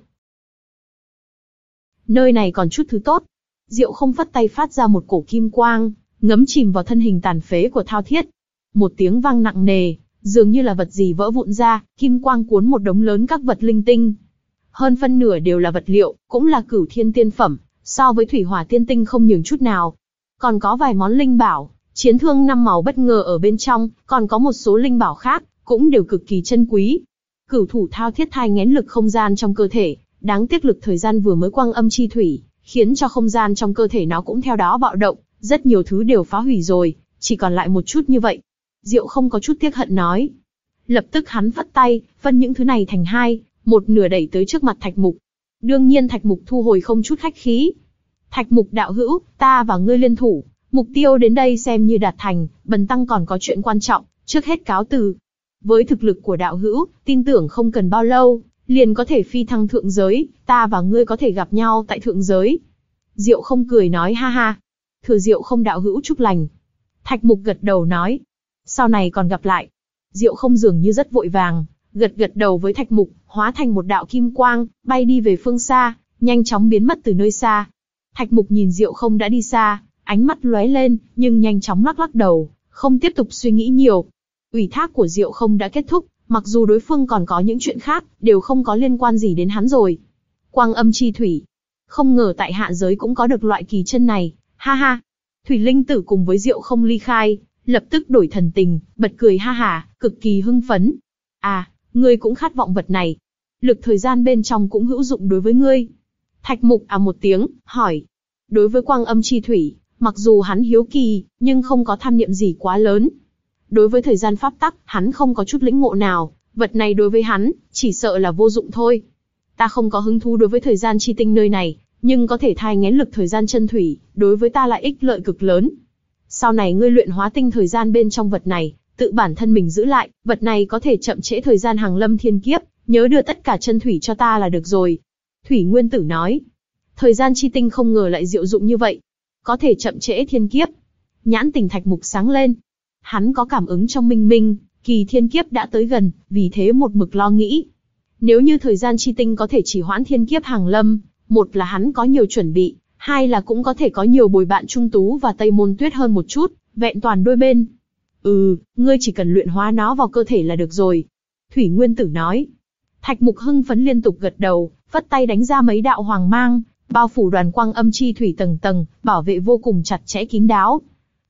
Nơi này còn chút thứ tốt. Diệu Không phất tay phát ra một cổ kim quang, ngấm chìm vào thân hình tàn phế của Thao Thiết. Một tiếng vang nặng nề, dường như là vật gì vỡ vụn ra, kim quang cuốn một đống lớn các vật linh tinh. Hơn phân nửa đều là vật liệu, cũng là cửu thiên tiên phẩm, so với thủy hỏa tiên tinh không nhường chút nào. Còn có vài món linh bảo, chiến thương năm màu bất ngờ ở bên trong, còn có một số linh bảo khác, cũng đều cực kỳ chân quý. Cửu thủ Thao Thiết thai nghén lực không gian trong cơ thể, đáng tiếc lực thời gian vừa mới quang âm chi thủy, khiến cho không gian trong cơ thể nó cũng theo đó bạo động, rất nhiều thứ đều phá hủy rồi, chỉ còn lại một chút như vậy. Diệu Không có chút tiếc hận nói. Lập tức hắn phất tay, phân những thứ này thành hai, một nửa đẩy tới trước mặt Thạch Mục. Đương nhiên Thạch Mục thu hồi không chút khách khí. Thạch Mục đạo hữu, ta và ngươi liên thủ, mục tiêu đến đây xem như đạt thành, bần tăng còn có chuyện quan trọng, trước hết cáo từ. Với thực lực của đạo hữu, tin tưởng không cần bao lâu, liền có thể phi thăng thượng giới, ta và ngươi có thể gặp nhau tại thượng giới. Diệu Không cười nói ha ha. Thừa Diệu Không đạo hữu chúc lành. Thạch Mục gật đầu nói. Sau này còn gặp lại. Diệu Không dường như rất vội vàng, gật gật đầu với Thạch Mục, hóa thành một đạo kim quang, bay đi về phương xa, nhanh chóng biến mất từ nơi xa. Thạch Mục nhìn Diệu Không đã đi xa, ánh mắt lóe lên, nhưng nhanh chóng lắc lắc đầu, không tiếp tục suy nghĩ nhiều. Ủy thác của Diệu Không đã kết thúc, mặc dù đối phương còn có những chuyện khác, đều không có liên quan gì đến hắn rồi. Quang âm chi thủy. Không ngờ tại hạ giới cũng có được loại kỳ chân này, ha ha. Thủy Linh Tử cùng với Diệu Không ly khai, lập tức đổi thần tình, bật cười ha hả, cực kỳ hưng phấn. À, ngươi cũng khát vọng vật này. Lực thời gian bên trong cũng hữu dụng đối với ngươi. Thạch Mục à một tiếng, hỏi. Đối với quang âm chi thủy, mặc dù hắn hiếu kỳ, nhưng không có tham niệm gì quá lớn. Đối với thời gian pháp tắc, hắn không có chút lĩnh ngộ nào, vật này đối với hắn, chỉ sợ là vô dụng thôi. Ta không có hứng thú đối với thời gian chi tinh nơi này, nhưng có thể thai nghén lực thời gian chân thủy, đối với ta lại ích lợi cực lớn. Sau này ngươi luyện hóa tinh thời gian bên trong vật này, tự bản thân mình giữ lại, vật này có thể chậm trễ thời gian hàng lâm thiên kiếp, nhớ đưa tất cả chân thủy cho ta là được rồi. Thủy Nguyên Tử nói, thời gian chi tinh không ngờ lại diệu dụng như vậy, có thể chậm trễ thiên kiếp. Nhãn tình Thạch Mục sáng lên, hắn có cảm ứng trong minh minh, kỳ thiên kiếp đã tới gần, vì thế một mực lo nghĩ. Nếu như thời gian chi tinh có thể chỉ hoãn thiên kiếp hàng lâm, một là hắn có nhiều chuẩn bị, hai là cũng có thể có nhiều bồi bạn Trung Tú và Tây Môn Tuyết hơn một chút, vẹn toàn đôi bên. Ừ, ngươi chỉ cần luyện hóa nó vào cơ thể là được rồi. Thủy Nguyên Tử nói. Thạch Mục hưng phấn liên tục gật đầu, vất tay đánh ra mấy đạo hoàng mang, bao phủ đoàn quang âm chi thủy tầng tầng, bảo vệ vô cùng chặt chẽ kín đáo.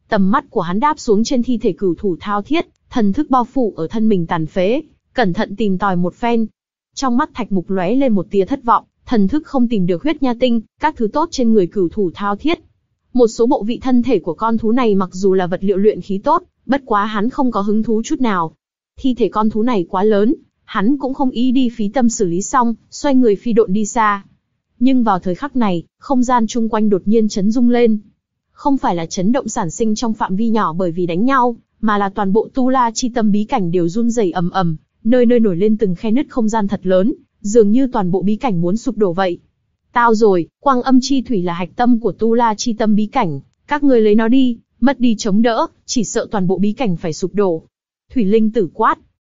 Tầm mắt của hắn đáp xuống trên thi thể cửu thủ thao thiết, thần thức bao phủ ở thân mình tàn phế, cẩn thận tìm tòi một phen. Trong mắt Thạch Mục lóe lên một tia thất vọng, thần thức không tìm được huyết nha tinh, các thứ tốt trên người cửu thủ thao thiết. Một số bộ vị thân thể của con thú này mặc dù là vật liệu luyện khí tốt, bất quá hắn không có hứng thú chút nào. Thi thể con thú này quá lớn, hắn cũng không ý đi phí tâm xử lý xong, xoay người phi độn đi xa. Nhưng vào thời khắc này, không gian chung quanh đột nhiên chấn rung lên. Không phải là chấn động sản sinh trong phạm vi nhỏ bởi vì đánh nhau, mà là toàn bộ Tu La Chi Tâm bí cảnh đều run rẩy ầm ầm, nơi nơi nổi lên từng khe nứt không gian thật lớn, dường như toàn bộ bí cảnh muốn sụp đổ vậy. Tao rồi, Quang Âm Chi Thủy là hạch tâm của Tu La Chi Tâm bí cảnh, các ngươi lấy nó đi, mất đi chống đỡ, chỉ sợ toàn bộ bí cảnh phải sụp đổ. Thủy Linh Tử quát.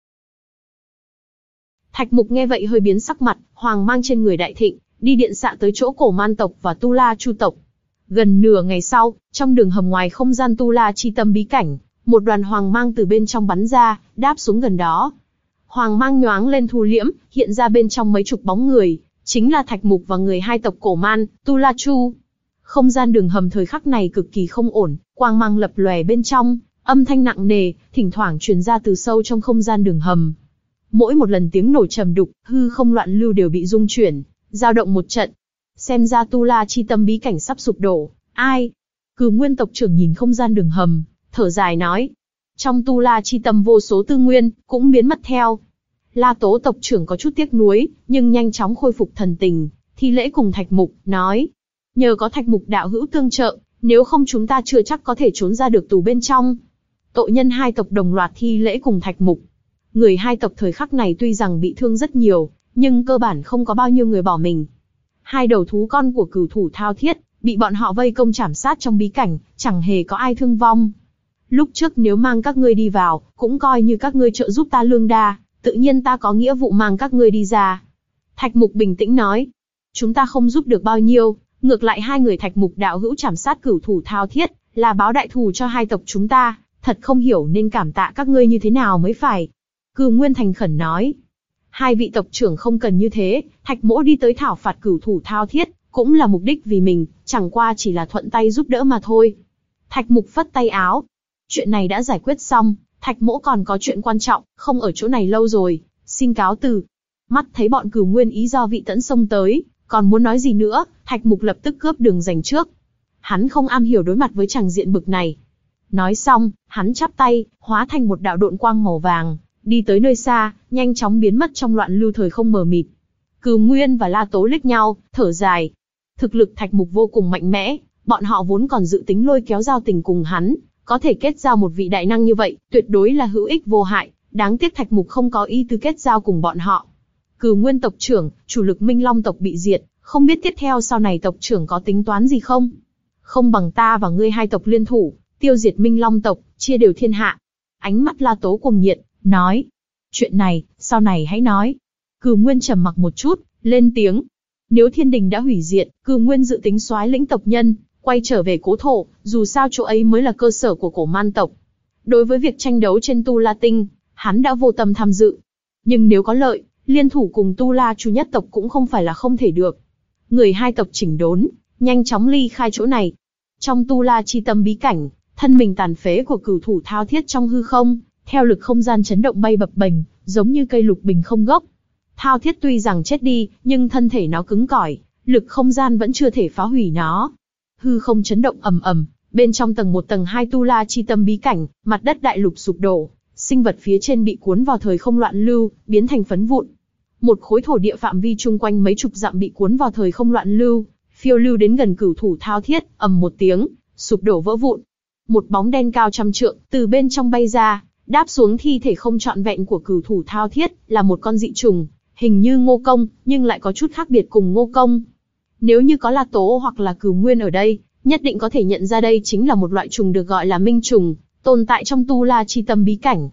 Thạch Mục nghe vậy hơi biến sắc mặt, hoàng mang trên người đại thịnh, đi điện xạ tới chỗ Cổ Man tộc và Tu La Chu tộc. Gần nửa ngày sau, trong đường hầm ngoài không gian Tu La Chi Tâm bí cảnh, một đoàn hoàng mang từ bên trong bắn ra, đáp xuống gần đó. Hoàng mang nhoáng lên thu liễm, hiện ra bên trong mấy chục bóng người, chính là Thạch Mục và người hai tộc Cổ Man, Tu La Chu. Không gian đường hầm thời khắc này cực kỳ không ổn, quang mang lập lòe bên trong, âm thanh nặng nề, thỉnh thoảng truyền ra từ sâu trong không gian đường hầm. Mỗi một lần tiếng nổ trầm đục, hư không loạn lưu đều bị rung chuyển, dao động một trận. Xem ra Tu La Chi Tâm bí cảnh sắp sụp đổ. Ai? Cửu Nguyên tộc trưởng nhìn không gian đường hầm, thở dài nói. Trong Tu La Chi Tâm vô số tư nguyên, cũng biến mất theo. La Tố tộc trưởng có chút tiếc nuối, nhưng nhanh chóng khôi phục thần tình, thi lễ cùng Thạch Mục, nói. Nhờ có Thạch Mục đạo hữu tương trợ, nếu không chúng ta chưa chắc có thể trốn ra được tù bên trong. Tội nhân hai tộc đồng loạt thi lễ cùng Thạch Mục. Người hai tộc thời khắc này tuy rằng bị thương rất nhiều, nhưng cơ bản không có bao nhiêu người bỏ mình. Hai đầu thú con của cửu thủ thao thiết, bị bọn họ vây công chảm sát trong bí cảnh, chẳng hề có ai thương vong. Lúc trước nếu mang các ngươi đi vào, cũng coi như các ngươi trợ giúp ta lương đa, tự nhiên ta có nghĩa vụ mang các ngươi đi ra. Thạch Mục bình tĩnh nói. Chúng ta không giúp được bao nhiêu, ngược lại hai người Thạch Mục đạo hữu chảm sát cửu thủ thao thiết, là báo đại thù cho hai tộc chúng ta, thật không hiểu nên cảm tạ các ngươi như thế nào mới phải. Cửu Nguyên thành khẩn nói. Hai vị tộc trưởng không cần như thế, Thạch Mỗ đi tới thảo phạt cửu thủ thao thiết, cũng là mục đích vì mình, chẳng qua chỉ là thuận tay giúp đỡ mà thôi. Thạch Mục phất tay áo. Chuyện này đã giải quyết xong, Thạch Mỗ còn có chuyện quan trọng, không ở chỗ này lâu rồi, xin cáo từ. Mắt thấy bọn Cửu Nguyên ý do vị tẫn xông tới, còn muốn nói gì nữa, Thạch Mục lập tức cướp đường giành trước. Hắn không am hiểu đối mặt với tràng diện bực này. Nói xong, hắn chắp tay, hóa thành một đạo độn quang màu vàng, đi tới nơi xa, nhanh chóng biến mất trong loạn lưu thời không mờ mịt. Cửu Nguyên và La Tố liếc nhau, thở dài. Thực lực Thạch Mục vô cùng mạnh mẽ, bọn họ vốn còn dự tính lôi kéo giao tình cùng hắn, có thể kết giao một vị đại năng như vậy, tuyệt đối là hữu ích vô hại, đáng tiếc Thạch Mục không có ý tư kết giao cùng bọn họ. Cửu Nguyên tộc trưởng, chủ lực Minh Long tộc bị diệt, không biết tiếp theo sau này tộc trưởng có tính toán gì không? Không bằng ta và ngươi hai tộc liên thủ, tiêu diệt Minh Long tộc, chia đều thiên hạ. Ánh mắt La Tố cuồng nhiệt, nói. Chuyện này, sau này hãy nói. Cửu Nguyên trầm mặc một chút, lên tiếng. Nếu thiên đình đã hủy diệt, Cửu Nguyên dự tính soái lĩnh tộc nhân, quay trở về cố thổ, dù sao chỗ ấy mới là cơ sở của Cổ Man tộc. Đối với việc tranh đấu trên Tu La Tinh, hắn đã vô tâm tham dự. Nhưng nếu có lợi, liên thủ cùng Tu La Chu nhất tộc cũng không phải là không thể được. Người hai tộc chỉnh đốn, nhanh chóng ly khai chỗ này. Trong Tu La Chi Tâm bí cảnh, thân mình tàn phế của cửu thủ thao thiết trong hư không, theo lực không gian chấn động bay bập bềnh, giống như cây lục bình không gốc. Thao thiết tuy rằng chết đi, nhưng thân thể nó cứng cỏi, lực không gian vẫn chưa thể phá hủy nó. Hư không chấn động ầm ầm, bên trong tầng một tầng hai Tu La Chi Tâm bí cảnh, mặt đất đại lục sụp đổ, sinh vật phía trên bị cuốn vào thời không loạn lưu, biến thành phấn vụn. Một khối thổ địa phạm vi chung quanh mấy chục dặm bị cuốn vào thời không loạn lưu, phiêu lưu đến gần cửu thủ thao thiết, ầm một tiếng, sụp đổ vỡ vụn. Một bóng đen cao trăm trượng từ bên trong bay ra, đáp xuống thi thể không trọn vẹn của cửu thủ thao thiết, là một con dị trùng, hình như Ngô Công, nhưng lại có chút khác biệt cùng Ngô Công. Nếu như có La Tố hoặc là Cửu Nguyên ở đây, nhất định có thể nhận ra đây chính là một loại trùng được gọi là minh trùng, tồn tại trong Tu La Chi Tâm bí cảnh.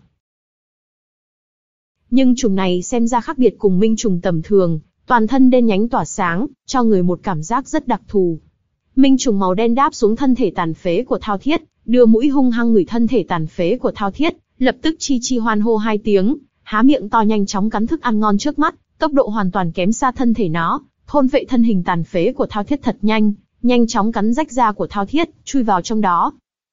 Nhưng trùng này xem ra khác biệt cùng minh trùng tầm thường, toàn thân đen nhánh tỏa sáng, cho người một cảm giác rất đặc thù. Minh trùng màu đen đáp xuống thân thể tàn phế của Thao Thiết, đưa mũi hung hăng ngửi thân thể tàn phế của Thao Thiết, lập tức chi chi hoan hô hai tiếng, há miệng to nhanh chóng cắn thức ăn ngon trước mắt, tốc độ hoàn toàn kém xa thân thể nó, thôn vệ thân hình tàn phế của Thao Thiết thật nhanh, nhanh chóng cắn rách da của Thao Thiết, chui vào trong đó.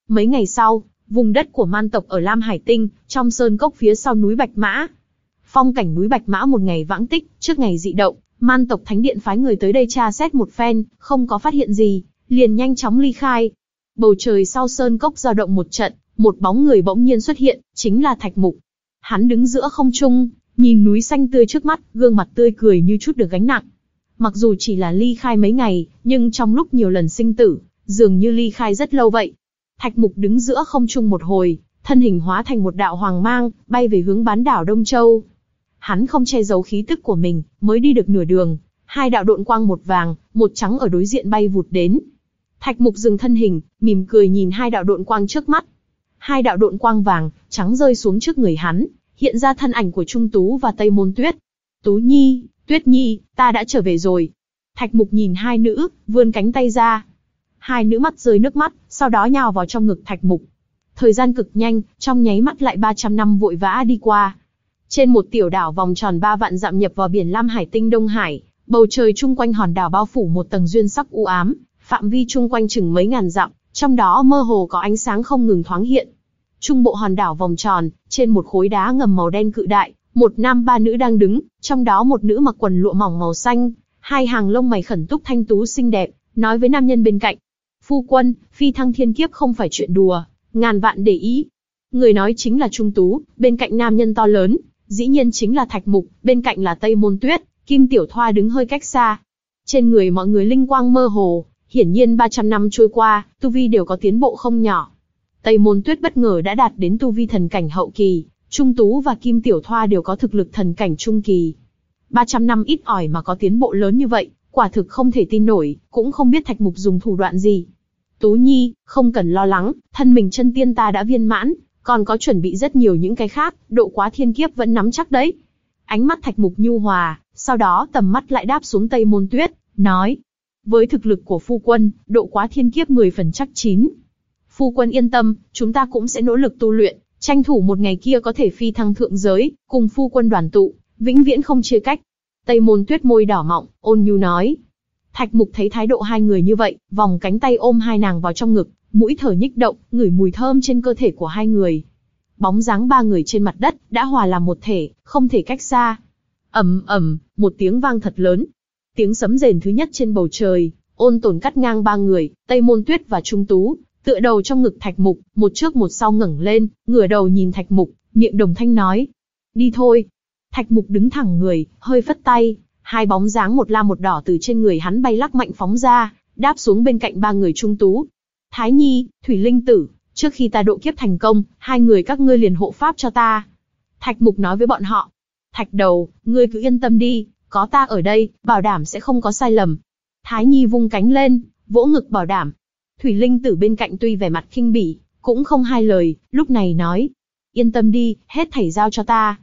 Mấy ngày sau, vùng đất của man tộc ở Lam Hải Tinh, trong sơn cốc phía sau núi Bạch Mã. Phong cảnh núi Bạch Mã một ngày vãng tích, trước ngày dị động, man tộc thánh điện phái người tới đây tra xét một phen, không có phát hiện gì, liền nhanh chóng ly khai. Bầu trời sau sơn cốc dao động một trận, một bóng người bỗng nhiên xuất hiện, chính là Thạch Mục. Hắn đứng giữa không trung, nhìn núi xanh tươi trước mắt, gương mặt tươi cười như chút được gánh nặng. Mặc dù chỉ là ly khai mấy ngày, nhưng trong lúc nhiều lần sinh tử, dường như ly khai rất lâu vậy. Thạch Mục đứng giữa không trung một hồi, thân hình hóa thành một đạo hoàng mang, bay về hướng bán đảo Đông Châu. Hắn không che giấu khí tức của mình, mới đi được nửa đường, hai đạo độn quang một vàng, một trắng ở đối diện bay vụt đến. Thạch Mục dừng thân hình, mỉm cười nhìn hai đạo độn quang trước mắt. Hai đạo độn quang vàng, trắng rơi xuống trước người hắn, hiện ra thân ảnh của Trung Tú và Tây Môn Tuyết. Tú Nhi, Tuyết Nhi, ta đã trở về rồi. Thạch Mục nhìn hai nữ, vươn cánh tay ra. Hai nữ mắt rơi nước mắt, sau đó nhào vào trong ngực Thạch Mục. Thời gian cực nhanh, trong nháy mắt lại ba trăm năm vội vã đi qua. Trên một tiểu đảo vòng tròn ba vạn dặm nhập vào biển Lam Hải Tinh Đông Hải, bầu trời chung quanh hòn đảo bao phủ một tầng duyên sắc u ám, phạm vi chung quanh chừng mấy ngàn dặm, trong đó mơ hồ có ánh sáng không ngừng thoáng hiện. Trung bộ hòn đảo vòng tròn, trên một khối đá ngầm màu đen cự đại, một nam ba nữ đang đứng, trong đó một nữ mặc quần lụa mỏng màu xanh, hai hàng lông mày khẩn túc thanh tú xinh đẹp, nói với nam nhân bên cạnh: "Phu quân, phi thăng thiên kiếp không phải chuyện đùa, ngàn vạn để ý." Người nói chính là Trung Tú, bên cạnh nam nhân to lớn, dĩ nhiên chính là Thạch Mục, bên cạnh là Tây Môn Tuyết, Kim Tiểu Thoa đứng hơi cách xa. Trên người mọi người linh quang mơ hồ, hiển nhiên ba trăm năm trôi qua, tu vi đều có tiến bộ không nhỏ. Tây Môn Tuyết bất ngờ đã đạt đến tu vi thần cảnh hậu kỳ, Trung Tú và Kim Tiểu Thoa đều có thực lực thần cảnh trung kỳ. ba trăm năm ít ỏi mà có tiến bộ lớn như vậy, quả thực không thể tin nổi, cũng không biết Thạch Mục dùng thủ đoạn gì. Tú Nhi, không cần lo lắng, thân mình chân tiên ta đã viên mãn, còn có chuẩn bị rất nhiều những cái khác, độ quá thiên kiếp vẫn nắm chắc đấy. Ánh mắt Thạch Mục nhu hòa, sau đó tầm mắt lại đáp xuống Tây Môn Tuyết, nói: với thực lực của phu quân, độ quá thiên kiếp mười phần chắc chín. Phu quân yên tâm, chúng ta cũng sẽ nỗ lực tu luyện, tranh thủ một ngày kia có thể phi thăng thượng giới, cùng phu quân đoàn tụ, vĩnh viễn không chia cách. Tây Môn Tuyết môi đỏ mọng, ôn nhu nói. Thạch Mục thấy thái độ hai người như vậy, vòng cánh tay ôm hai nàng vào trong ngực, mũi thở nhích động, ngửi mùi thơm trên cơ thể của hai người. Bóng dáng ba người trên mặt đất đã hòa làm một thể, không thể cách xa. Ầm ầm, một tiếng vang thật lớn. Tiếng sấm rền thứ nhất trên bầu trời, ôn tồn cắt ngang ba người, Tây Môn Tuyết và Trung Tú, tựa đầu trong ngực Thạch Mục, một trước một sau ngẩng lên, ngửa đầu nhìn Thạch Mục, miệng đồng thanh nói: đi thôi. Thạch Mục đứng thẳng người, hơi phất tay, hai bóng dáng một lam một đỏ từ trên người hắn bay lắc mạnh phóng ra, đáp xuống bên cạnh ba người Trung Tú. Thái Nhi, Thủy Linh Tử, trước khi ta độ kiếp thành công, hai người các ngươi liền hộ pháp cho ta. Thạch Mục nói với bọn họ. Thạch Đầu, ngươi cứ yên tâm đi, có ta ở đây, bảo đảm sẽ không có sai lầm. Thái Nhi vung cánh lên, vỗ ngực bảo đảm. Thủy Linh Tử bên cạnh tuy vẻ mặt khinh bỉ, cũng không hai lời, lúc này nói: yên tâm đi, hết thảy giao cho ta.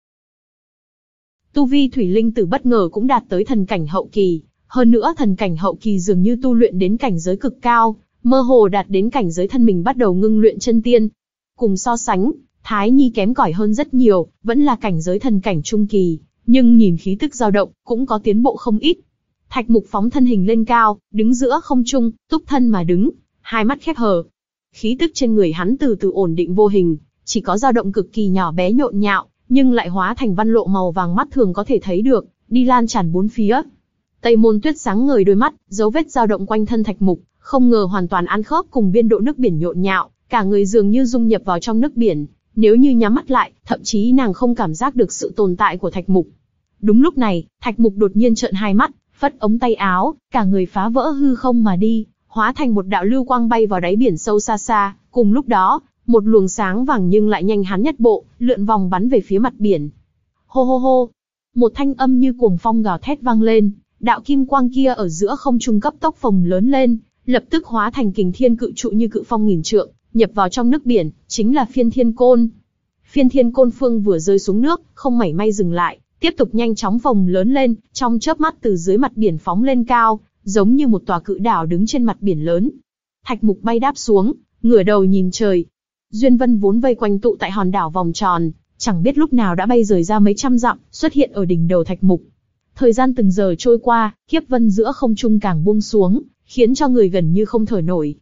Tu vi Thủy Linh Tử bất ngờ cũng đạt tới thần cảnh hậu kỳ, hơn nữa thần cảnh hậu kỳ dường như tu luyện đến cảnh giới cực cao, mơ hồ đạt đến cảnh giới thân mình bắt đầu ngưng luyện chân tiên. Cùng so sánh, Thái Nhi kém cỏi hơn rất nhiều, vẫn là cảnh giới thần cảnh trung kỳ, nhưng nhìn khí tức dao động, cũng có tiến bộ không ít. Thạch Mục phóng thân hình lên cao, đứng giữa không trung, túc thân mà đứng, hai mắt khép hờ. Khí tức trên người hắn từ từ ổn định vô hình, chỉ có dao động cực kỳ nhỏ bé nhộn nhạo, nhưng lại hóa thành văn lộ màu vàng mắt thường có thể thấy được, đi lan tràn bốn phía. Tây Môn Tuyết sáng ngời đôi mắt, dấu vết dao động quanh thân Thạch Mục, không ngờ hoàn toàn ăn khớp cùng biên độ nước biển nhộn nhạo, cả người dường như dung nhập vào trong nước biển. Nếu như nhắm mắt lại, thậm chí nàng không cảm giác được sự tồn tại của Thạch Mục. Đúng lúc này, Thạch Mục đột nhiên trợn hai mắt, phất ống tay áo, cả người phá vỡ hư không mà đi, hóa thành một đạo lưu quang bay vào đáy biển sâu xa xa. Cùng lúc đó, một luồng sáng vàng nhưng lại nhanh hắn nhất bộ, lượn vòng bắn về phía mặt biển. Hô hô hô, một thanh âm như cuồng phong gào thét vang lên, đạo kim quang kia ở giữa không trung cấp tốc phồng lớn lên, lập tức hóa thành kình thiên cự trụ như cự phong nghìn trượng, nhập vào trong nước biển, chính là Phiên Thiên Côn. Phiên Thiên Côn phương vừa rơi xuống nước, không mảy may dừng lại, tiếp tục nhanh chóng phồng lớn lên, trong chớp mắt từ dưới mặt biển phóng lên cao, giống như một tòa cự đảo đứng trên mặt biển lớn. Thạch Mục bay đáp xuống, ngửa đầu nhìn trời. Duyên Vân vốn vây quanh tụ tại hòn đảo vòng tròn, chẳng biết lúc nào đã bay rời ra mấy trăm dặm, xuất hiện ở đỉnh đầu Thạch Mục. Thời gian từng giờ trôi qua, kiếp vân giữa không trung càng buông xuống, khiến cho người gần như không thở nổi.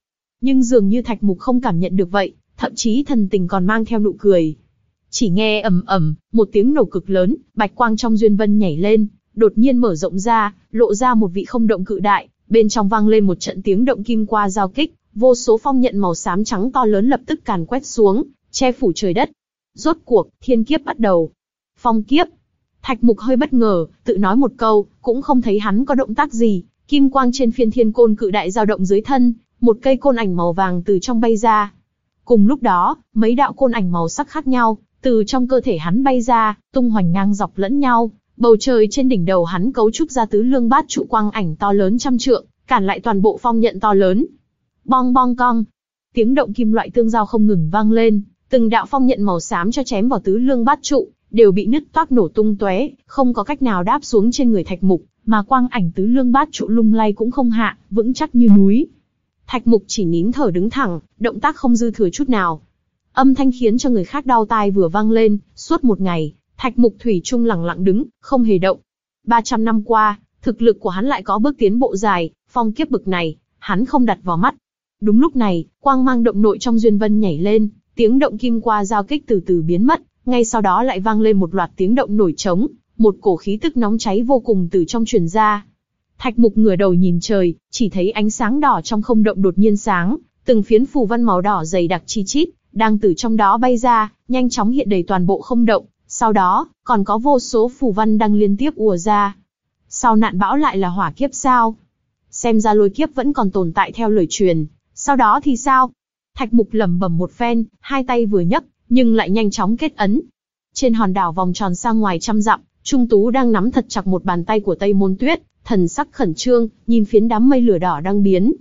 Nhưng dường như Thạch Mục không cảm nhận được vậy, thậm chí thần tình còn mang theo nụ cười. Chỉ nghe ầm ầm, một tiếng nổ cực lớn, bạch quang trong duyên vân nhảy lên, đột nhiên mở rộng ra, lộ ra một vị không động cự đại, bên trong vang lên một trận tiếng động kim qua giao kích, vô số phong nhận màu xám trắng to lớn lập tức càn quét xuống, che phủ trời đất. Rốt cuộc, thiên kiếp bắt đầu. Phong kiếp. Thạch Mục hơi bất ngờ, tự nói một câu, cũng không thấy hắn có động tác gì, kim quang trên phiên thiên côn cự đại dao động dưới thân, một cây côn ảnh màu vàng từ trong bay ra. Cùng lúc đó, mấy đạo côn ảnh màu sắc khác nhau, từ trong cơ thể hắn bay ra, tung hoành ngang dọc lẫn nhau, bầu trời trên đỉnh đầu hắn cấu trúc ra tứ lương bát trụ quang ảnh to lớn trăm trượng, cản lại toàn bộ phong nhận to lớn. Bong bong cong, tiếng động kim loại tương giao không ngừng vang lên, từng đạo phong nhận màu xám cho chém vào tứ lương bát trụ, đều bị nứt toác nổ tung tóe, không có cách nào đáp xuống trên người Thạch Mục, mà quang ảnh tứ lương bát trụ lung lay cũng không hạ, vững chắc như núi. Thạch Mục chỉ nín thở đứng thẳng, động tác không dư thừa chút nào. Âm thanh khiến cho người khác đau tai vừa vang lên, suốt một ngày, Thạch Mục thủy chung lặng lặng đứng, không hề động. ba trăm năm qua, thực lực của hắn lại có bước tiến bộ dài, phong kiếp bực này, hắn không đặt vào mắt. Đúng lúc này, quang mang động nội trong duyên vân nhảy lên, tiếng động kim qua giao kích từ từ biến mất, ngay sau đó lại vang lên một loạt tiếng động nổi trống, một cổ khí tức nóng cháy vô cùng từ trong truyền ra. Thạch Mục ngửa đầu nhìn trời, chỉ thấy ánh sáng đỏ trong không động đột nhiên sáng, từng phiến phù văn màu đỏ dày đặc chi chít, đang từ trong đó bay ra, nhanh chóng hiện đầy toàn bộ không động, sau đó, còn có vô số phù văn đang liên tiếp ùa ra. Sau nạn bão lại là hỏa kiếp sao? Xem ra lôi kiếp vẫn còn tồn tại theo lời truyền, sau đó thì sao? Thạch Mục lẩm bẩm một phen, hai tay vừa nhấc, nhưng lại nhanh chóng kết ấn. Trên hòn đảo vòng tròn xa ngoài trăm dặm, Trung Tú đang nắm thật chặt một bàn tay của Tây Môn Tuyết, thần sắc khẩn trương, nhìn phiến đám mây lửa đỏ đang biến.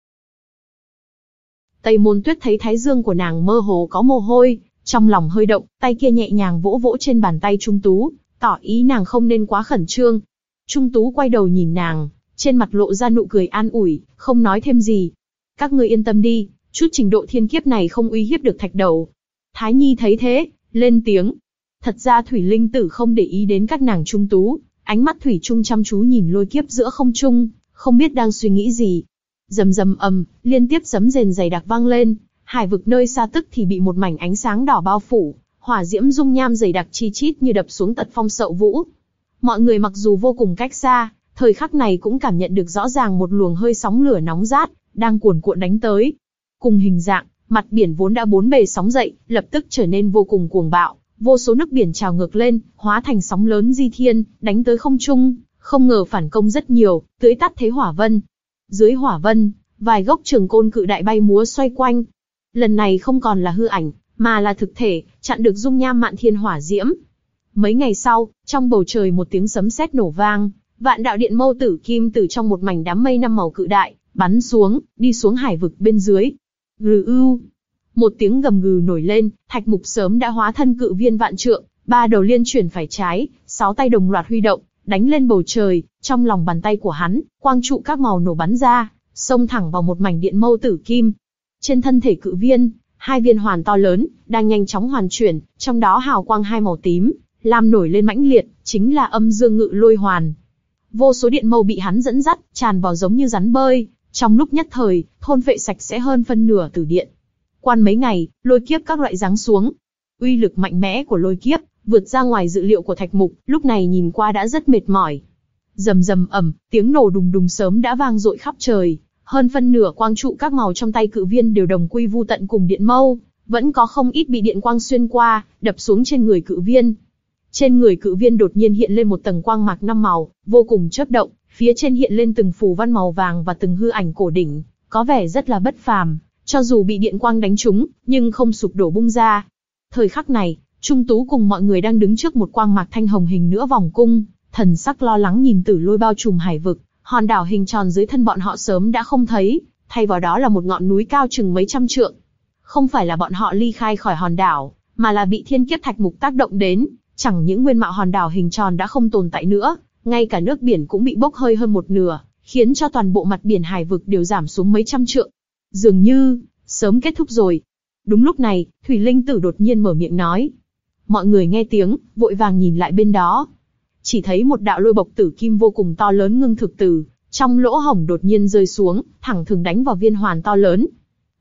Tây Môn Tuyết thấy thái dương của nàng mơ hồ có mồ hôi, trong lòng hơi động, tay kia nhẹ nhàng vỗ vỗ trên bàn tay Trung Tú, tỏ ý nàng không nên quá khẩn trương. Trung Tú quay đầu nhìn nàng, trên mặt lộ ra nụ cười an ủi, không nói thêm gì. Các ngươi yên tâm đi, chút trình độ thiên kiếp này không uy hiếp được Thạch Đầu. Thái Nhi thấy thế, lên tiếng. Thật ra Thủy Linh Tử không để ý đến các nàng Trung Tú, ánh mắt thủy chung chăm chú nhìn lôi kiếp giữa không trung, không biết đang suy nghĩ gì. Rầm rầm ầm, liên tiếp sấm rền dày đặc vang lên, hải vực nơi xa tức thì bị một mảnh ánh sáng đỏ bao phủ, hỏa diễm dung nham dày đặc chi chít như đập xuống tật phong sậu vũ. Mọi người mặc dù vô cùng cách xa, thời khắc này cũng cảm nhận được rõ ràng một luồng hơi sóng lửa nóng rát đang cuồn cuộn đánh tới. Cùng hình dạng, mặt biển vốn đã bốn bề sóng dậy, lập tức trở nên vô cùng cuồng bạo, vô số nước biển trào ngược lên, hóa thành sóng lớn di thiên, đánh tới không trung, không ngờ phản công rất nhiều, tưới tắt thế hỏa vân. Dưới hỏa vân, vài gốc trường côn cự đại bay múa xoay quanh. Lần này không còn là hư ảnh, mà là thực thể, chặn được dung nham mạn thiên hỏa diễm. Mấy ngày sau, trong bầu trời một tiếng sấm sét nổ vang, vạn đạo điện mâu tử kim từ trong một mảnh đám mây năm màu cự đại, bắn xuống, đi xuống hải vực bên dưới. Gừ ưu. Một tiếng gầm gừ nổi lên, Thạch Mục sớm đã hóa thân cự viên vạn trượng, ba đầu liên chuyển phải trái, sáu tay đồng loạt huy động, đánh lên bầu trời, trong lòng bàn tay của hắn, quang trụ các màu nổ bắn ra, xông thẳng vào một mảnh điện mâu tử kim. Trên thân thể cự viên, hai viên hoàn to lớn, đang nhanh chóng hoàn chuyển, trong đó hào quang hai màu tím, lam nổi lên mãnh liệt, chính là âm dương ngự lôi hoàn. Vô số điện mâu bị hắn dẫn dắt, tràn vào giống như rắn bơi, trong lúc nhất thời, thôn phệ sạch sẽ hơn phân nửa tử điện. Quan mấy ngày, lôi kiếp các loại giáng xuống. Uy lực mạnh mẽ của lôi kiếp, vượt ra ngoài dự liệu của Thạch Mục, lúc này nhìn qua đã rất mệt mỏi. Rầm rầm ầm, tiếng nổ đùng đùng sớm đã vang dội khắp trời, hơn phân nửa quang trụ các màu trong tay cự viên đều đồng quy vu tận cùng điện mâu, vẫn có không ít bị điện quang xuyên qua, đập xuống trên người cự viên. Trên người cự viên đột nhiên hiện lên một tầng quang mạc năm màu, vô cùng chớp động, phía trên hiện lên từng phù văn màu vàng và từng hư ảnh cổ đỉnh, có vẻ rất là bất phàm, cho dù bị điện quang đánh trúng, nhưng không sụp đổ bung ra. Thời khắc này, Trung Tú cùng mọi người đang đứng trước một quang mạc thanh hồng hình nửa vòng cung, thần sắc lo lắng nhìn Tử Lôi bao trùm hải vực, hòn đảo hình tròn dưới thân bọn họ sớm đã không thấy, thay vào đó là một ngọn núi cao chừng mấy trăm trượng. Không phải là bọn họ ly khai khỏi hòn đảo, mà là bị thiên kiếp Thạch Mục tác động đến, chẳng những nguyên mạo hòn đảo hình tròn đã không tồn tại nữa, ngay cả nước biển cũng bị bốc hơi hơn một nửa, khiến cho toàn bộ mặt biển hải vực đều giảm xuống mấy trăm trượng. Dường như, sớm kết thúc rồi. Đúng lúc này, Thủy Linh Tử đột nhiên mở miệng nói. Mọi người nghe tiếng, vội vàng nhìn lại bên đó. Chỉ thấy một đạo lôi bộc tử kim vô cùng to lớn ngưng thực từ trong lỗ hổng đột nhiên rơi xuống, thẳng thừng đánh vào viên hoàn to lớn.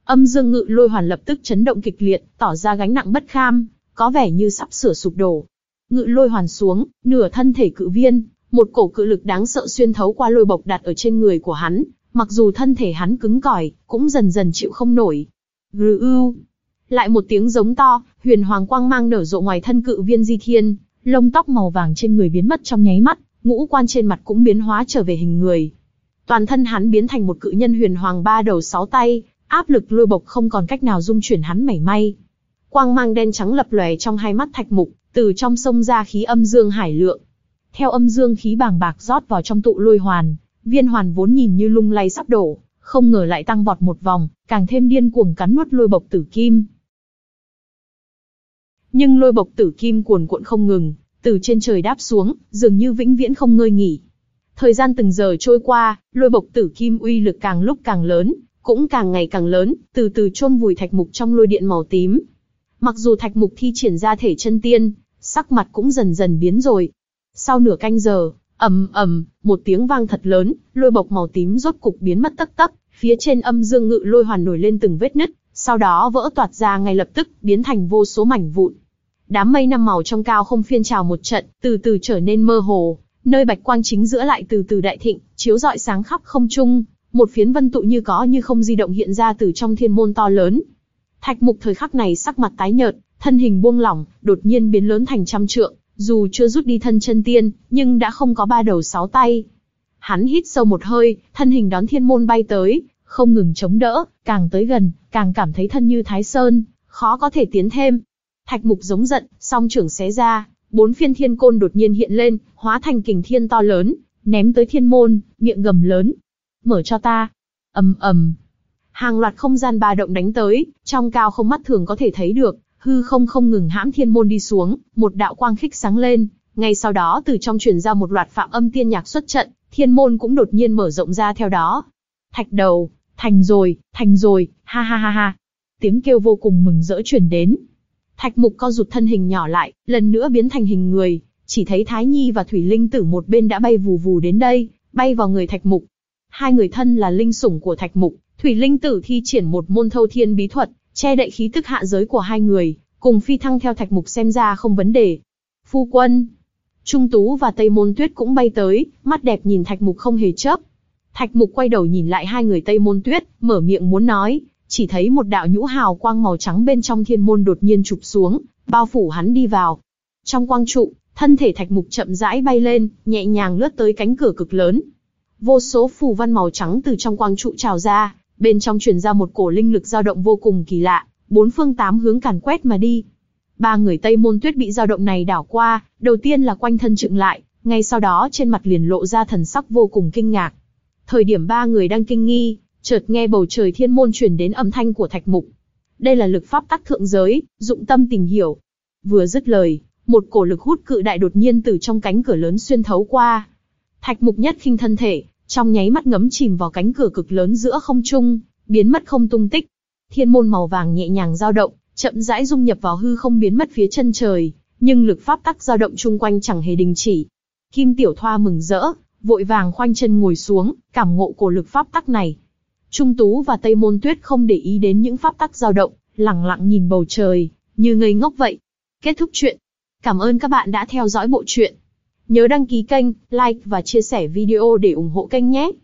Âm dương ngự lôi hoàn lập tức chấn động kịch liệt, tỏ ra gánh nặng bất kham, có vẻ như sắp sửa sụp đổ. Ngự lôi hoàn xuống, nửa thân thể cự viên, một cổ cự lực đáng sợ xuyên thấu qua lôi bộc đặt ở trên người của hắn, mặc dù thân thể hắn cứng cỏi, cũng dần dần chịu không nổi. Rư ưu. Lại một tiếng giống to, huyền hoàng quang mang nở rộ ngoài thân cự viên Di Thiên, lông tóc màu vàng trên người biến mất trong nháy mắt, ngũ quan trên mặt cũng biến hóa trở về hình người. Toàn thân hắn biến thành một cự nhân huyền hoàng ba đầu sáu tay, áp lực lôi bộc không còn cách nào dung chuyển hắn mảy may. Quang mang đen trắng lập lòe trong hai mắt Thạch Mục, từ trong sông ra khí âm dương hải lượng. Theo âm dương khí bàng bạc rót vào trong tụ lôi hoàn, viên hoàn vốn nhìn như lung lay sắp đổ, không ngờ lại tăng vọt một vòng, càng thêm điên cuồng cắn nuốt lôi bộc tử kim. Nhưng lôi bộc tử kim cuồn cuộn không ngừng, từ trên trời đáp xuống, dường như vĩnh viễn không ngơi nghỉ. Thời gian từng giờ trôi qua, lôi bộc tử kim uy lực càng lúc càng lớn, cũng càng ngày càng lớn, từ từ chôn vùi Thạch Mục trong lôi điện màu tím. Mặc dù Thạch Mục thi triển ra thể chân tiên, sắc mặt cũng dần dần biến rồi. Sau nửa canh giờ, ầm ầm, một tiếng vang thật lớn, lôi bộc màu tím rốt cục biến mất tấc tấc, phía trên âm dương ngự lôi hoàn nổi lên từng vết nứt, sau đó vỡ toạc ra ngay lập tức, biến thành vô số mảnh vụn. Đám mây năm màu trong cao không phiên trào một trận, từ từ trở nên mơ hồ, nơi bạch quang chính giữa lại từ từ đại thịnh, chiếu rọi sáng khắp không trung, một phiến vân tụ như có như không di động hiện ra từ trong thiên môn to lớn. Thạch Mục thời khắc này sắc mặt tái nhợt, thân hình buông lỏng, đột nhiên biến lớn thành trăm trượng, dù chưa rút đi thân chân tiên, nhưng đã không có ba đầu sáu tay. Hắn hít sâu một hơi, thân hình đón thiên môn bay tới, không ngừng chống đỡ, càng tới gần, càng cảm thấy thân như Thái Sơn, khó có thể tiến thêm. Thạch Mục giống giận, song trưởng xé ra, bốn phiên thiên côn đột nhiên hiện lên, hóa thành kình thiên to lớn, ném tới thiên môn, miệng gầm lớn. Mở cho ta. Ầm ầm. Hàng loạt không gian ba động đánh tới, trong cao không mắt thường có thể thấy được, hư không không ngừng hãm thiên môn đi xuống, một đạo quang khích sáng lên, ngay sau đó từ trong truyền ra một loạt phạm âm tiên nhạc xuất trận, thiên môn cũng đột nhiên mở rộng ra theo đó. Thạch đầu, thành rồi, thành rồi, ha ha ha ha. Tiếng kêu vô cùng mừng rỡ truyền đến. Thạch Mục co rụt thân hình nhỏ lại, lần nữa biến thành hình người, chỉ thấy Thái Nhi và Thủy Linh Tử một bên đã bay vù vù đến đây, bay vào người Thạch Mục. Hai người thân là linh sủng của Thạch Mục, Thủy Linh Tử thi triển một môn thâu thiên bí thuật, che đậy khí tức hạ giới của hai người, cùng phi thăng theo Thạch Mục xem ra không vấn đề. Phu quân, Trung Tú và Tây Môn Tuyết cũng bay tới, mắt đẹp nhìn Thạch Mục không hề chớp. Thạch Mục quay đầu nhìn lại hai người Tây Môn Tuyết, mở miệng muốn nói, chỉ thấy một đạo nhũ hào quang màu trắng bên trong thiên môn đột nhiên chụp xuống, bao phủ hắn đi vào. Trong quang trụ, thân thể Thạch Mục chậm rãi bay lên, nhẹ nhàng lướt tới cánh cửa cực lớn. Vô số phù văn màu trắng từ trong quang trụ trào ra, bên trong truyền ra một cổ linh lực dao động vô cùng kỳ lạ, bốn phương tám hướng càn quét mà đi. Ba người Tây Môn Tuyết bị dao động này đảo qua, đầu tiên là quanh thân chững lại, ngay sau đó trên mặt liền lộ ra thần sắc vô cùng kinh ngạc. Thời điểm ba người đang kinh nghi, chợt nghe bầu trời thiên môn truyền đến âm thanh của Thạch Mục. Đây là lực pháp tắc thượng giới, dụng tâm tìm hiểu. Vừa dứt lời, một cổ lực hút cự đại đột nhiên từ trong cánh cửa lớn xuyên thấu qua. Thạch Mục nhất khinh thân thể, trong nháy mắt ngấm chìm vào cánh cửa cực lớn giữa không trung, biến mất không tung tích. Thiên môn màu vàng nhẹ nhàng dao động, chậm rãi dung nhập vào hư không biến mất phía chân trời, nhưng lực pháp tắc dao động chung quanh chẳng hề đình chỉ. Kim Tiểu Thoa mừng rỡ, vội vàng khoanh chân ngồi xuống, cảm ngộ cổ lực pháp tắc này. Trung Tú và Tây Môn Tuyết không để ý đến những pháp tắc dao động, lặng lặng nhìn bầu trời, như ngây ngốc vậy. Kết thúc chuyện. Cảm ơn các bạn đã theo dõi bộ truyện. Nhớ đăng ký kênh, like và chia sẻ video để ủng hộ kênh nhé.